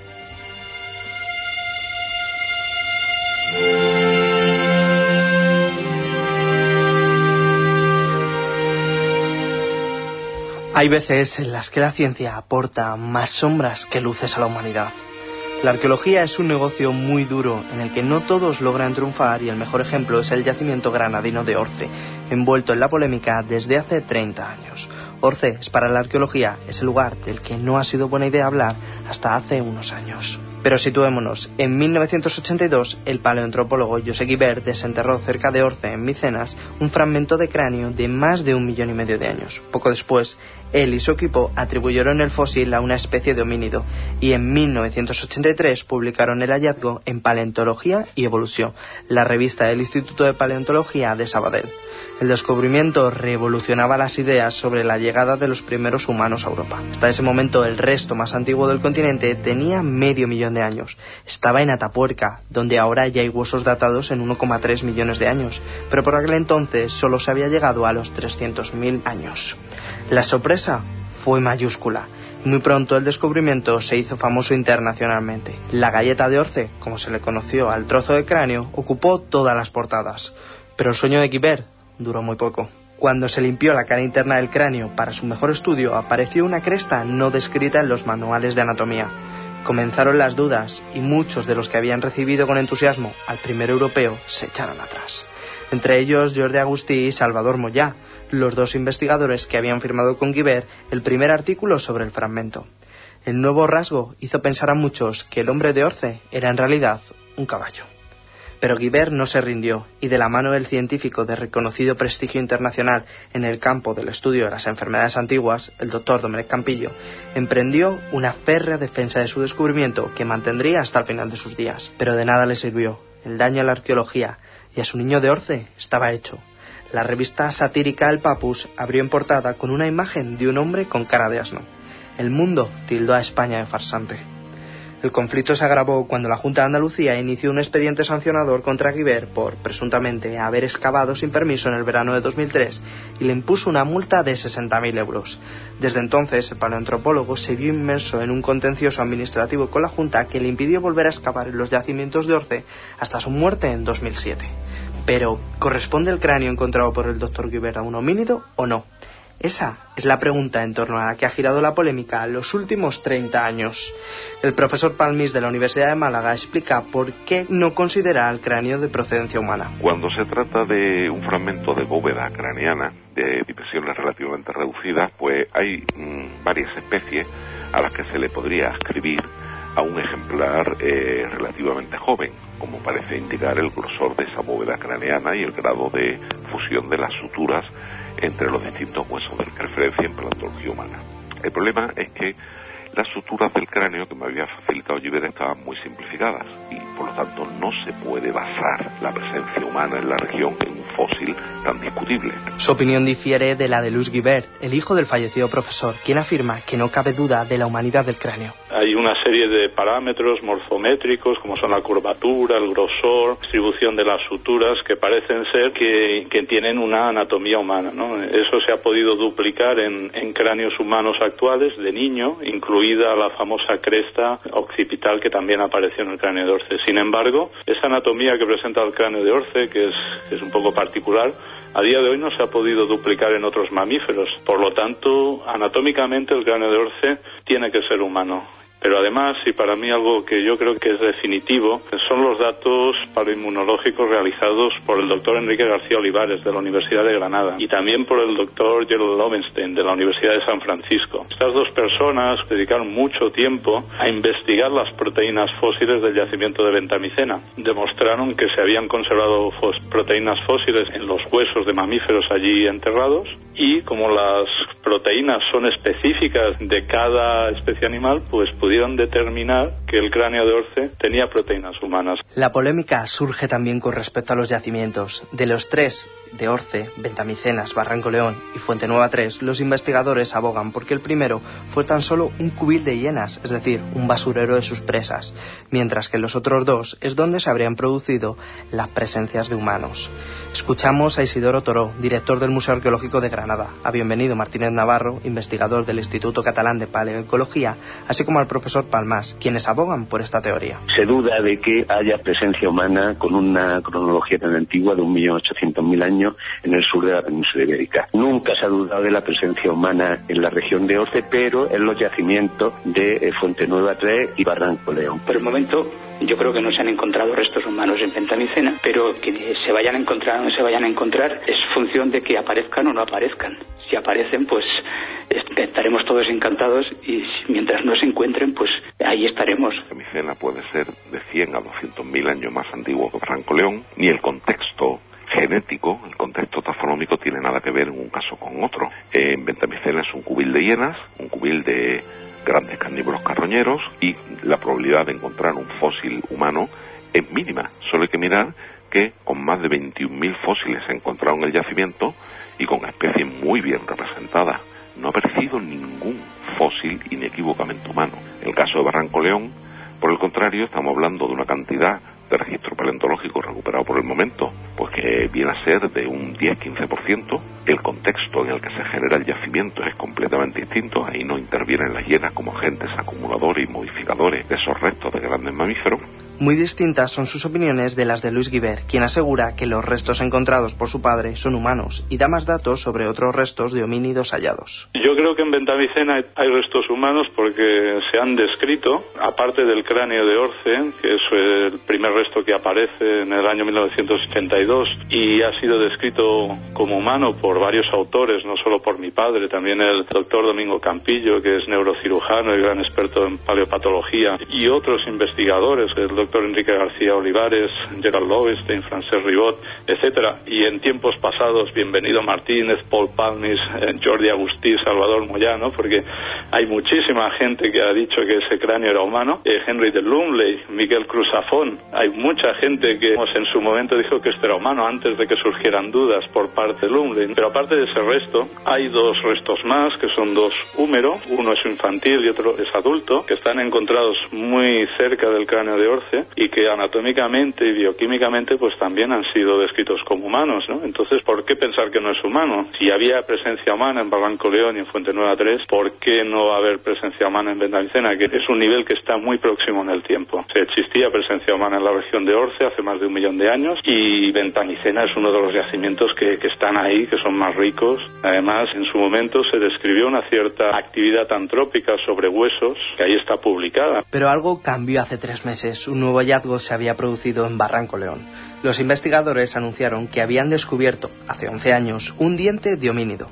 Hay veces en las que la ciencia aporta más sombras que luces a la humanidad. La arqueología es un negocio muy duro en el que no todos logran triunfar y el mejor ejemplo es el yacimiento granadino de Orce, envuelto en la polémica desde hace treinta años. Orce es para la arqueología ese lugar del que no ha sido buena idea hablar hasta hace unos años. Pero situémonos, en mil novecientos ochenta y dos el paleoantropólogo Josep Guibert desenterró cerca de Orce, en Micenas, un fragmento de cráneo de más de un millón y medio de años. Poco después, él y su equipo atribuyeron el fósil a una especie de homínido y en mil novecientos ochenta y tres publicaron el hallazgo en Paleontología y Evolución, la revista del Instituto de Paleontología de Sabadell. El descubrimiento revolucionaba las ideas sobre la llegada de los primeros humanos a Europa. Hasta ese momento el resto más antiguo del continente tenía medio millón de años. Estaba en Atapuerca, donde ahora ya hay huesos datados en uno coma tres millones de años, pero por aquel entonces solo se había llegado a los trescientos mil años. La sorpresa fue mayúscula. Muy pronto el descubrimiento se hizo famoso internacionalmente. La galleta de Orce, como se le conoció al trozo de cráneo, ocupó todas las portadas. Pero el sueño de Guibert duró muy poco. Cuando se limpió la cara interna del cráneo para su mejor estudio, apareció una cresta no descrita en los manuales de anatomía. Comenzaron las dudas y muchos de los que habían recibido con entusiasmo al primer europeo se echaron atrás. Entre ellos Jordi Agustí y Salvador Moyá, los dos investigadores que habían firmado con Guibert el primer artículo sobre el fragmento. El nuevo rasgo hizo pensar a muchos que el hombre de Orce era en realidad un caballo. Pero Guibert no se rindió y de la mano del científico de reconocido prestigio internacional en el campo del estudio de las enfermedades antiguas, el doctor Domènec Campillo, emprendió una férrea defensa de su descubrimiento que mantendría hasta el final de sus días. Pero de nada le sirvió. El daño a la arqueología y a su niño de Orce estaba hecho. La revista satírica El Papus abrió en portada con una imagen de un hombre con cara de asno. El Mundo tildó a España de farsante. El conflicto se agravó cuando la Junta de Andalucía inició un expediente sancionador contra Guibert por, presuntamente, haber excavado sin permiso en el verano de dos mil tres y le impuso una multa de sesenta mil euros. Desde entonces, el paleoantropólogo se vio inmerso en un contencioso administrativo con la Junta que le impidió volver a excavar en los yacimientos de Orce hasta su muerte en dos mil siete. Pero, ¿corresponde el cráneo encontrado por el doctor Guibert a un homínido o no? Esa es la pregunta en torno a la que ha girado la polémica los últimos treinta años. El profesor Palmís de la Universidad de Málaga explica por qué no considera el cráneo de procedencia humana. Cuando se trata de un fragmento de bóveda craneana de dimensiones relativamente reducidas, pues hay mmm, varias especies a las que se le podría ascribir a un ejemplar eh, relativamente joven, como parece indicar el grosor de esa bóveda craneana y el grado de fusión de las suturas entre los distintos huesos de referencia en paleontología humana. El problema es que las suturas del cráneo que me había facilitado Giver estaban muy simplificadas y por lo tanto no se puede basar la presencia humana en la región en un fósil tan discutible. Su opinión difiere de la de Louis Guibert, el hijo del fallecido profesor, quien afirma que no cabe duda de la humanidad del cráneo. Hay una serie de parámetros morfométricos como son la curvatura, el grosor, distribución de las suturas que parecen ser que, que tienen una anatomía humana, ¿no? Eso se ha podido duplicar en, en cráneos humanos actuales de niño, incluida la famosa cresta occipital que también apareció en el cráneo de Orce. Sin embargo, esa anatomía que presenta el cráneo de Orce, que es, que es un poco particular, a día de hoy no se ha podido duplicar en otros mamíferos. Por lo tanto, anatómicamente el cráneo de Orce tiene que ser humano. Pero además, y para mí algo que yo creo que es definitivo, son los datos paleoinmunológicos realizados por el doctor Enrique García Olivares de la Universidad de Granada y también por el doctor Gerald Lowenstein de la Universidad de San Francisco. Estas dos personas dedicaron mucho tiempo a investigar las proteínas fósiles del yacimiento de Ventamicena. Demostraron que se habían conservado fos- proteínas fósiles en los huesos de mamíferos allí enterrados y como las proteínas son específicas de cada especie animal, pues pudieron determinar que el cráneo de Orce tenía proteínas humanas. La polémica surge también con respecto a los yacimientos. De los tres, de Orce, Ventamicenas, Barranco León y Fuente Nueva tres, los investigadores abogan porque el primero fue tan solo un cubil de hienas, es decir, un basurero de sus presas, mientras que los otros dos es donde se habrían producido las presencias de humanos. Escuchamos a Isidoro Toró, director del Museo Arqueológico de Granada, a Bienvenido Martínez Navarro, investigador del Instituto Catalán de Paleoecología, así como al profesor Palmás, quienes abogan por esta teoría. Se duda de que haya presencia humana con una cronología tan antigua de un millón ochocientos mil años en el sur de la península ibérica. Nunca se ha dudado de la presencia humana en la región de Orce, pero en los yacimientos de Fuente Nueva tres y Barranco León. Por el momento, yo creo que no se han encontrado restos humanos en Ventamicena, pero que se vayan a encontrar o no se vayan a encontrar es función de que aparezcan o no aparezcan. Si aparecen, pues estaremos todos encantados y mientras no se encuentren, pues ahí estaremos. Ventamicena puede ser de cien a doscientos mil años más antiguo que Barranco León, ni el contexto genético, el contexto taxonómico tiene nada que ver en un caso con otro. En Ventamicena es un cubil de hienas, un cubil de grandes carnívoros carroñeros y la probabilidad de encontrar un fósil humano es mínima. Solo hay que mirar que con más de veintiún mil fósiles se encontraron en el yacimiento y con especies muy bien representadas. No ha aparecido ningún fósil inequívocamente humano. En el caso de Barranco León, por el contrario, estamos hablando de una cantidad de registro paleontológico recuperado por el momento, pues que viene a ser de un diez a quince por ciento. El contexto en el que se genera el yacimiento es completamente distinto. Ahí no intervienen las hienas como agentes acumuladores y modificadores de esos restos de grandes mamíferos. Muy distintas son sus opiniones de las de Louis Guibert, quien asegura que los restos encontrados por su padre son humanos y da más datos sobre otros restos de homínidos hallados. Yo creo que en Ventamicena hay restos humanos porque se han descrito, aparte del cráneo de Orce, que es el primer resto que aparece en el año mil novecientos ochenta y dos y ha sido descrito como humano por varios autores, no solo por mi padre, también el doctor Domingo Campillo, que es neurocirujano y gran experto en paleopatología, y otros investigadores, el doctor Enrique García Olivares, Gerald Lowenstein, Francesc Ribot, etcétera. Y en tiempos pasados, Bienvenido Martínez, Paul Palmis, eh, Jordi Agustí, Salvador Moyano, porque hay muchísima gente que ha dicho que ese cráneo era humano, eh, Henry de Lumley, Miguel Cruz Zafón, hay mucha gente que en su momento dijo que esto era humano antes de que surgieran dudas por parte de Lumley. Pero aparte de ese resto, hay dos restos más, que son dos húmeros, uno es infantil y otro es adulto, que están encontrados muy cerca del cráneo de Orce y que anatómicamente y bioquímicamente pues también han sido descritos como humanos, ¿no? Entonces, ¿por qué pensar que no es humano? Si había presencia humana en Barranco León y en Fuente Nueva tres, ¿por qué no va a haber presencia humana en Ventamicena? Que es un nivel que está muy próximo en el tiempo. O sea, existía presencia humana en la región de Orce hace más de un millón de años y Ventamicena es uno de los yacimientos que, que están ahí, que son más ricos. Además, en su momento se describió una cierta actividad antrópica sobre huesos, que ahí está publicada. Pero algo cambió hace tres meses. Un nuevo hallazgo se había producido en Barranco León. Los investigadores anunciaron que habían descubierto, hace once años, un diente de homínido.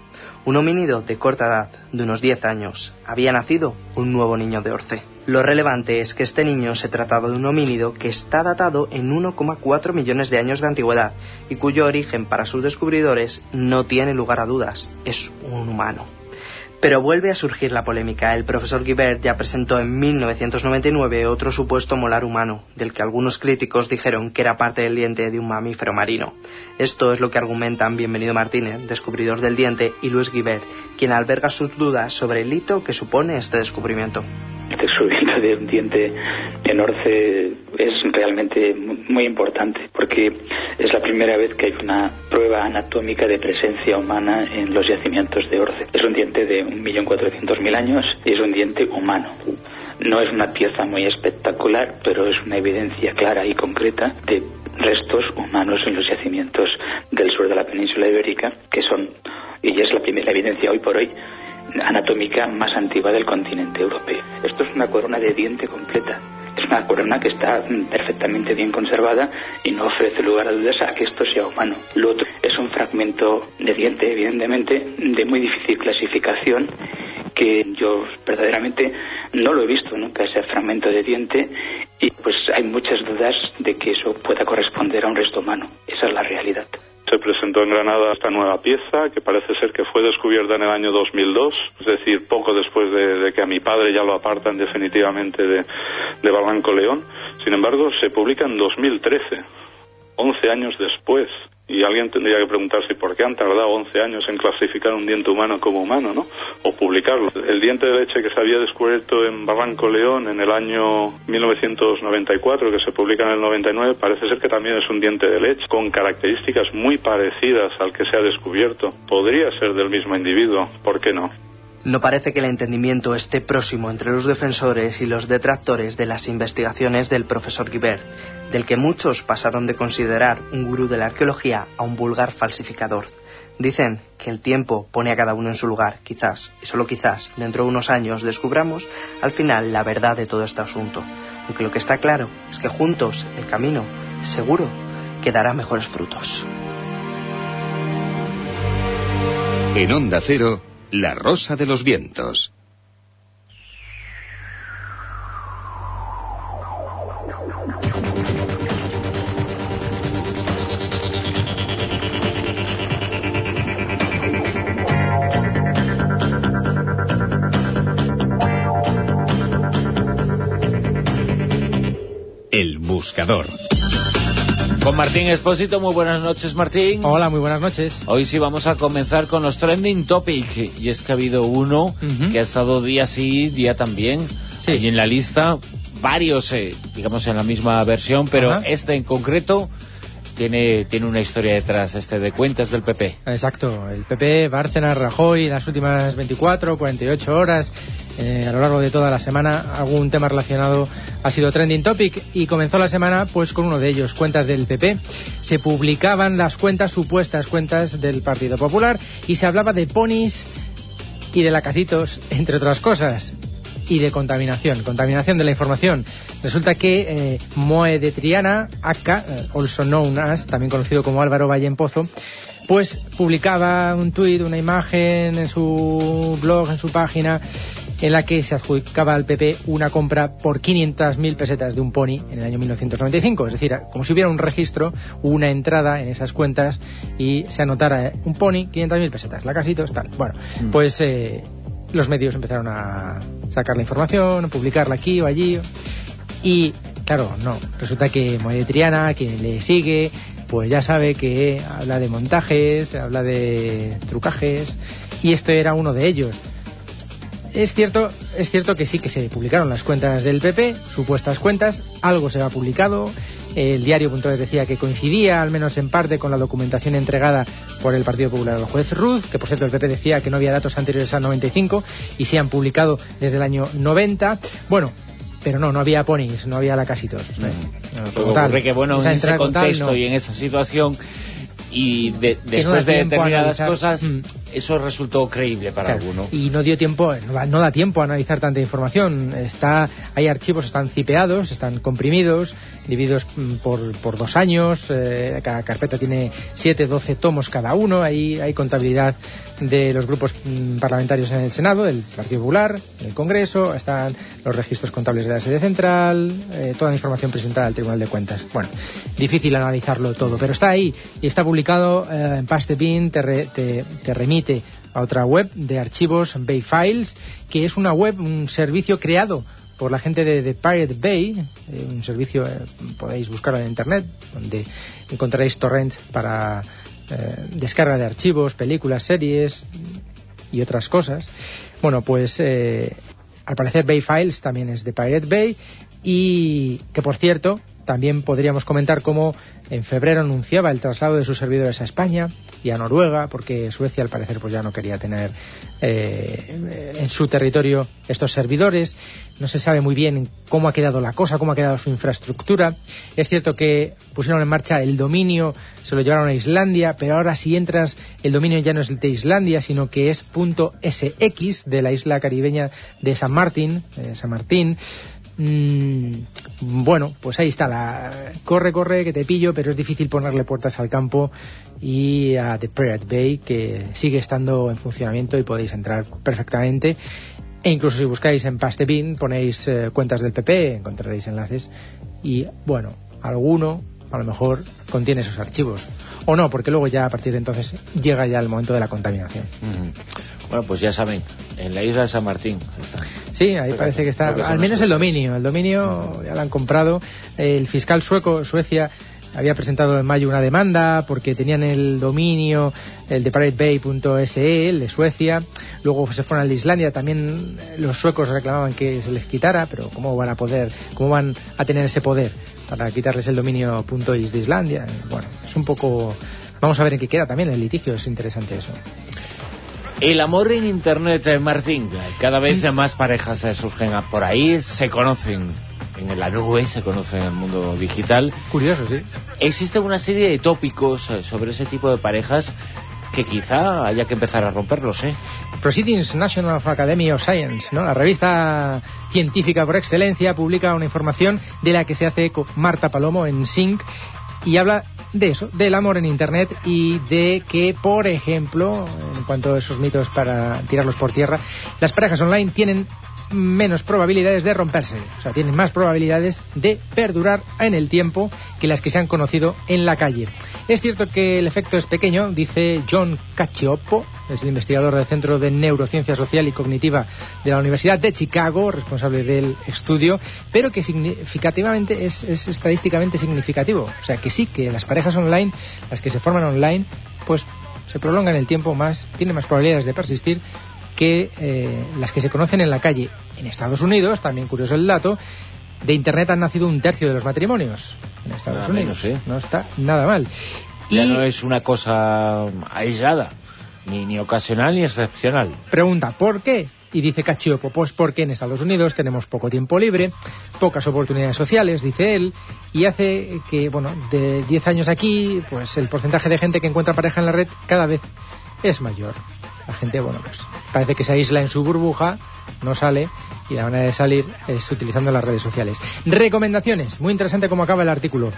Un homínido de corta edad, de unos diez años. Había nacido un nuevo niño de Orce. Lo relevante es que este niño se trataba de un homínido que está datado en uno coma cuatro millones de años de antigüedad y cuyo origen para sus descubridores no tiene lugar a dudas. Es un humano. Pero vuelve a surgir la polémica. El profesor Guibert ya presentó en mil novecientos noventa y nueve otro supuesto molar humano, del que algunos críticos dijeron que era parte del diente de un mamífero marino. Esto es lo que argumentan Bienvenido Martínez, descubridor del diente, y Luis Guibert, quien alberga sus dudas sobre el hito que supone este descubrimiento. El descubrimiento de un diente en Orce es realmente muy importante porque es la primera vez que hay una prueba anatómica de presencia humana en los yacimientos de Orce. Es un diente de un millón cuatrocientos mil años y es un diente humano. No es una pieza muy espectacular, pero es una evidencia clara y concreta de restos humanos en los yacimientos del sur de la península ibérica, que son, y es la primera evidencia hoy por hoy, anatómica más antigua del continente europeo. Esto es una corona de diente completa. Es una corona que está perfectamente bien conservada y no ofrece lugar a dudas a que esto sea humano. Lo otro es un fragmento de diente, evidentemente, de muy difícil clasificación, que yo verdaderamente no lo he visto nunca, ese fragmento de diente, y pues hay muchas dudas de que eso pueda corresponder a un resto humano. Esa es la realidad. Se presentó en Granada esta nueva pieza, que parece ser que fue descubierta en el año dos mil dos, es decir, poco después de, de que a mi padre ya lo apartan definitivamente de, de Barranco León. Sin embargo, se publica en dos mil trece, once años después. Y alguien tendría que preguntarse por qué han tardado once años en clasificar un diente humano como humano, ¿no? O publicarlo. El diente de leche que se había descubierto en Barranco León en el año mil novecientos noventa y cuatro, que se publica en el noventa y nueve, parece ser que también es un diente de leche con características muy parecidas al que se ha descubierto. Podría ser del mismo individuo, ¿por qué no? No parece que el entendimiento esté próximo entre los defensores y los detractores de las investigaciones del profesor Guibert, del que muchos pasaron de considerar un gurú de la arqueología a un vulgar falsificador. Dicen que el tiempo pone a cada uno en su lugar, quizás, y solo quizás, dentro de unos años descubramos al final la verdad de todo este asunto. Aunque lo que está claro es que juntos el camino, seguro, que dará mejores frutos. En Onda Cero, La Rosa de los Vientos. El Buscador. Con Martín Expósito. Muy buenas noches, Martín. Hola, muy buenas noches. Hoy sí vamos a comenzar con los trending topic, y es que ha habido uno uh-huh. que ha estado día sí, día también, sí. Y en la lista varios, eh, digamos en la misma versión, pero uh-huh. este en concreto tiene tiene una historia detrás, este de cuentas del P P. Exacto, el P P, Bárcenas, Rajoy, las últimas veinticuatro, cuarenta y ocho horas, eh, a lo largo de toda la semana, algún tema relacionado ha sido trending topic, y comenzó la semana pues con uno de ellos, cuentas del P P. Se publicaban las cuentas, supuestas cuentas del Partido Popular, y se hablaba de ponis y de lacasitos, entre otras cosas, y de contaminación, contaminación de la información. Resulta que eh, Moe de Triana, aka, eh, also known as, también conocido como Álvaro Valle en Pozo, pues publicaba un tuit, una imagen en su blog, en su página, en la que se adjudicaba al P P una compra por quinientas mil pesetas de un pony en el año mil novecientos noventa y cinco. Es decir, como si hubiera un registro, una entrada en esas cuentas y se anotara un pony, quinientas mil pesetas, lacasitos, tal. Bueno, mm. pues eh, los medios empezaron a sacar la información, a publicarla aquí o allí, y claro, no, resulta que Moe de Triana, quien le sigue, pues ya sabe que habla de montajes, habla de trucajes, y este era uno de ellos. Es cierto, es cierto que sí que se publicaron las cuentas del P P, supuestas cuentas, algo se ha publicado. El diario.es decía que coincidía, al menos en parte, con la documentación entregada por el Partido Popular al juez Ruz, que por cierto el P P decía que no había datos anteriores al noventa y cinco y se han publicado desde el año noventa. Bueno, pero no, no había ponis, no había lacasitos. Mm. Ocurre que bueno, en ese contexto tal, no. y en esa situación, y de, después de determinadas cosas, mm. eso resultó creíble para claro, alguno. Y no dio tiempo, no da, no da tiempo a analizar tanta información. Está, hay archivos, están zipeados, están comprimidos, divididos por, por dos años, eh, cada carpeta tiene siete, doce tomos cada uno, hay, hay contabilidad de los grupos mm, parlamentarios en el Senado, del Partido Popular, en el Congreso, están los registros contables de la sede central, eh, toda la información presentada al Tribunal de Cuentas. Bueno, difícil analizarlo todo, pero está ahí y está publicado eh, en Pastebin, te, re, te, te remite a otra web de archivos, Bay Files, que es una web, un servicio creado por la gente de, de Pirate Bay, eh, un servicio, eh, podéis buscarlo en internet, donde encontraréis torrents para eh, descarga de archivos, películas, series y otras cosas. Bueno, pues eh, al parecer Bay Files también es de Pirate Bay, y que por cierto también podríamos comentar cómo en febrero anunciaba el traslado de sus servidores a España y a Noruega, porque Suecia al parecer pues ya no quería tener eh, en su territorio estos servidores. No se sabe muy bien cómo ha quedado la cosa, cómo ha quedado su infraestructura. Es cierto que pusieron en marcha el dominio, se lo llevaron a Islandia, pero ahora si entras, el dominio ya no es de Islandia, sino que es .sx, de la isla caribeña de San Martín, eh, San Martín. Mm, bueno, pues ahí está, la corre, corre, que te pillo, pero es difícil ponerle puertas al campo, y a The Pirate Bay, que sigue estando en funcionamiento y podéis entrar perfectamente. E incluso si buscáis en Pastebin, ponéis eh, cuentas del P P, encontraréis enlaces, y bueno, alguno a lo mejor contiene esos archivos, o no, porque luego ya a partir de entonces llega ya el momento de la contaminación. Mm. Bueno, pues ya saben, en la isla de San Martín está. Sí, ahí parece que está, al menos el dominio, el dominio ya lo han comprado. El fiscal sueco, Suecia, había presentado en mayo una demanda porque tenían el dominio, el de pirate bay punto s e, el de Suecia. Luego se fueron al de Islandia, también los suecos reclamaban que se les quitara, pero ¿cómo van a poder, cómo van a tener ese poder para quitarles el dominio .is de Islandia? Bueno, es un poco, vamos a ver en qué queda también el litigio, es interesante eso. El amor en Internet, eh, Martín, cada vez más parejas eh, surgen por ahí, se conocen en la nube, se conocen en el mundo digital. Curioso, sí. Existe una serie de tópicos eh, sobre ese tipo de parejas que quizá haya que empezar a romperlos, ¿eh? Proceedings National of Academy of Science, ¿no? La revista científica por excelencia publica una información de la que se hace eco Marta Palomo en Sync, y habla de eso, del amor en Internet, y de que, por ejemplo, en cuanto a esos mitos para tirarlos por tierra, las parejas online tienen menos probabilidades de romperse, o sea, tienen más probabilidades de perdurar en el tiempo que las que se han conocido en la calle. Es cierto que el efecto es pequeño, dice John Cacioppo, es el investigador del Centro de Neurociencia Social y Cognitiva de la Universidad de Chicago, responsable del estudio, pero que significativamente es, es estadísticamente significativo, o sea, que sí, que las parejas online, las que se forman online, pues se prolongan el tiempo más, tienen más probabilidades de persistir que eh, las que se conocen en la calle. En Estados Unidos, también curioso el dato, de Internet han nacido un tercio de los matrimonios en Estados nada Unidos. Menos, ¿eh? No está nada mal. Ya y no es una cosa aislada, ni, ni ocasional ni excepcional. Pregunta, ¿por qué? Y dice Cacioppo, pues porque en Estados Unidos tenemos poco tiempo libre, pocas oportunidades sociales, dice él, y hace que, bueno, de diez años aquí, pues el porcentaje de gente que encuentra pareja en la red cada vez es mayor. La gente, bueno, pues parece que se aísla en su burbuja, no sale, y la manera de salir es utilizando las redes sociales. Recomendaciones, muy interesante cómo acaba el artículo.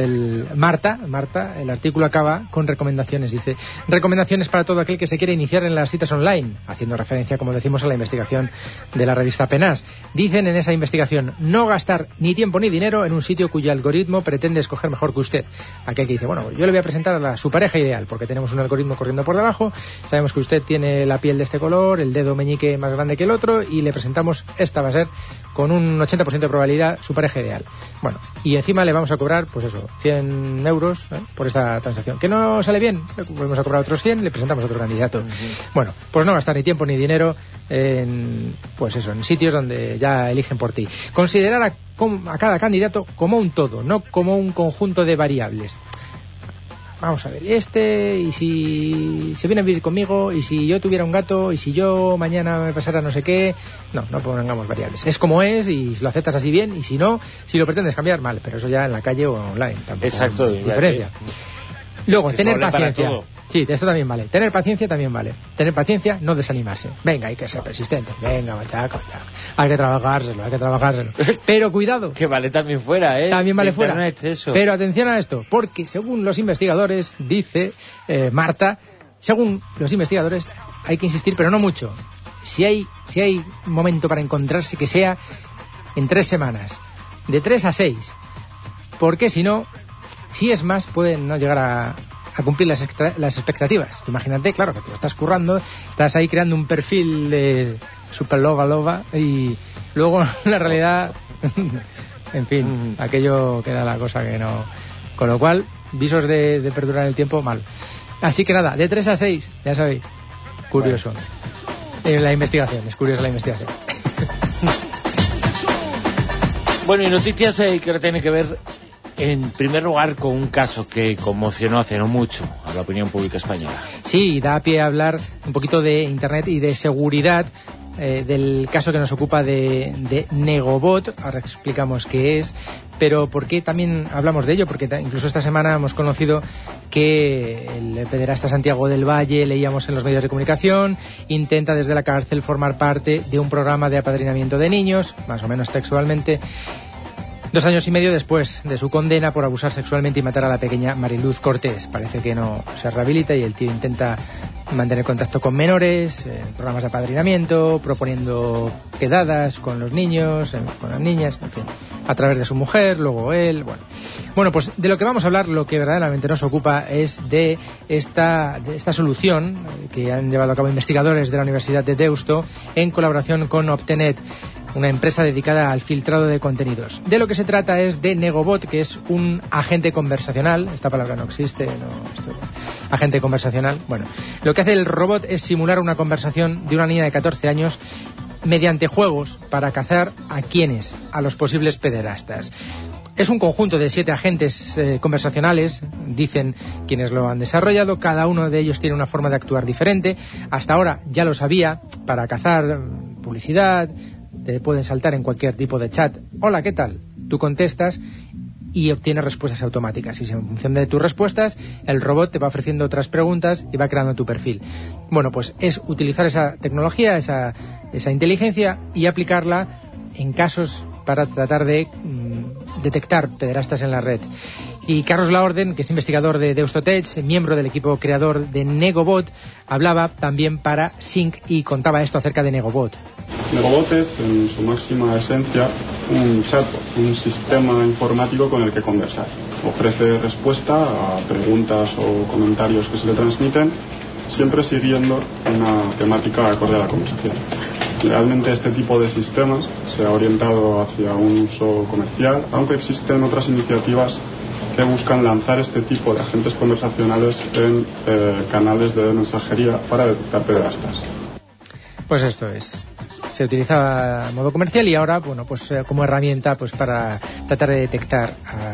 El Marta, Marta, el artículo acaba con recomendaciones, dice, recomendaciones para todo aquel que se quiere iniciar en las citas online, haciendo referencia, como decimos, a la investigación de la revista Penas. Dicen en esa investigación, no gastar ni tiempo ni dinero en un sitio cuyo algoritmo pretende escoger mejor que usted. Aquel que dice, bueno, yo le voy a presentar a la, su pareja ideal, porque tenemos un algoritmo corriendo por debajo, sabemos que usted tiene la piel de este color, el dedo meñique más grande que el otro, y le presentamos, esta va a ser con un ochenta por ciento de probabilidad su pareja ideal. Bueno, y encima le vamos a cobrar, pues eso, cien euros ¿eh? por esta transacción. ¿Que no sale bien? Le volvemos a cobrar otros cien, le presentamos otro candidato. Uh-huh. Bueno, pues no gastar ni tiempo ni dinero en, pues eso, en sitios donde ya eligen por ti. Considerar a, a cada candidato como un todo, no como un conjunto de variables. Vamos a ver, este, y si se viene a vivir conmigo, y si yo tuviera un gato, y si yo mañana me pasara no sé qué. No, no pongamos variables. Es como es, y lo aceptas así bien, y si no, si lo pretendes cambiar, mal, pero eso ya en la calle o online. Tampoco. Exacto. Diferencia. Luego, tener paciencia. Sí, esto también vale. Tener paciencia también vale. Tener paciencia, no desanimarse. Venga, hay que ser persistente. Venga, machaca, machaca. Hay que trabajárselo, hay que trabajárselo. Pero cuidado. Que vale también fuera, ¿eh? También vale Internet, fuera. eso. Pero atención a esto, porque según los investigadores, dice eh, Marta, según los investigadores, hay que insistir, pero no mucho. Si hay, si hay momento para encontrarse, que sea en tres semanas. De tres a seis. Porque si no, si es más, pueden no llegar a, a cumplir las, extra, las expectativas. Tú imagínate, claro, que te lo estás currando, estás ahí creando un perfil de super loba loba y luego la realidad, en fin, aquello queda la cosa que no. Con lo cual, visos de, de perdurar en el tiempo, mal. Así que nada, de tres a seis, ya sabéis, curioso. En la investigación, es curiosa la investigación. Bueno, y noticias eh, que tienen que ver, en primer lugar, con un caso que conmocionó hace no mucho a la opinión pública española. Sí, da pie a hablar un poquito de Internet y de seguridad, eh, del caso que nos ocupa de, de Negobot. Ahora explicamos qué es, pero ¿por qué también hablamos de ello? Porque incluso esta semana hemos conocido que el pederasta Santiago del Valle, leíamos en los medios de comunicación, intenta desde la cárcel formar parte de un programa de apadrinamiento de niños, más o menos textualmente, dos años y medio después de su condena por abusar sexualmente y matar a la pequeña Mariluz Cortés. Parece que no se rehabilita y el tío intenta mantener contacto con menores, eh, programas de apadrinamiento, proponiendo quedadas con los niños, eh, con las niñas, en fin, a través de su mujer, luego él, bueno. Bueno, pues de lo que vamos a hablar, lo que verdaderamente nos ocupa es de esta, de esta solución eh, que han llevado a cabo investigadores de la Universidad de Deusto en colaboración con Optenet, una empresa dedicada al filtrado de contenidos. De lo que se trata es de Negobot, que es un agente conversacional. Esta palabra no existe, no, esto, agente conversacional. Bueno, lo que hace el robot es simular una conversación de una niña de catorce años mediante juegos para cazar a quienes, a los posibles pederastas. Es un conjunto de siete agentes eh, conversacionales, dicen quienes lo han desarrollado. Cada uno de ellos tiene una forma de actuar diferente. Hasta ahora ya lo sabía, para cazar publicidad, te pueden saltar en cualquier tipo de chat. Hola, ¿qué tal? Tú contestas y obtienes respuestas automáticas. Y en función de tus respuestas, el robot te va ofreciendo otras preguntas y va creando tu perfil. Bueno, pues es utilizar esa tecnología, esa, esa inteligencia y aplicarla en casos para tratar de mmm, detectar pederastas en la red. Y Carlos Laorden, que es investigador de Deustotech, miembro del equipo creador de Negobot, hablaba también para Sync y contaba esto acerca de Negobot. Negobot es, en su máxima esencia, un chatbot, un sistema informático con el que conversar. Ofrece respuesta a preguntas o comentarios que se le transmiten, siempre siguiendo una temática acorde a la conversación. Realmente este tipo de sistemas se ha orientado hacia un uso comercial, aunque existen otras iniciativas que buscan lanzar este tipo de agentes conversacionales en eh, canales de mensajería para detectar pederastas. Pues esto es. Se utilizaba a modo comercial y ahora, bueno, pues eh, como herramienta pues para tratar de detectar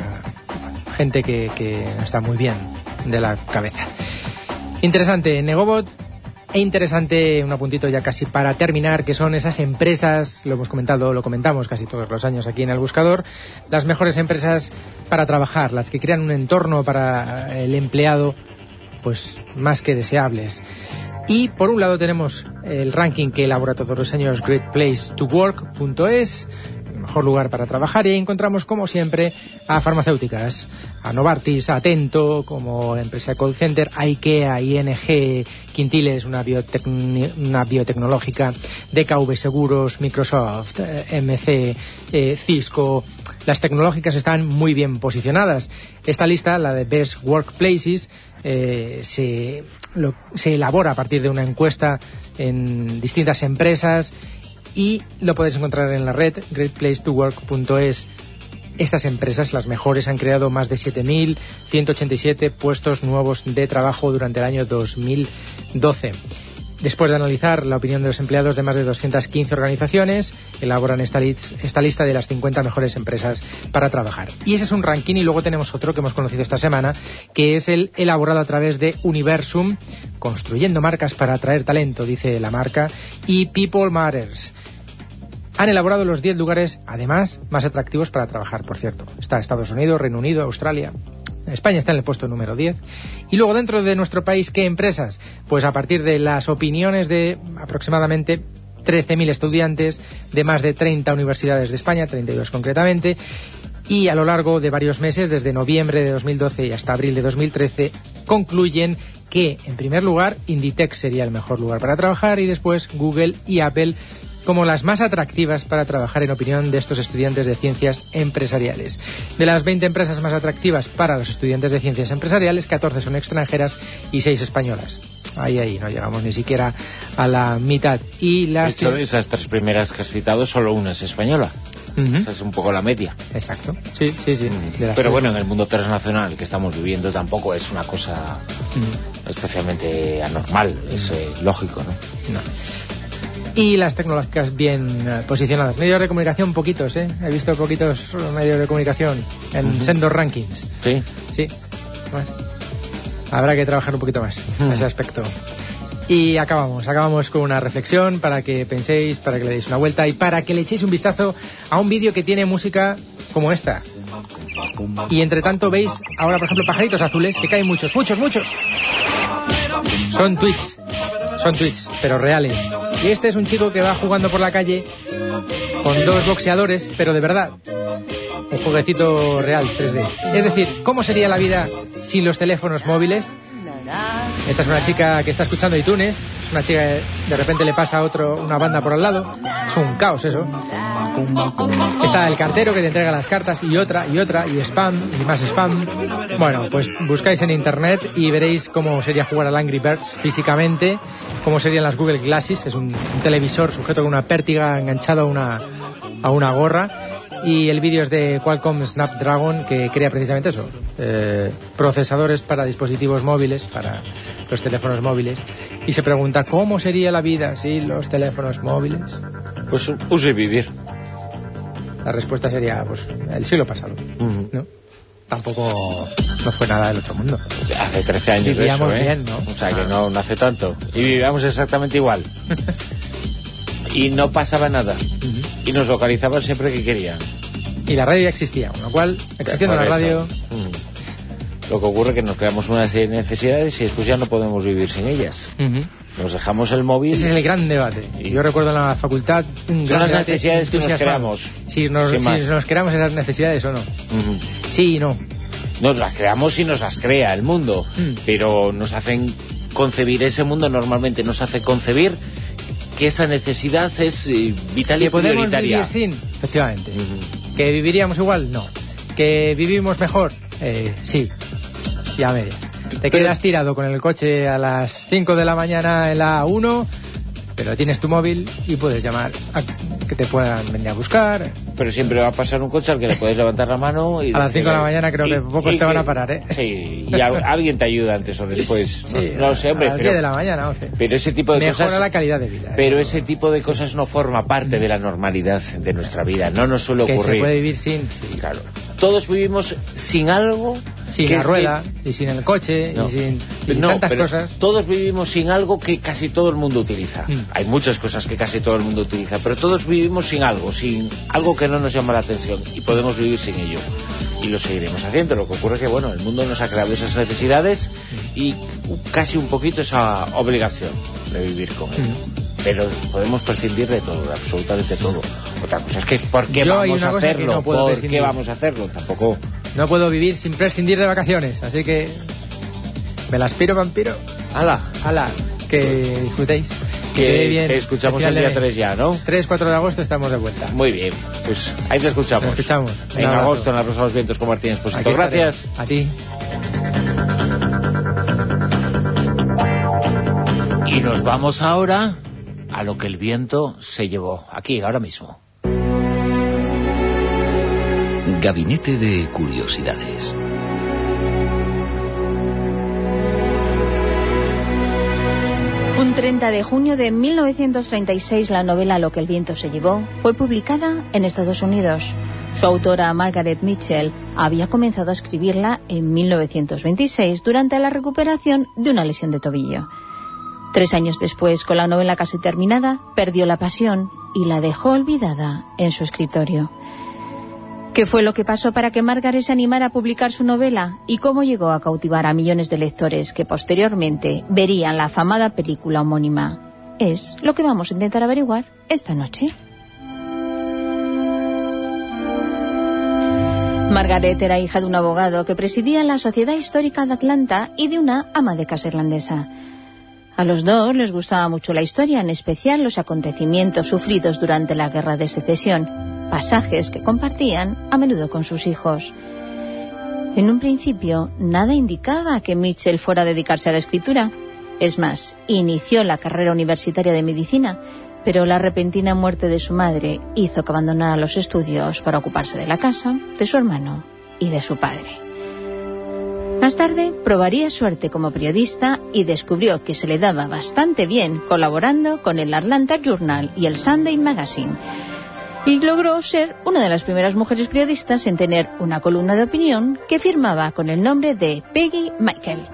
a gente que, que no está muy bien de la cabeza. Interesante Negobot. E interesante, un apuntito ya casi para terminar, que son esas empresas, lo hemos comentado, lo comentamos casi todos los años aquí en El Buscador, las mejores empresas para trabajar, las que crean un entorno para el empleado pues más que deseables. Y por un lado tenemos el ranking que elabora todos los años great place to work punto es, el mejor lugar para trabajar, y ahí encontramos como siempre a farmacéuticas, a Novartis, a Atento como empresa de call center, a IKEA, I N G, Quintiles, una, biotecn- una biotecnológica, D K V Seguros, Microsoft, eh, M C, eh, Cisco. Las tecnológicas están muy bien posicionadas. Esta lista, la de Best Workplaces, eh, se, lo, se elabora a partir de una encuesta en distintas empresas y lo podéis encontrar en la red great place to work punto es. Estas empresas, las mejores, han creado más de siete mil ciento ochenta y siete puestos nuevos de trabajo durante el año dos mil doce. Después de analizar la opinión de los empleados de más de doscientas quince organizaciones, elaboran esta, list, esta lista de las cincuenta mejores empresas para trabajar. Y ese es un ranking, y luego tenemos otro que hemos conocido esta semana, que es el elaborado a través de Universum, construyendo marcas para atraer talento, dice la marca, y People Matters. Han elaborado los diez lugares, además, más atractivos para trabajar, por cierto. Está Estados Unidos, Reino Unido, Australia. España está en el puesto número diez. Y luego, dentro de nuestro país, ¿qué empresas? Pues a partir de las opiniones de aproximadamente trece mil estudiantes de más de treinta universidades de España, treinta y dos concretamente, y a lo largo de varios meses, desde noviembre de dos mil doce y hasta abril de dos mil trece, concluyen que, en primer lugar, Inditex sería el mejor lugar para trabajar, y después Google y Apple como las más atractivas para trabajar, en opinión de estos estudiantes de ciencias empresariales. De las veinte empresas más atractivas para los estudiantes de ciencias empresariales, catorce son extranjeras y seis españolas. Ahí, ahí, no llegamos ni siquiera a la mitad. Y las... De hecho, de esas tres primeras que has citado, solo una es española. Uh-huh. Esa es un poco la media. Exacto, sí, sí, sí. Mm. Pero tres. Bueno, en el mundo transnacional que estamos viviendo tampoco es una cosa uh-huh. especialmente anormal, uh-huh. es eh, lógico, ¿no? No. Y las tecnológicas bien uh, posicionadas. Medios de comunicación, poquitos, ¿eh? He visto poquitos medios de comunicación en uh-huh. sendos rankings. Sí. Sí. Bueno, habrá que trabajar un poquito más uh-huh. en ese aspecto. Y acabamos, acabamos con una reflexión para que penséis, para que le deis una vuelta y para que le echéis un vistazo a un vídeo que tiene música como esta. Y entre tanto veis ahora, por ejemplo, pajaritos azules, que caen muchos, muchos, muchos. Son tweets, son tweets, pero reales. Y este es un chico que va jugando por la calle con dos boxeadores, pero de verdad. Un jueguecito real, tres D. Es decir, ¿cómo sería la vida sin los teléfonos móviles? Esta es una chica que está escuchando iTunes. Es una chica que de repente le pasa a otro una banda por al lado. Es un caos eso. Está el cartero que te entrega las cartas, y otra, y otra, y spam, y más spam. Bueno, pues buscáis en internet y veréis cómo sería jugar al Angry Birds físicamente, cómo serían las Google Glasses. Es un, un televisor sujeto con una pértiga enganchado a una, a una gorra. Y el vídeo es de Qualcomm Snapdragon, que crea precisamente eso, eh, procesadores para dispositivos móviles, para los teléfonos móviles, y se pregunta ¿cómo sería la vida sin los teléfonos móviles? Pues use vivir. La respuesta sería pues el siglo pasado. Uh-huh. ¿No? Tampoco no fue nada del otro mundo. Hace trece años vivíamos eso, ¿eh? bien, ¿no? O sea que no, no hace tanto. Y vivíamos exactamente igual. Y no pasaba nada. Uh-huh. Y nos localizaban siempre que querían. Y la radio ya existía, con lo cual, existiendo la radio... Mm. Lo que ocurre es que nos creamos una serie de necesidades y después ya no podemos vivir sin ellas. Uh-huh. Nos dejamos el móvil... Ese es el gran debate. Y yo recuerdo en la facultad... Un Son gran las necesidades que nos creamos. Si nos, si nos creamos esas necesidades o no. Uh-huh. Sí y no. Nos las creamos y nos las crea el mundo. Uh-huh. Pero nos hacen concebir ese mundo, normalmente nos hace concebir... que esa necesidad es eh, vital y prioritaria. ¿Que podemos vivir sin? Efectivamente. Uh-huh. ¿Que viviríamos igual? No. ¿Que vivimos mejor? Eh, sí. Ya a medias. Te pero... quedas tirado con el coche a las cinco de la mañana en la A uno, pero tienes tu móvil y puedes llamar a que te puedan venir a buscar. Pero siempre va a pasar un coche al que le puedes levantar la mano y... A las cinco de la mañana creo y, que pocos te que, van a parar, ¿eh? Sí, y a, alguien te ayuda antes o después. Sí, no, no sé, hombre, a las pero... diez de la mañana, once. Pero ese tipo de Mejora cosas... Mejora la calidad de vida. Pero ¿eh? ese tipo de cosas no forma parte de la normalidad de nuestra vida. No nos suele ocurrir. Que se puede vivir sin... Sí. Claro. Todos vivimos sin algo... Sin la rueda, que... y sin el coche, no. y sin, y sin no, tantas pero cosas. Todos vivimos sin algo que casi todo el mundo utiliza. Mm. Hay muchas cosas que casi todo el mundo utiliza, pero todos vivimos sin algo, sin algo que no nos llama la atención, y podemos vivir sin ello. Y lo seguiremos haciendo. Lo que ocurre es que, bueno, el mundo nos ha creado esas necesidades y casi un poquito esa obligación de vivir con ello. Mm. Pero podemos prescindir de todo, de absolutamente todo. Otra cosa es que ¿por qué Yo vamos a hacerlo? No ¿Por prescindir. qué vamos a hacerlo? Tampoco... No puedo vivir sin prescindir de vacaciones, así que me las piro, vampiro. ¡Hala! ¡Hala! Que disfrutéis. Que, que bien. Te escuchamos el día tres ya, ¿no? tres, cuatro de agosto estamos de vuelta. Muy bien, pues ahí te escuchamos. Te escuchamos. En agosto en La Rosa de los Vientos con Martín Esposito. Gracias. A ti. Y nos vamos ahora a lo que el viento se llevó. Aquí, ahora mismo. Gabinete de Curiosidades. Un treinta de junio de mil novecientos treinta y seis, la novela Lo que el viento se llevó fue publicada en Estados Unidos. Su autora, Margaret Mitchell, había comenzado a escribirla en mil novecientos veintiséis durante la recuperación de una lesión de tobillo. Tres años después, con la novela casi terminada, perdió la pasión y la dejó olvidada en su escritorio. ¿Qué fue lo que pasó para que Margaret se animara a publicar su novela? ¿Y cómo llegó a cautivar a millones de lectores que posteriormente verían la afamada película homónima? Es lo que vamos a intentar averiguar esta noche. Margaret era hija de un abogado que presidía la Sociedad Histórica de Atlanta y de una ama de casa irlandesa. A los dos les gustaba mucho la historia, en especial los acontecimientos sufridos durante la Guerra de Secesión, pasajes que compartían a menudo con sus hijos. En un principio, nada indicaba que Mitchell fuera a dedicarse a la escritura. Es más, inició la carrera universitaria de medicina, pero la repentina muerte de su madre hizo que abandonara los estudios para ocuparse de la casa, de su hermano y de su padre. Más tarde probaría suerte como periodista y descubrió que se le daba bastante bien colaborando con el Atlanta Journal y el Sunday Magazine, y logró ser una de las primeras mujeres periodistas en tener una columna de opinión que firmaba con el nombre de Peggy Michael.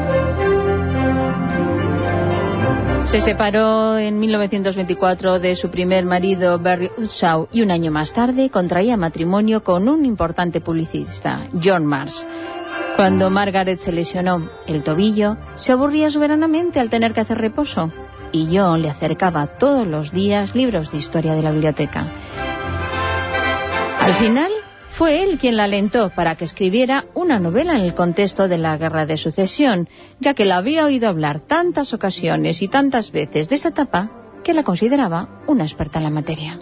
Se separó en mil novecientos veinticuatro de su primer marido Barry Utsaw y un año más tarde contraía matrimonio con un importante publicista, John Mars. Cuando Margaret se lesionó el tobillo, se aburría soberanamente al tener que hacer reposo, y John le acercaba todos los días libros de historia de la biblioteca. Al final, fue él quien la alentó para que escribiera una novela en el contexto de la Guerra de Sucesión, ya que la había oído hablar tantas ocasiones y tantas veces de esa etapa que la consideraba una experta en la materia.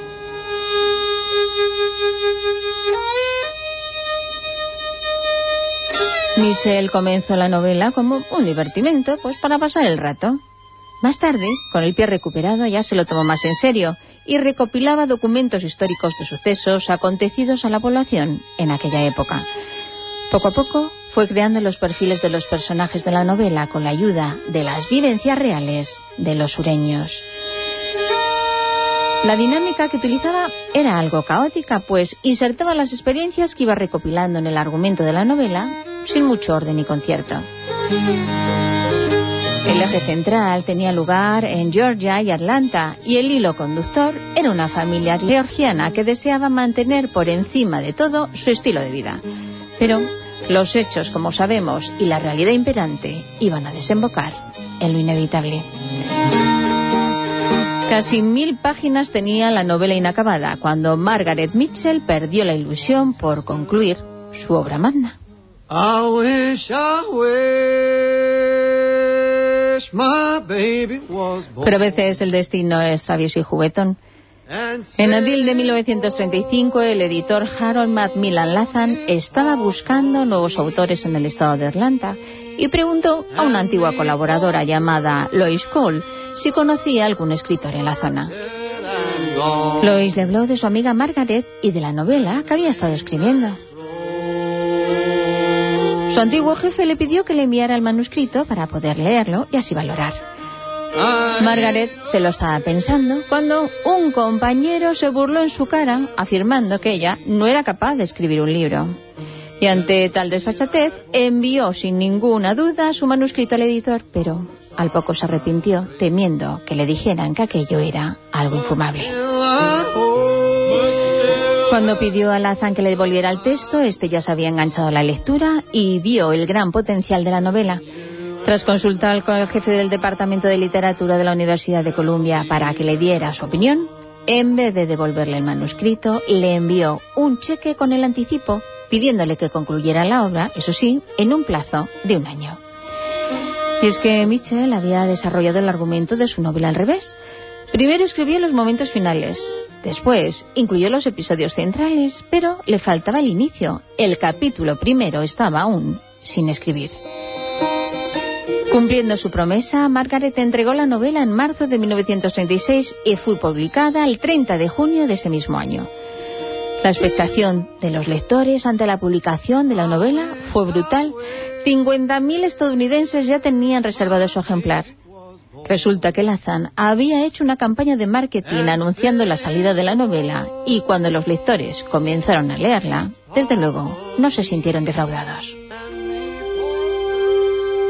Mitchell comenzó la novela como un divertimento, pues para pasar el rato. Más tarde, con el pie recuperado, ya se lo tomó más en serio y recopilaba documentos históricos de sucesos acontecidos a la población en aquella época. Poco a poco fue creando los perfiles de los personajes de la novela con la ayuda de las vivencias reales de los sureños. La dinámica que utilizaba era algo caótica, pues insertaba las experiencias que iba recopilando en el argumento de la novela sin mucho orden y concierto. El eje central tenía lugar en Georgia y Atlanta, y el hilo conductor era una familia georgiana que deseaba mantener por encima de todo su estilo de vida. Pero los hechos, como sabemos, y la realidad imperante iban a desembocar en lo inevitable. Casi mil páginas tenía la novela inacabada cuando Margaret Mitchell perdió la ilusión por concluir su obra magna. I wish, I wish my baby was born. Pero a veces el destino es travieso y juguetón. En abril de mil novecientos treinta y cinco, el editor Harold Macmillan Latham estaba buscando nuevos autores en el estado de Atlanta y preguntó a una antigua colaboradora llamada Lois Cole si conocía algún escritor en la zona. Lois le habló de su amiga Margaret y de la novela que había estado escribiendo. Su antiguo jefe le pidió que le enviara el manuscrito para poder leerlo y así valorar. Margaret se lo estaba pensando cuando un compañero se burló en su cara afirmando que ella no era capaz de escribir un libro. Y ante tal desfachatez envió sin ninguna duda su manuscrito al editor, pero al poco se arrepintió temiendo que le dijeran que aquello era algo infumable. Cuando pidió a Latham que le devolviera el texto, este ya se había enganchado a la lectura y vio el gran potencial de la novela. Tras consultar con el jefe del Departamento de Literatura de la Universidad de Columbia para que le diera su opinión, en vez de devolverle el manuscrito, le envió un cheque con el anticipo, pidiéndole que concluyera la obra, eso sí, en un plazo de un año. Y es que Mitchell había desarrollado el argumento de su novela al revés. Primero escribió los momentos finales, después incluyó los episodios centrales, pero le faltaba el inicio. El capítulo primero estaba aún sin escribir. Cumpliendo su promesa, Margaret entregó la novela en marzo de mil novecientos treinta y seis y fue publicada el treinta de junio de ese mismo año. La expectación de los lectores ante la publicación de la novela fue brutal. cincuenta mil estadounidenses ya tenían reservado su ejemplar. Resulta que Latham había hecho una campaña de marketing anunciando la salida de la novela y cuando los lectores comenzaron a leerla, desde luego, no se sintieron defraudados.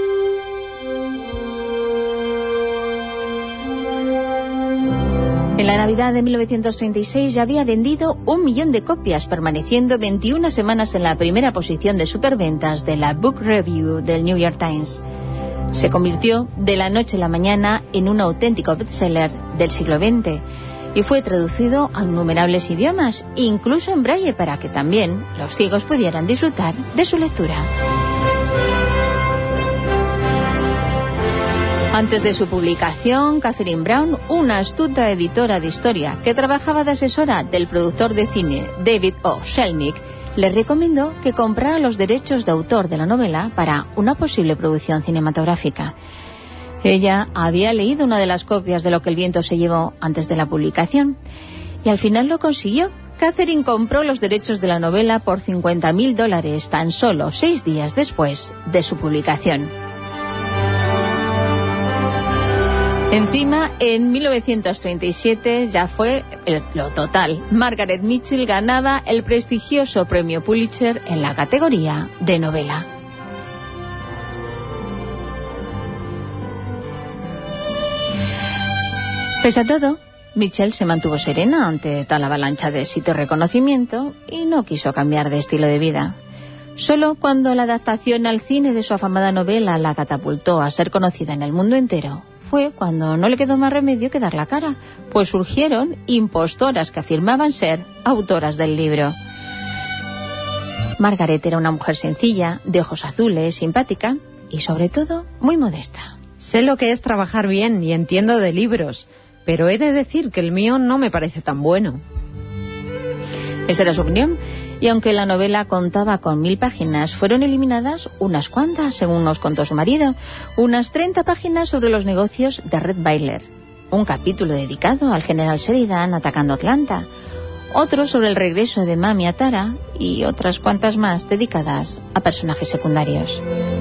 En la Navidad de mil novecientos treinta y seis ya había vendido un millón de copias, permaneciendo veintiuna semanas en la primera posición de superventas de la Book Review del New York Times. Se convirtió de la noche a la mañana en un auténtico bestseller del siglo veinte y fue traducido a innumerables idiomas, incluso en braille, para que también los ciegos pudieran disfrutar de su lectura. Antes de su publicación, Catherine Brown, una astuta editora de historia que trabajaba de asesora del productor de cine David O. Selnick, le recomendó que comprara los derechos de autor de la novela para una posible producción cinematográfica. Ella había leído una de las copias de Lo que el viento se llevó antes de la publicación y al final lo consiguió. Catherine compró los derechos de la novela por cincuenta mil dólares tan solo seis días después de su publicación. Encima, en mil novecientos treinta y siete ya fue el, lo total. Margaret Mitchell ganaba el prestigioso premio Pulitzer en la categoría de novela. Pese a todo, Mitchell se mantuvo serena ante tal avalancha de éxito y reconocimiento y no quiso cambiar de estilo de vida. Solo cuando la adaptación al cine de su afamada novela la catapultó a ser conocida en el mundo entero, fue cuando no le quedó más remedio que dar la cara, pues surgieron impostoras que afirmaban ser autoras del libro. Margaret era una mujer sencilla, de ojos azules, simpática y sobre todo muy modesta. Sé lo que es trabajar bien y entiendo de libros, pero he de decir que el mío no me parece tan bueno. Esa era su opinión. Y aunque la novela contaba con mil páginas, fueron eliminadas unas cuantas, según nos contó su marido. Unas treinta páginas sobre los negocios de Red Bailer. Un capítulo dedicado al general Sheridan atacando Atlanta. Otro sobre el regreso de Mami a Tara. Y otras cuantas más dedicadas a personajes secundarios.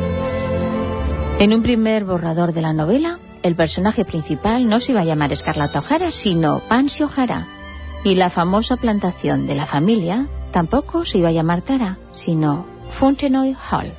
En un primer borrador de la novela, el personaje principal no se iba a llamar Scarlett O'Hara, sino Pansy O'Hara. Y la famosa plantación de la familia tampoco se iba a llamar Tara, sino Fontenoy Hall.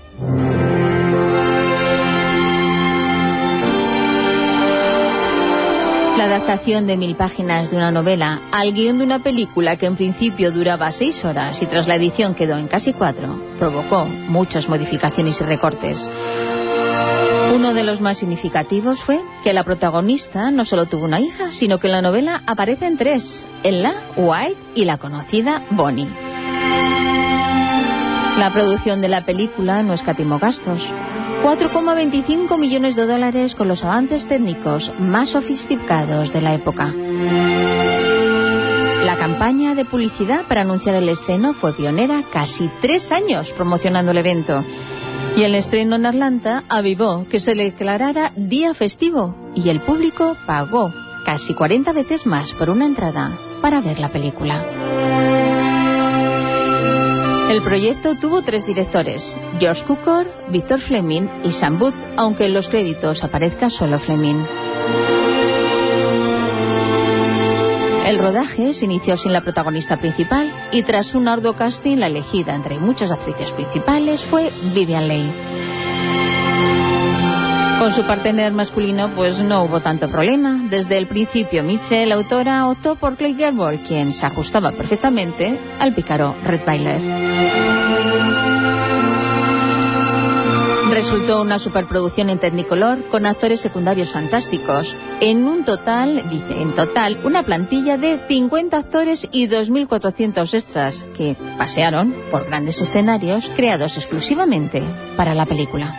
La adaptación de mil páginas de una novela al guión de una película que en principio duraba seis horas y tras la edición quedó en casi cuatro, provocó muchas modificaciones y recortes. Uno de los más significativos fue que la protagonista no solo tuvo una hija, sino que en la novela aparecen tres, Ella, White y la conocida Bonnie. La producción de la película no escatimó gastos. cuatro coma veinticinco millones de dólares con los avances técnicos más sofisticados de la época. La campaña de publicidad para anunciar el estreno fue pionera, casi tres años promocionando el evento. Y el estreno en Atlanta avivó que se le declarara día festivo y el público pagó casi cuarenta veces más por una entrada para ver la película. El proyecto tuvo tres directores, George Cukor, Victor Fleming y Sam Booth, aunque en los créditos aparezca solo Fleming. El rodaje se inició sin la protagonista principal y tras un arduo casting, la elegida entre muchas actrices principales fue Vivien Leigh. Con su partner masculino pues no hubo tanto problema. Desde el principio Mitchell, la autora, optó por Clay Gable, quien se ajustaba perfectamente al pícaro Red Bailer. Resultó una superproducción en Technicolor con actores secundarios fantásticos. En un total, dice, en total, una plantilla de cincuenta actores y dos mil cuatrocientos extras que pasearon por grandes escenarios creados exclusivamente para la película.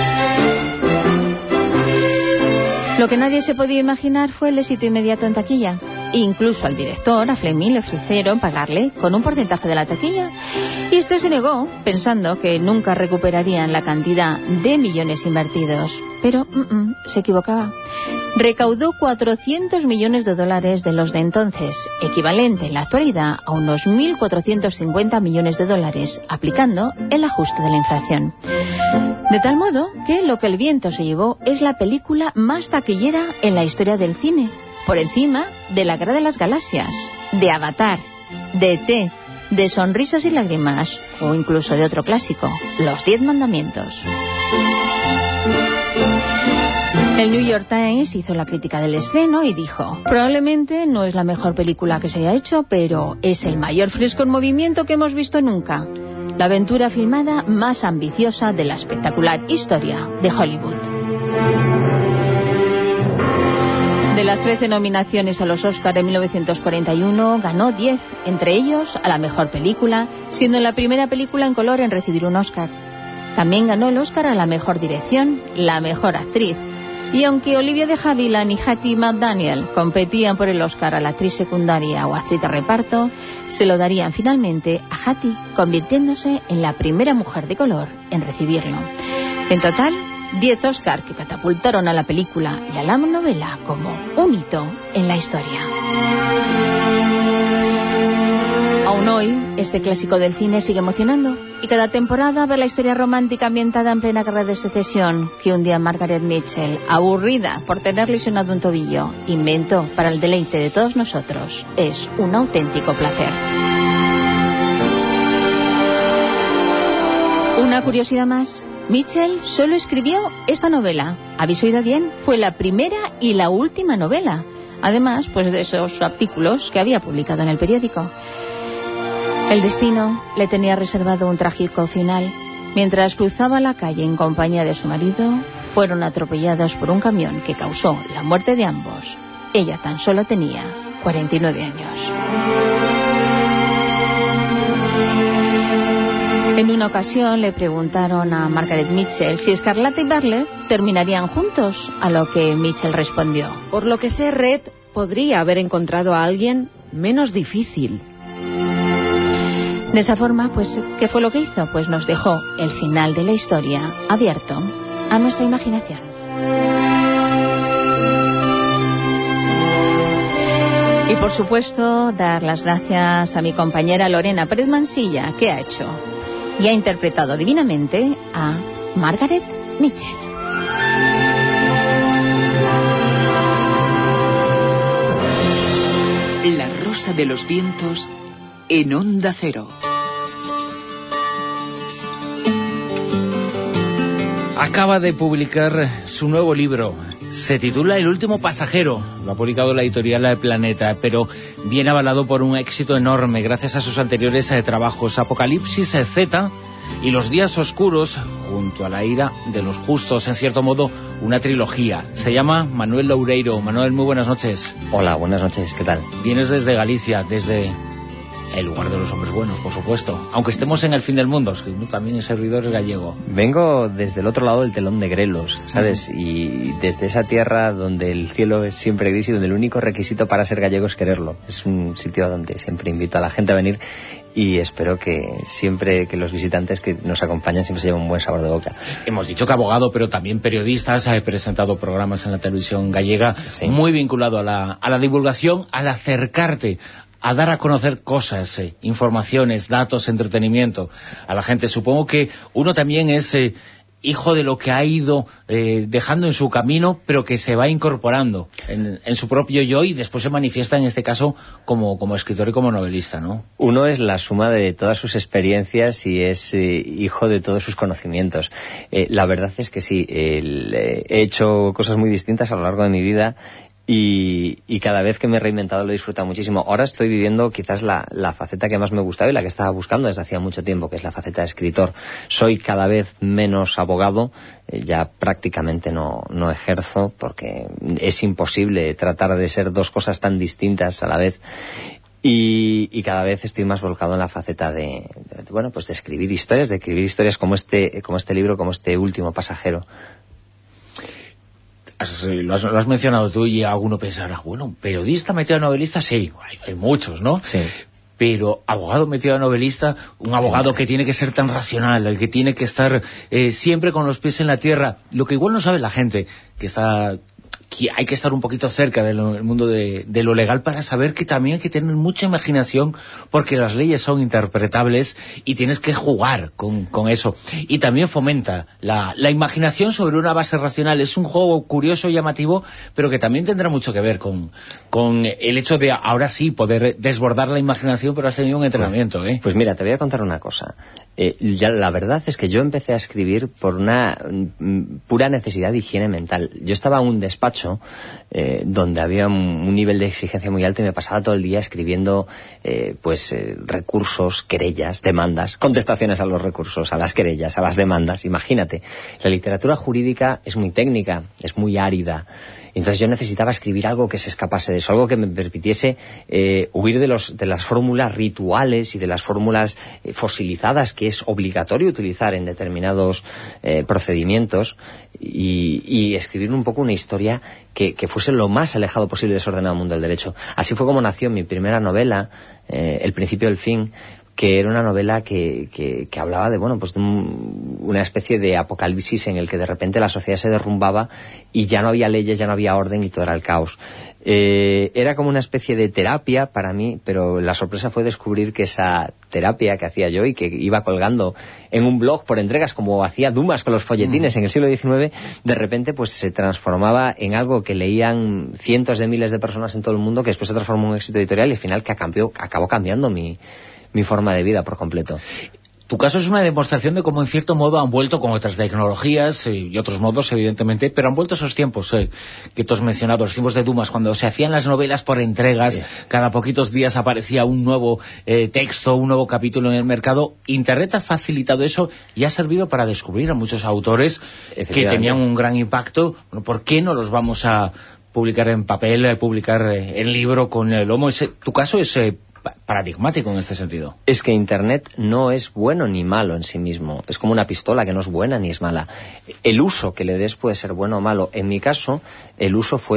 Lo que nadie se podía imaginar fue el éxito inmediato en taquilla. Incluso al director, a Fleming, le ofrecieron pagarle con un porcentaje de la taquilla. Y este se negó, pensando que nunca recuperarían la cantidad de millones invertidos. Pero mm, mm, se equivocaba. Recaudó cuatrocientos millones de dólares de los de entonces, equivalente en la actualidad a unos mil cuatrocientos cincuenta millones de dólares, aplicando el ajuste de la inflación. De tal modo que Lo que el viento se llevó es la película más taquillera en la historia del cine, por encima de La Guerra de las Galaxias, de Avatar, de E T, de Sonrisas y Lágrimas o incluso de otro clásico, Los Diez Mandamientos. El New York Times hizo la crítica del estreno y dijo: probablemente no es la mejor película que se haya hecho, pero es el mayor fresco en movimiento que hemos visto nunca. La aventura filmada más ambiciosa de la espectacular historia de Hollywood. De las trece nominaciones a los Oscar de mil novecientos cuarenta y uno, ganó diez, entre ellos a la mejor película, siendo la primera película en color en recibir un Oscar. También ganó el Oscar a la mejor dirección, la mejor actriz. Y aunque Olivia de Havilland y Hattie McDaniel competían por el Oscar a la actriz secundaria o actriz de reparto, se lo darían finalmente a Hattie, convirtiéndose en la primera mujer de color en recibirlo. En total, diez Oscar que catapultaron a la película y a la novela como un hito en la historia. Aún hoy, este clásico del cine sigue emocionando, y cada temporada ver la historia romántica ambientada en plena guerra de secesión que un día Margaret Mitchell, aburrida por tener lesionado un tobillo, inventó para el deleite de todos nosotros, es un auténtico placer. Una curiosidad más: Mitchell solo escribió esta novela. ¿Habéis oído bien? Fue la primera y la última novela, además pues de esos artículos que había publicado en el periódico. El destino le tenía reservado un trágico final. Mientras cruzaba la calle en compañía de su marido, fueron atropellados por un camión que causó la muerte de ambos. Ella tan solo tenía cuarenta y nueve años. En una ocasión le preguntaron a Margaret Mitchell si Escarlata y Bartlett terminarían juntos, a lo que Mitchell respondió: por lo que sé, Red podría haber encontrado a alguien menos difícil. De esa forma, pues, ¿qué fue lo que hizo? Pues nos dejó el final de la historia abierto a nuestra imaginación. Y por supuesto, dar las gracias a mi compañera Lorena Pérez Mansilla, que ha hecho y ha interpretado divinamente a Margaret Mitchell. La Rosa de los Vientos en Onda Cero. Acaba de publicar su nuevo libro. Se titula El último pasajero. Lo ha publicado la editorial La Planeta, pero viene avalado por un éxito enorme gracias a sus anteriores eh, trabajos Apocalipsis Z y Los días oscuros, junto a la ira de los justos. En cierto modo, una trilogía. Se llama Manuel Loureiro. Manuel, muy buenas noches. Hola, buenas noches. ¿Qué tal? Vienes desde Galicia, desde el lugar de los hombres buenos, por supuesto. Aunque estemos en el fin del mundo, es que uno también es servidor gallego. Vengo desde el otro lado del telón de Grelos, ¿sabes? Uh-huh. Y desde esa tierra donde el cielo es siempre gris y donde el único requisito para ser gallego es quererlo. Es un sitio donde siempre invito a la gente a venir y espero que siempre que los visitantes que nos acompañan siempre se lleven un buen sabor de boca. Hemos dicho que abogado, pero también periodista, ha presentado programas en la televisión gallega, sí, muy vinculado a la, a la divulgación, al acercarte a dar a conocer cosas, eh, informaciones, datos, entretenimiento a la gente. Supongo que uno también es eh, hijo de lo que ha ido eh, dejando en su camino, pero que se va incorporando en, en su propio yo y después se manifiesta, en este caso, como, como escritor y como novelista, ¿no? Uno es la suma de todas sus experiencias y es eh, hijo de todos sus conocimientos. Eh, la verdad es que sí, el, eh, he hecho cosas muy distintas a lo largo de mi vida. Y, y cada vez que me he reinventado lo he disfrutado muchísimo. Ahora estoy viviendo quizás la, la faceta que más me gustaba y la que estaba buscando desde hacía mucho tiempo, que es la faceta de escritor. Soy cada vez menos abogado, eh, ya prácticamente no, no ejerzo porque es imposible tratar de ser dos cosas tan distintas a la vez. Y, y cada vez estoy más volcado en la faceta de, de, bueno, pues de escribir historias, de escribir historias como este, como este libro, como este último pasajero. Lo has, lo has mencionado tú y alguno pensará, bueno, un periodista metido a novelista, sí, hay, hay muchos, ¿no? Sí. Pero abogado metido a novelista, un abogado que tiene que ser tan racional, el que tiene que estar eh, siempre con los pies en la tierra, lo que igual no sabe la gente que está que hay que estar un poquito cerca del mundo de, de lo legal para saber que también hay que tener mucha imaginación, porque las leyes son interpretables y tienes que jugar con, con eso. Y también fomenta la, la imaginación sobre una base racional. Es un juego curioso y llamativo, pero que también tendrá mucho que ver con, con el hecho de ahora sí poder desbordar la imaginación, pero has tenido un entrenamiento. Pues, ¿eh? pues mira, te voy a contar una cosa. Eh, ya la verdad es que yo empecé a escribir por una mm, pura necesidad de higiene mental. Yo estaba en un despacho eh, donde había un, un nivel de exigencia muy alto y me pasaba todo el día escribiendo eh, pues eh, recursos, querellas, demandas, contestaciones a los recursos, a las querellas, a las demandas. Imagínate, la literatura jurídica es muy técnica, es muy árida. Entonces yo necesitaba escribir algo que se escapase de eso, algo que me permitiese eh, huir de, los, de las fórmulas rituales y de las fórmulas eh, fosilizadas que es obligatorio utilizar en determinados eh, procedimientos y, y escribir un poco una historia que, que fuese lo más alejado posible del desordenado mundo del derecho. Así fue como nació mi primera novela, eh, El principio del fin, que era una novela que, que, que hablaba de, bueno, pues de un, una especie de apocalipsis en el que de repente la sociedad se derrumbaba y ya no había leyes, ya no había orden y todo era el caos. Eh, era como una especie de terapia para mí, pero la sorpresa fue descubrir que esa terapia que hacía yo y que iba colgando en un blog por entregas como hacía Dumas con los folletines mm. en el siglo diecinueve, de repente pues se transformaba en algo que leían cientos de miles de personas en todo el mundo, que después se transformó en un éxito editorial y al final que acabó, acabó cambiando mi mi forma de vida por completo. Tu caso es una demostración de cómo en cierto modo han vuelto con otras tecnologías y otros modos, evidentemente, pero han vuelto esos tiempos eh, que tú has mencionado, los tiempos de Dumas, cuando se hacían las novelas por entregas, sí. Cada poquitos días aparecía un nuevo eh, texto, un nuevo capítulo en el mercado. Internet ha facilitado eso y ha servido para descubrir a muchos autores que tenían un gran impacto. Bueno, ¿por qué no los vamos a publicar en papel, publicar eh, en libro con el lomo? Ese, tu caso es Eh, paradigmático en este sentido. Es que Internet no es bueno ni malo en sí mismo. Es como una pistola que no es buena ni es mala. El uso que le des puede ser bueno o malo. En mi caso, el uso fue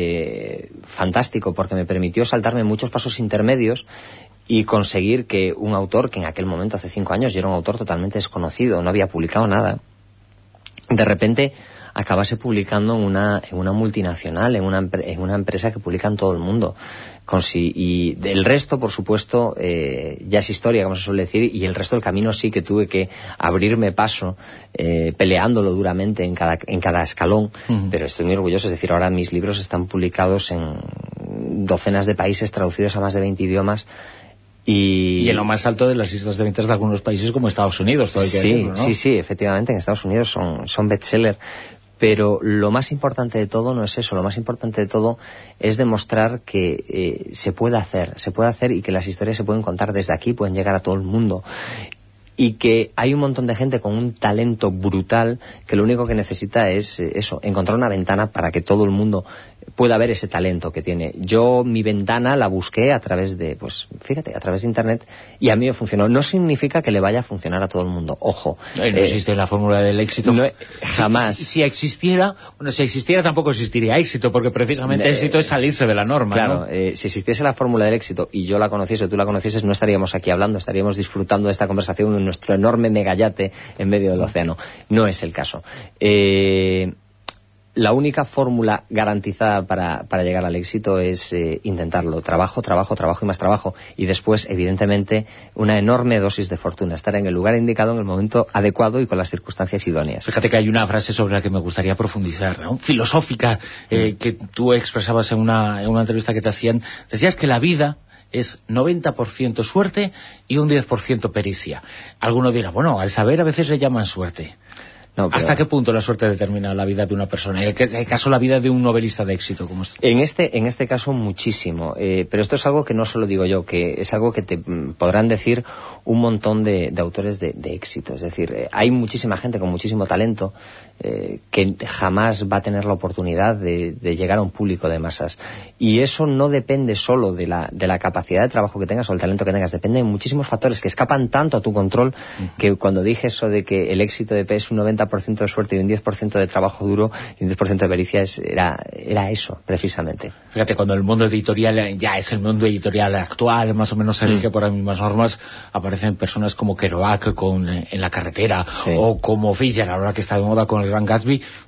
eh, fantástico porque me permitió saltarme muchos pasos intermedios y conseguir que un autor, que en aquel momento, hace cinco años, yo era un autor totalmente desconocido, no había publicado nada, de repente acabase publicando en una, en una multinacional, en una, en una empresa que publica en todo el mundo. Con si, y el resto, por supuesto, eh, ya es historia, como se suele decir, y el resto del camino sí que tuve que abrirme paso, eh, peleándolo duramente en cada, en cada escalón, uh-huh. Pero estoy muy orgulloso, es decir, ahora mis libros están publicados en docenas de países, traducidos a más de veinte idiomas, Y... y en lo más alto de las listas de ventas de algunos países como Estados Unidos, todo hay que sí, decirlo, ¿no? Sí, sí, efectivamente, en Estados Unidos son, son bestseller. Pero lo más importante de todo no es eso, lo más importante de todo es demostrar que eh, se puede hacer, se puede hacer y que las historias se pueden contar desde aquí, pueden llegar a todo el mundo. Y que hay un montón de gente con un talento brutal que lo único que necesita es eh, eso, encontrar una ventana para que todo el mundo pueda ver ese talento que tiene. Yo mi ventana la busqué a través de, pues fíjate, a través de Internet y a mí me funcionó. No significa que le vaya a funcionar a todo el mundo, ojo. No, no eh, existe la fórmula del éxito. No, jamás. Si, si existiera, bueno, si existiera tampoco existiría éxito, porque precisamente eh, éxito es salirse de la norma, claro, ¿no? eh, si existiese la fórmula del éxito y yo la conociese o tú la conocieses, no estaríamos aquí hablando, estaríamos disfrutando de esta conversación en nuestro enorme megayate en medio del océano. No es el caso. Eh... La única fórmula garantizada para, para llegar al éxito es eh, intentarlo. Trabajo, trabajo, trabajo y más trabajo. Y después, evidentemente, una enorme dosis de fortuna. Estar en el lugar indicado, en el momento adecuado y con las circunstancias idóneas. Fíjate que hay una frase sobre la que me gustaría profundizar, ¿no? Filosófica, eh, que tú expresabas en una, en una entrevista que te hacían. Decías que la vida es noventa por ciento suerte y un diez por ciento pericia. Alguno dirá, bueno, al saber a veces le llaman suerte. No, pero... ¿Hasta qué punto la suerte determina la vida de una persona? En el caso, la vida de un novelista de éxito. Como este. En este en este caso, muchísimo. Eh, pero esto es algo que no solo digo yo, que es algo que te mm, podrán decir un montón de, de autores de, de éxito. Es decir, eh, hay muchísima gente con muchísimo talento eh, que jamás va a tener la oportunidad de, de llegar a un público de masas. Y eso no depende solo de la, de la capacidad de trabajo que tengas o el talento que tengas. Depende de muchísimos factores que escapan tanto a tu control, uh-huh. que cuando dije eso de que el éxito de P es un noventa por ciento de suerte y un diez por ciento de trabajo duro y un diez por ciento de pericia, es, era, era eso, precisamente. Fíjate, cuando el mundo editorial ya es el mundo editorial actual, más o menos se rige mm. por las mismas normas, aparecen personas como Kerouac con En la carretera, sí. o como Fisher, ahora que está de moda con el Gran Gatsby,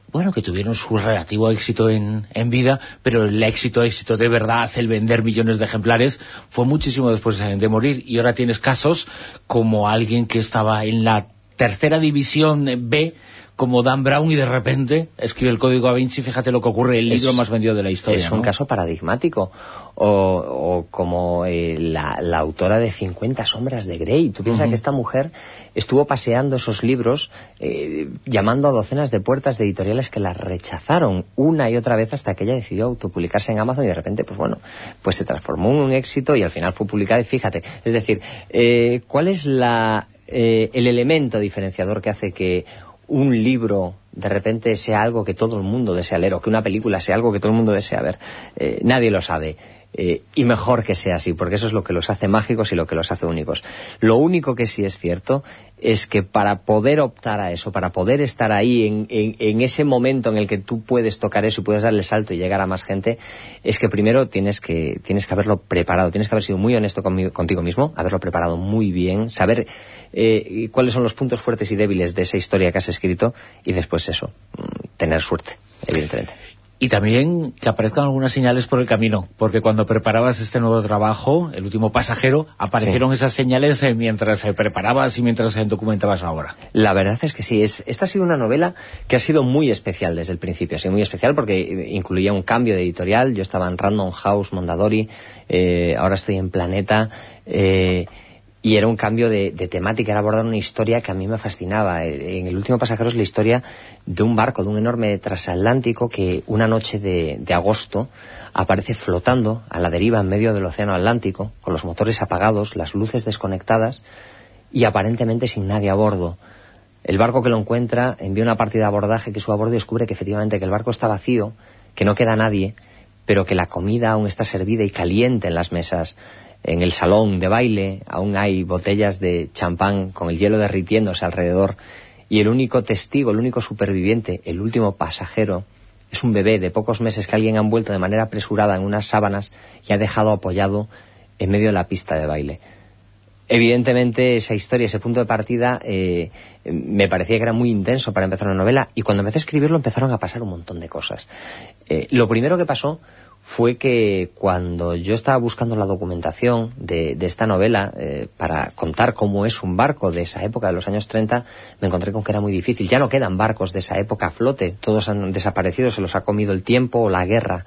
bueno, que tuvieron su relativo éxito en, en vida, pero el éxito, éxito de verdad, el vender millones de ejemplares, fue muchísimo después de morir. Y ahora tienes casos como alguien que estaba en la tercera división B, como Dan Brown, y de repente escribe el Código Da Vinci. Fíjate lo que ocurre, el libro es, más vendido de la historia. Es un ¿no? caso paradigmático. O, o como eh, la, la autora de cincuenta sombras de Grey. Tú piensas uh-huh. que esta mujer estuvo paseando esos libros, eh, llamando a docenas de puertas de editoriales que la rechazaron una y otra vez, hasta que ella decidió autopublicarse en Amazon, y de repente, pues bueno, pues se transformó en un éxito y al final fue publicada. Y fíjate, es decir, eh, ¿cuál es la eh, el elemento diferenciador que hace que un libro de repente sea algo que todo el mundo desea leer, o que una película sea algo que todo el mundo desea ver? Eh, nadie lo sabe. Eh, y mejor que sea así, porque eso es lo que los hace mágicos y lo que los hace únicos. Lo único que sí es cierto es que para poder optar a eso, para poder estar ahí en, en, en ese momento en el que tú puedes tocar eso y puedes darle el salto y llegar a más gente, es que primero tienes que tienes que haberlo preparado, tienes que haber sido muy honesto conmigo, contigo mismo, haberlo preparado muy bien, saber eh, cuáles son los puntos fuertes y débiles de esa historia que has escrito, y después eso, tener suerte, evidentemente. Y también que aparezcan algunas señales por el camino, porque cuando preparabas este nuevo trabajo, El último pasajero, aparecieron sí. esas señales eh, mientras eh, preparabas y mientras eh, documentabas ahora. La verdad es que sí. Es, esta ha sido una novela que ha sido muy especial desde el principio. Ha sido muy especial porque incluía un cambio de editorial. Yo estaba en Random House, Mondadori, eh, ahora estoy en Planeta... Eh, y era un cambio de, de temática, era abordar una historia que a mí me fascinaba. En El último pasajero es la historia de un barco, de un enorme transatlántico que una noche de, de agosto aparece flotando a la deriva en medio del océano Atlántico, con los motores apagados, las luces desconectadas y aparentemente sin nadie a bordo. El barco que lo encuentra envía una partida de abordaje que sube a bordo y descubre que efectivamente que el barco está vacío, que no queda nadie, pero que la comida aún está servida y caliente en las mesas. En el salón de baile aún hay botellas de champán con el hielo derritiéndose alrededor, y el único testigo, el único superviviente, el último pasajero, es un bebé de pocos meses que alguien ha envuelto de manera apresurada en unas sábanas y ha dejado apoyado en medio de la pista de baile. Evidentemente esa historia, ese punto de partida, eh, me parecía que era muy intenso para empezar una novela, y cuando empecé a escribirlo empezaron a pasar un montón de cosas. Eh, lo primero que pasó fue que cuando yo estaba buscando la documentación de, de esta novela eh, para contar cómo es un barco de esa época, de los años treinta, me encontré con que era muy difícil. Ya no quedan barcos de esa época a flote, todos han desaparecido, se los ha comido el tiempo o la guerra.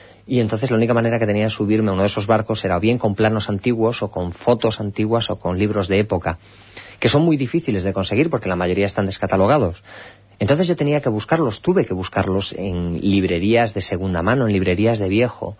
Y entonces la única manera que tenía de subirme a uno de esos barcos era bien con planos antiguos, o con fotos antiguas, o con libros de época, que son muy difíciles de conseguir porque la mayoría están descatalogados. Entonces yo tenía que buscarlos, tuve que buscarlos en librerías de segunda mano, en librerías de viejo.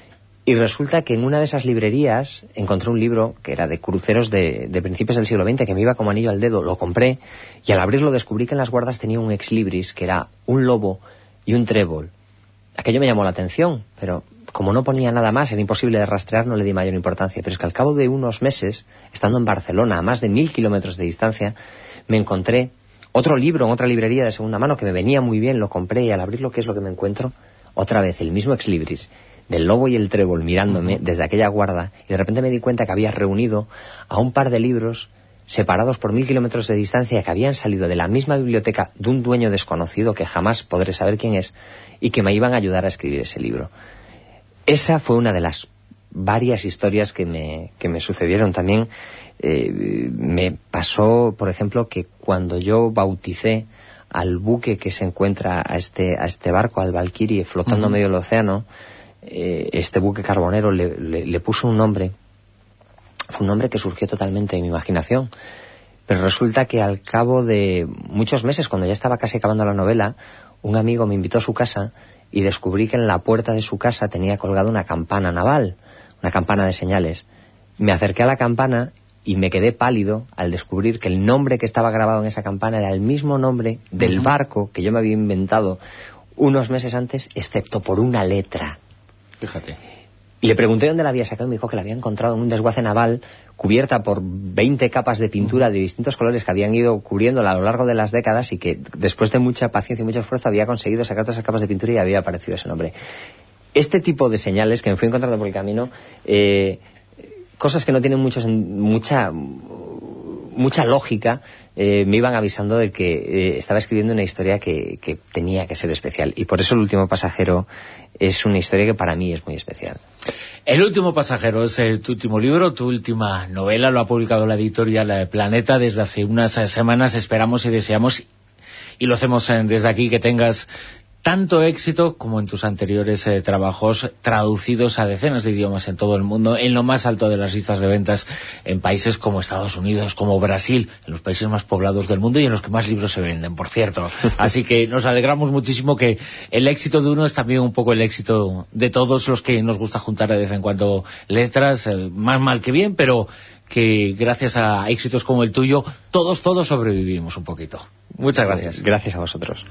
Y resulta que en una de esas librerías encontré un libro que era de cruceros de, de principios del siglo veinte, que me iba como anillo al dedo. Lo compré y al abrirlo descubrí que en las guardas tenía un ex libris, que era un lobo y un trébol. Aquello me llamó la atención, pero como no ponía nada más, era imposible de rastrear, no le di mayor importancia. Pero es que al cabo de unos meses, estando en Barcelona, a más de mil kilómetros de distancia, me encontré otro libro en otra librería de segunda mano que me venía muy bien, lo compré, y al abrirlo, ¿qué es lo que me encuentro? Otra vez, el mismo ex libris del lobo y el trébol mirándome uh-huh. desde aquella guarda, y de repente me di cuenta que había reunido a un par de libros separados por mil kilómetros de distancia, que habían salido de la misma biblioteca de un dueño desconocido que jamás podré saber quién es, y que me iban a ayudar a escribir ese libro. Esa fue una de las varias historias que me, que me sucedieron. También eh, me pasó, por ejemplo, que cuando yo bauticé al buque que se encuentra a este, a este barco, al Valkyrie, flotando uh-huh. en medio del océano, eh, este buque carbonero le, le, le puso un nombre. Fue un nombre que surgió totalmente de mi imaginación. Pero resulta que al cabo de muchos meses, cuando ya estaba casi acabando la novela, un amigo me invitó a su casa y descubrí que en la puerta de su casa tenía colgada una campana naval, una campana de señales. Me acerqué a la campana y me quedé pálido al descubrir que el nombre que estaba grabado en esa campana era el mismo nombre del uh-huh. barco que yo me había inventado unos meses antes, excepto por una letra. Fíjate. Y le pregunté dónde la había sacado y me dijo que la había encontrado en un desguace naval cubierta por veinte capas de pintura de distintos colores que habían ido cubriéndola a lo largo de las décadas, y que después de mucha paciencia y mucho esfuerzo había conseguido sacar todas esas capas de pintura y había aparecido ese nombre. Este tipo de señales que me fui encontrando por el camino, eh, cosas que no tienen muchos, mucha mucha lógica, eh, me iban avisando de que eh, estaba escribiendo una historia que, que tenía que ser especial. Y por eso El último pasajero es una historia que para mí es muy especial. El último pasajero es eh, tu último libro, tu última novela, lo ha publicado la editorial Planeta desde hace unas eh, semanas. Esperamos y deseamos, y lo hacemos eh, desde aquí, que tengas tanto éxito como en tus anteriores eh, trabajos, traducidos a decenas de idiomas en todo el mundo, en lo más alto de las listas de ventas en países como Estados Unidos, como Brasil, en los países más poblados del mundo y en los que más libros se venden, por cierto. Así que nos alegramos muchísimo, que el éxito de uno es también un poco el éxito de todos los que nos gusta juntar de vez en cuando letras, eh, más mal que bien, pero que gracias a éxitos como el tuyo, todos, todos sobrevivimos un poquito. Muchas gracias. Gracias a vosotros.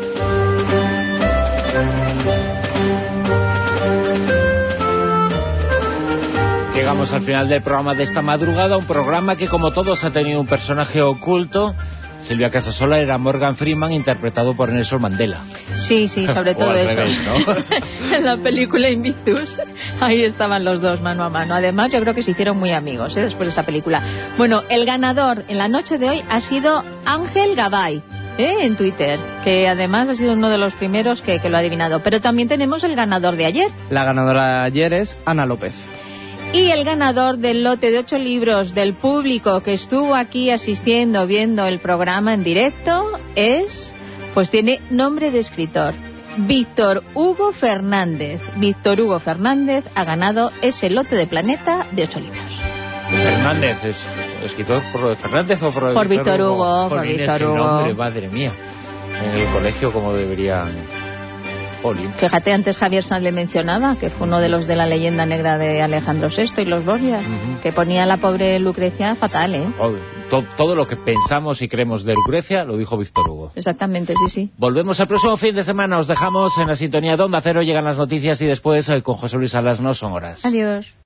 Llegamos al final del programa de esta madrugada, un programa que, como todos, ha tenido un personaje oculto. Silvia Casasola era Morgan Freeman, interpretado por Nelson Mandela. Sí, sí, sobre todo eso. Revés, ¿no? En la película Invictus, ahí estaban los dos mano a mano. Además, yo creo que se hicieron muy amigos, ¿eh?, después de esa película. Bueno, el ganador en la noche de hoy ha sido Ángel Gabay, ¿eh?, en Twitter, que además ha sido uno de los primeros que, que lo ha adivinado. Pero también tenemos el ganador de ayer. La ganadora de ayer es Ana López. Y el ganador del lote de ocho libros del público que estuvo aquí asistiendo, viendo el programa en directo, es, pues tiene nombre de escritor, Víctor Hugo Fernández. Víctor Hugo Fernández ha ganado ese lote de Planeta de ocho libros. Fernández, ¿es escritor por Fernández o por, por Víctor Hugo? Hugo por Jolín, Víctor es que Hugo. Nombre, madre mía. En el colegio, como deberían... Jolín. Fíjate, antes Javier Sanz le mencionaba que fue uno de los de la leyenda negra de Alejandro sexto y los Borgias, uh-huh. que ponía a la pobre Lucrecia fatal, ¿eh? Oh, to- todo lo que pensamos y creemos de Lucrecia lo dijo Víctor Hugo. Exactamente, sí, sí. Volvemos el próximo fin de semana, os dejamos en la sintonía de Onda Cero, llegan las noticias y después eh, con José Luis Salas. No son horas. Adiós.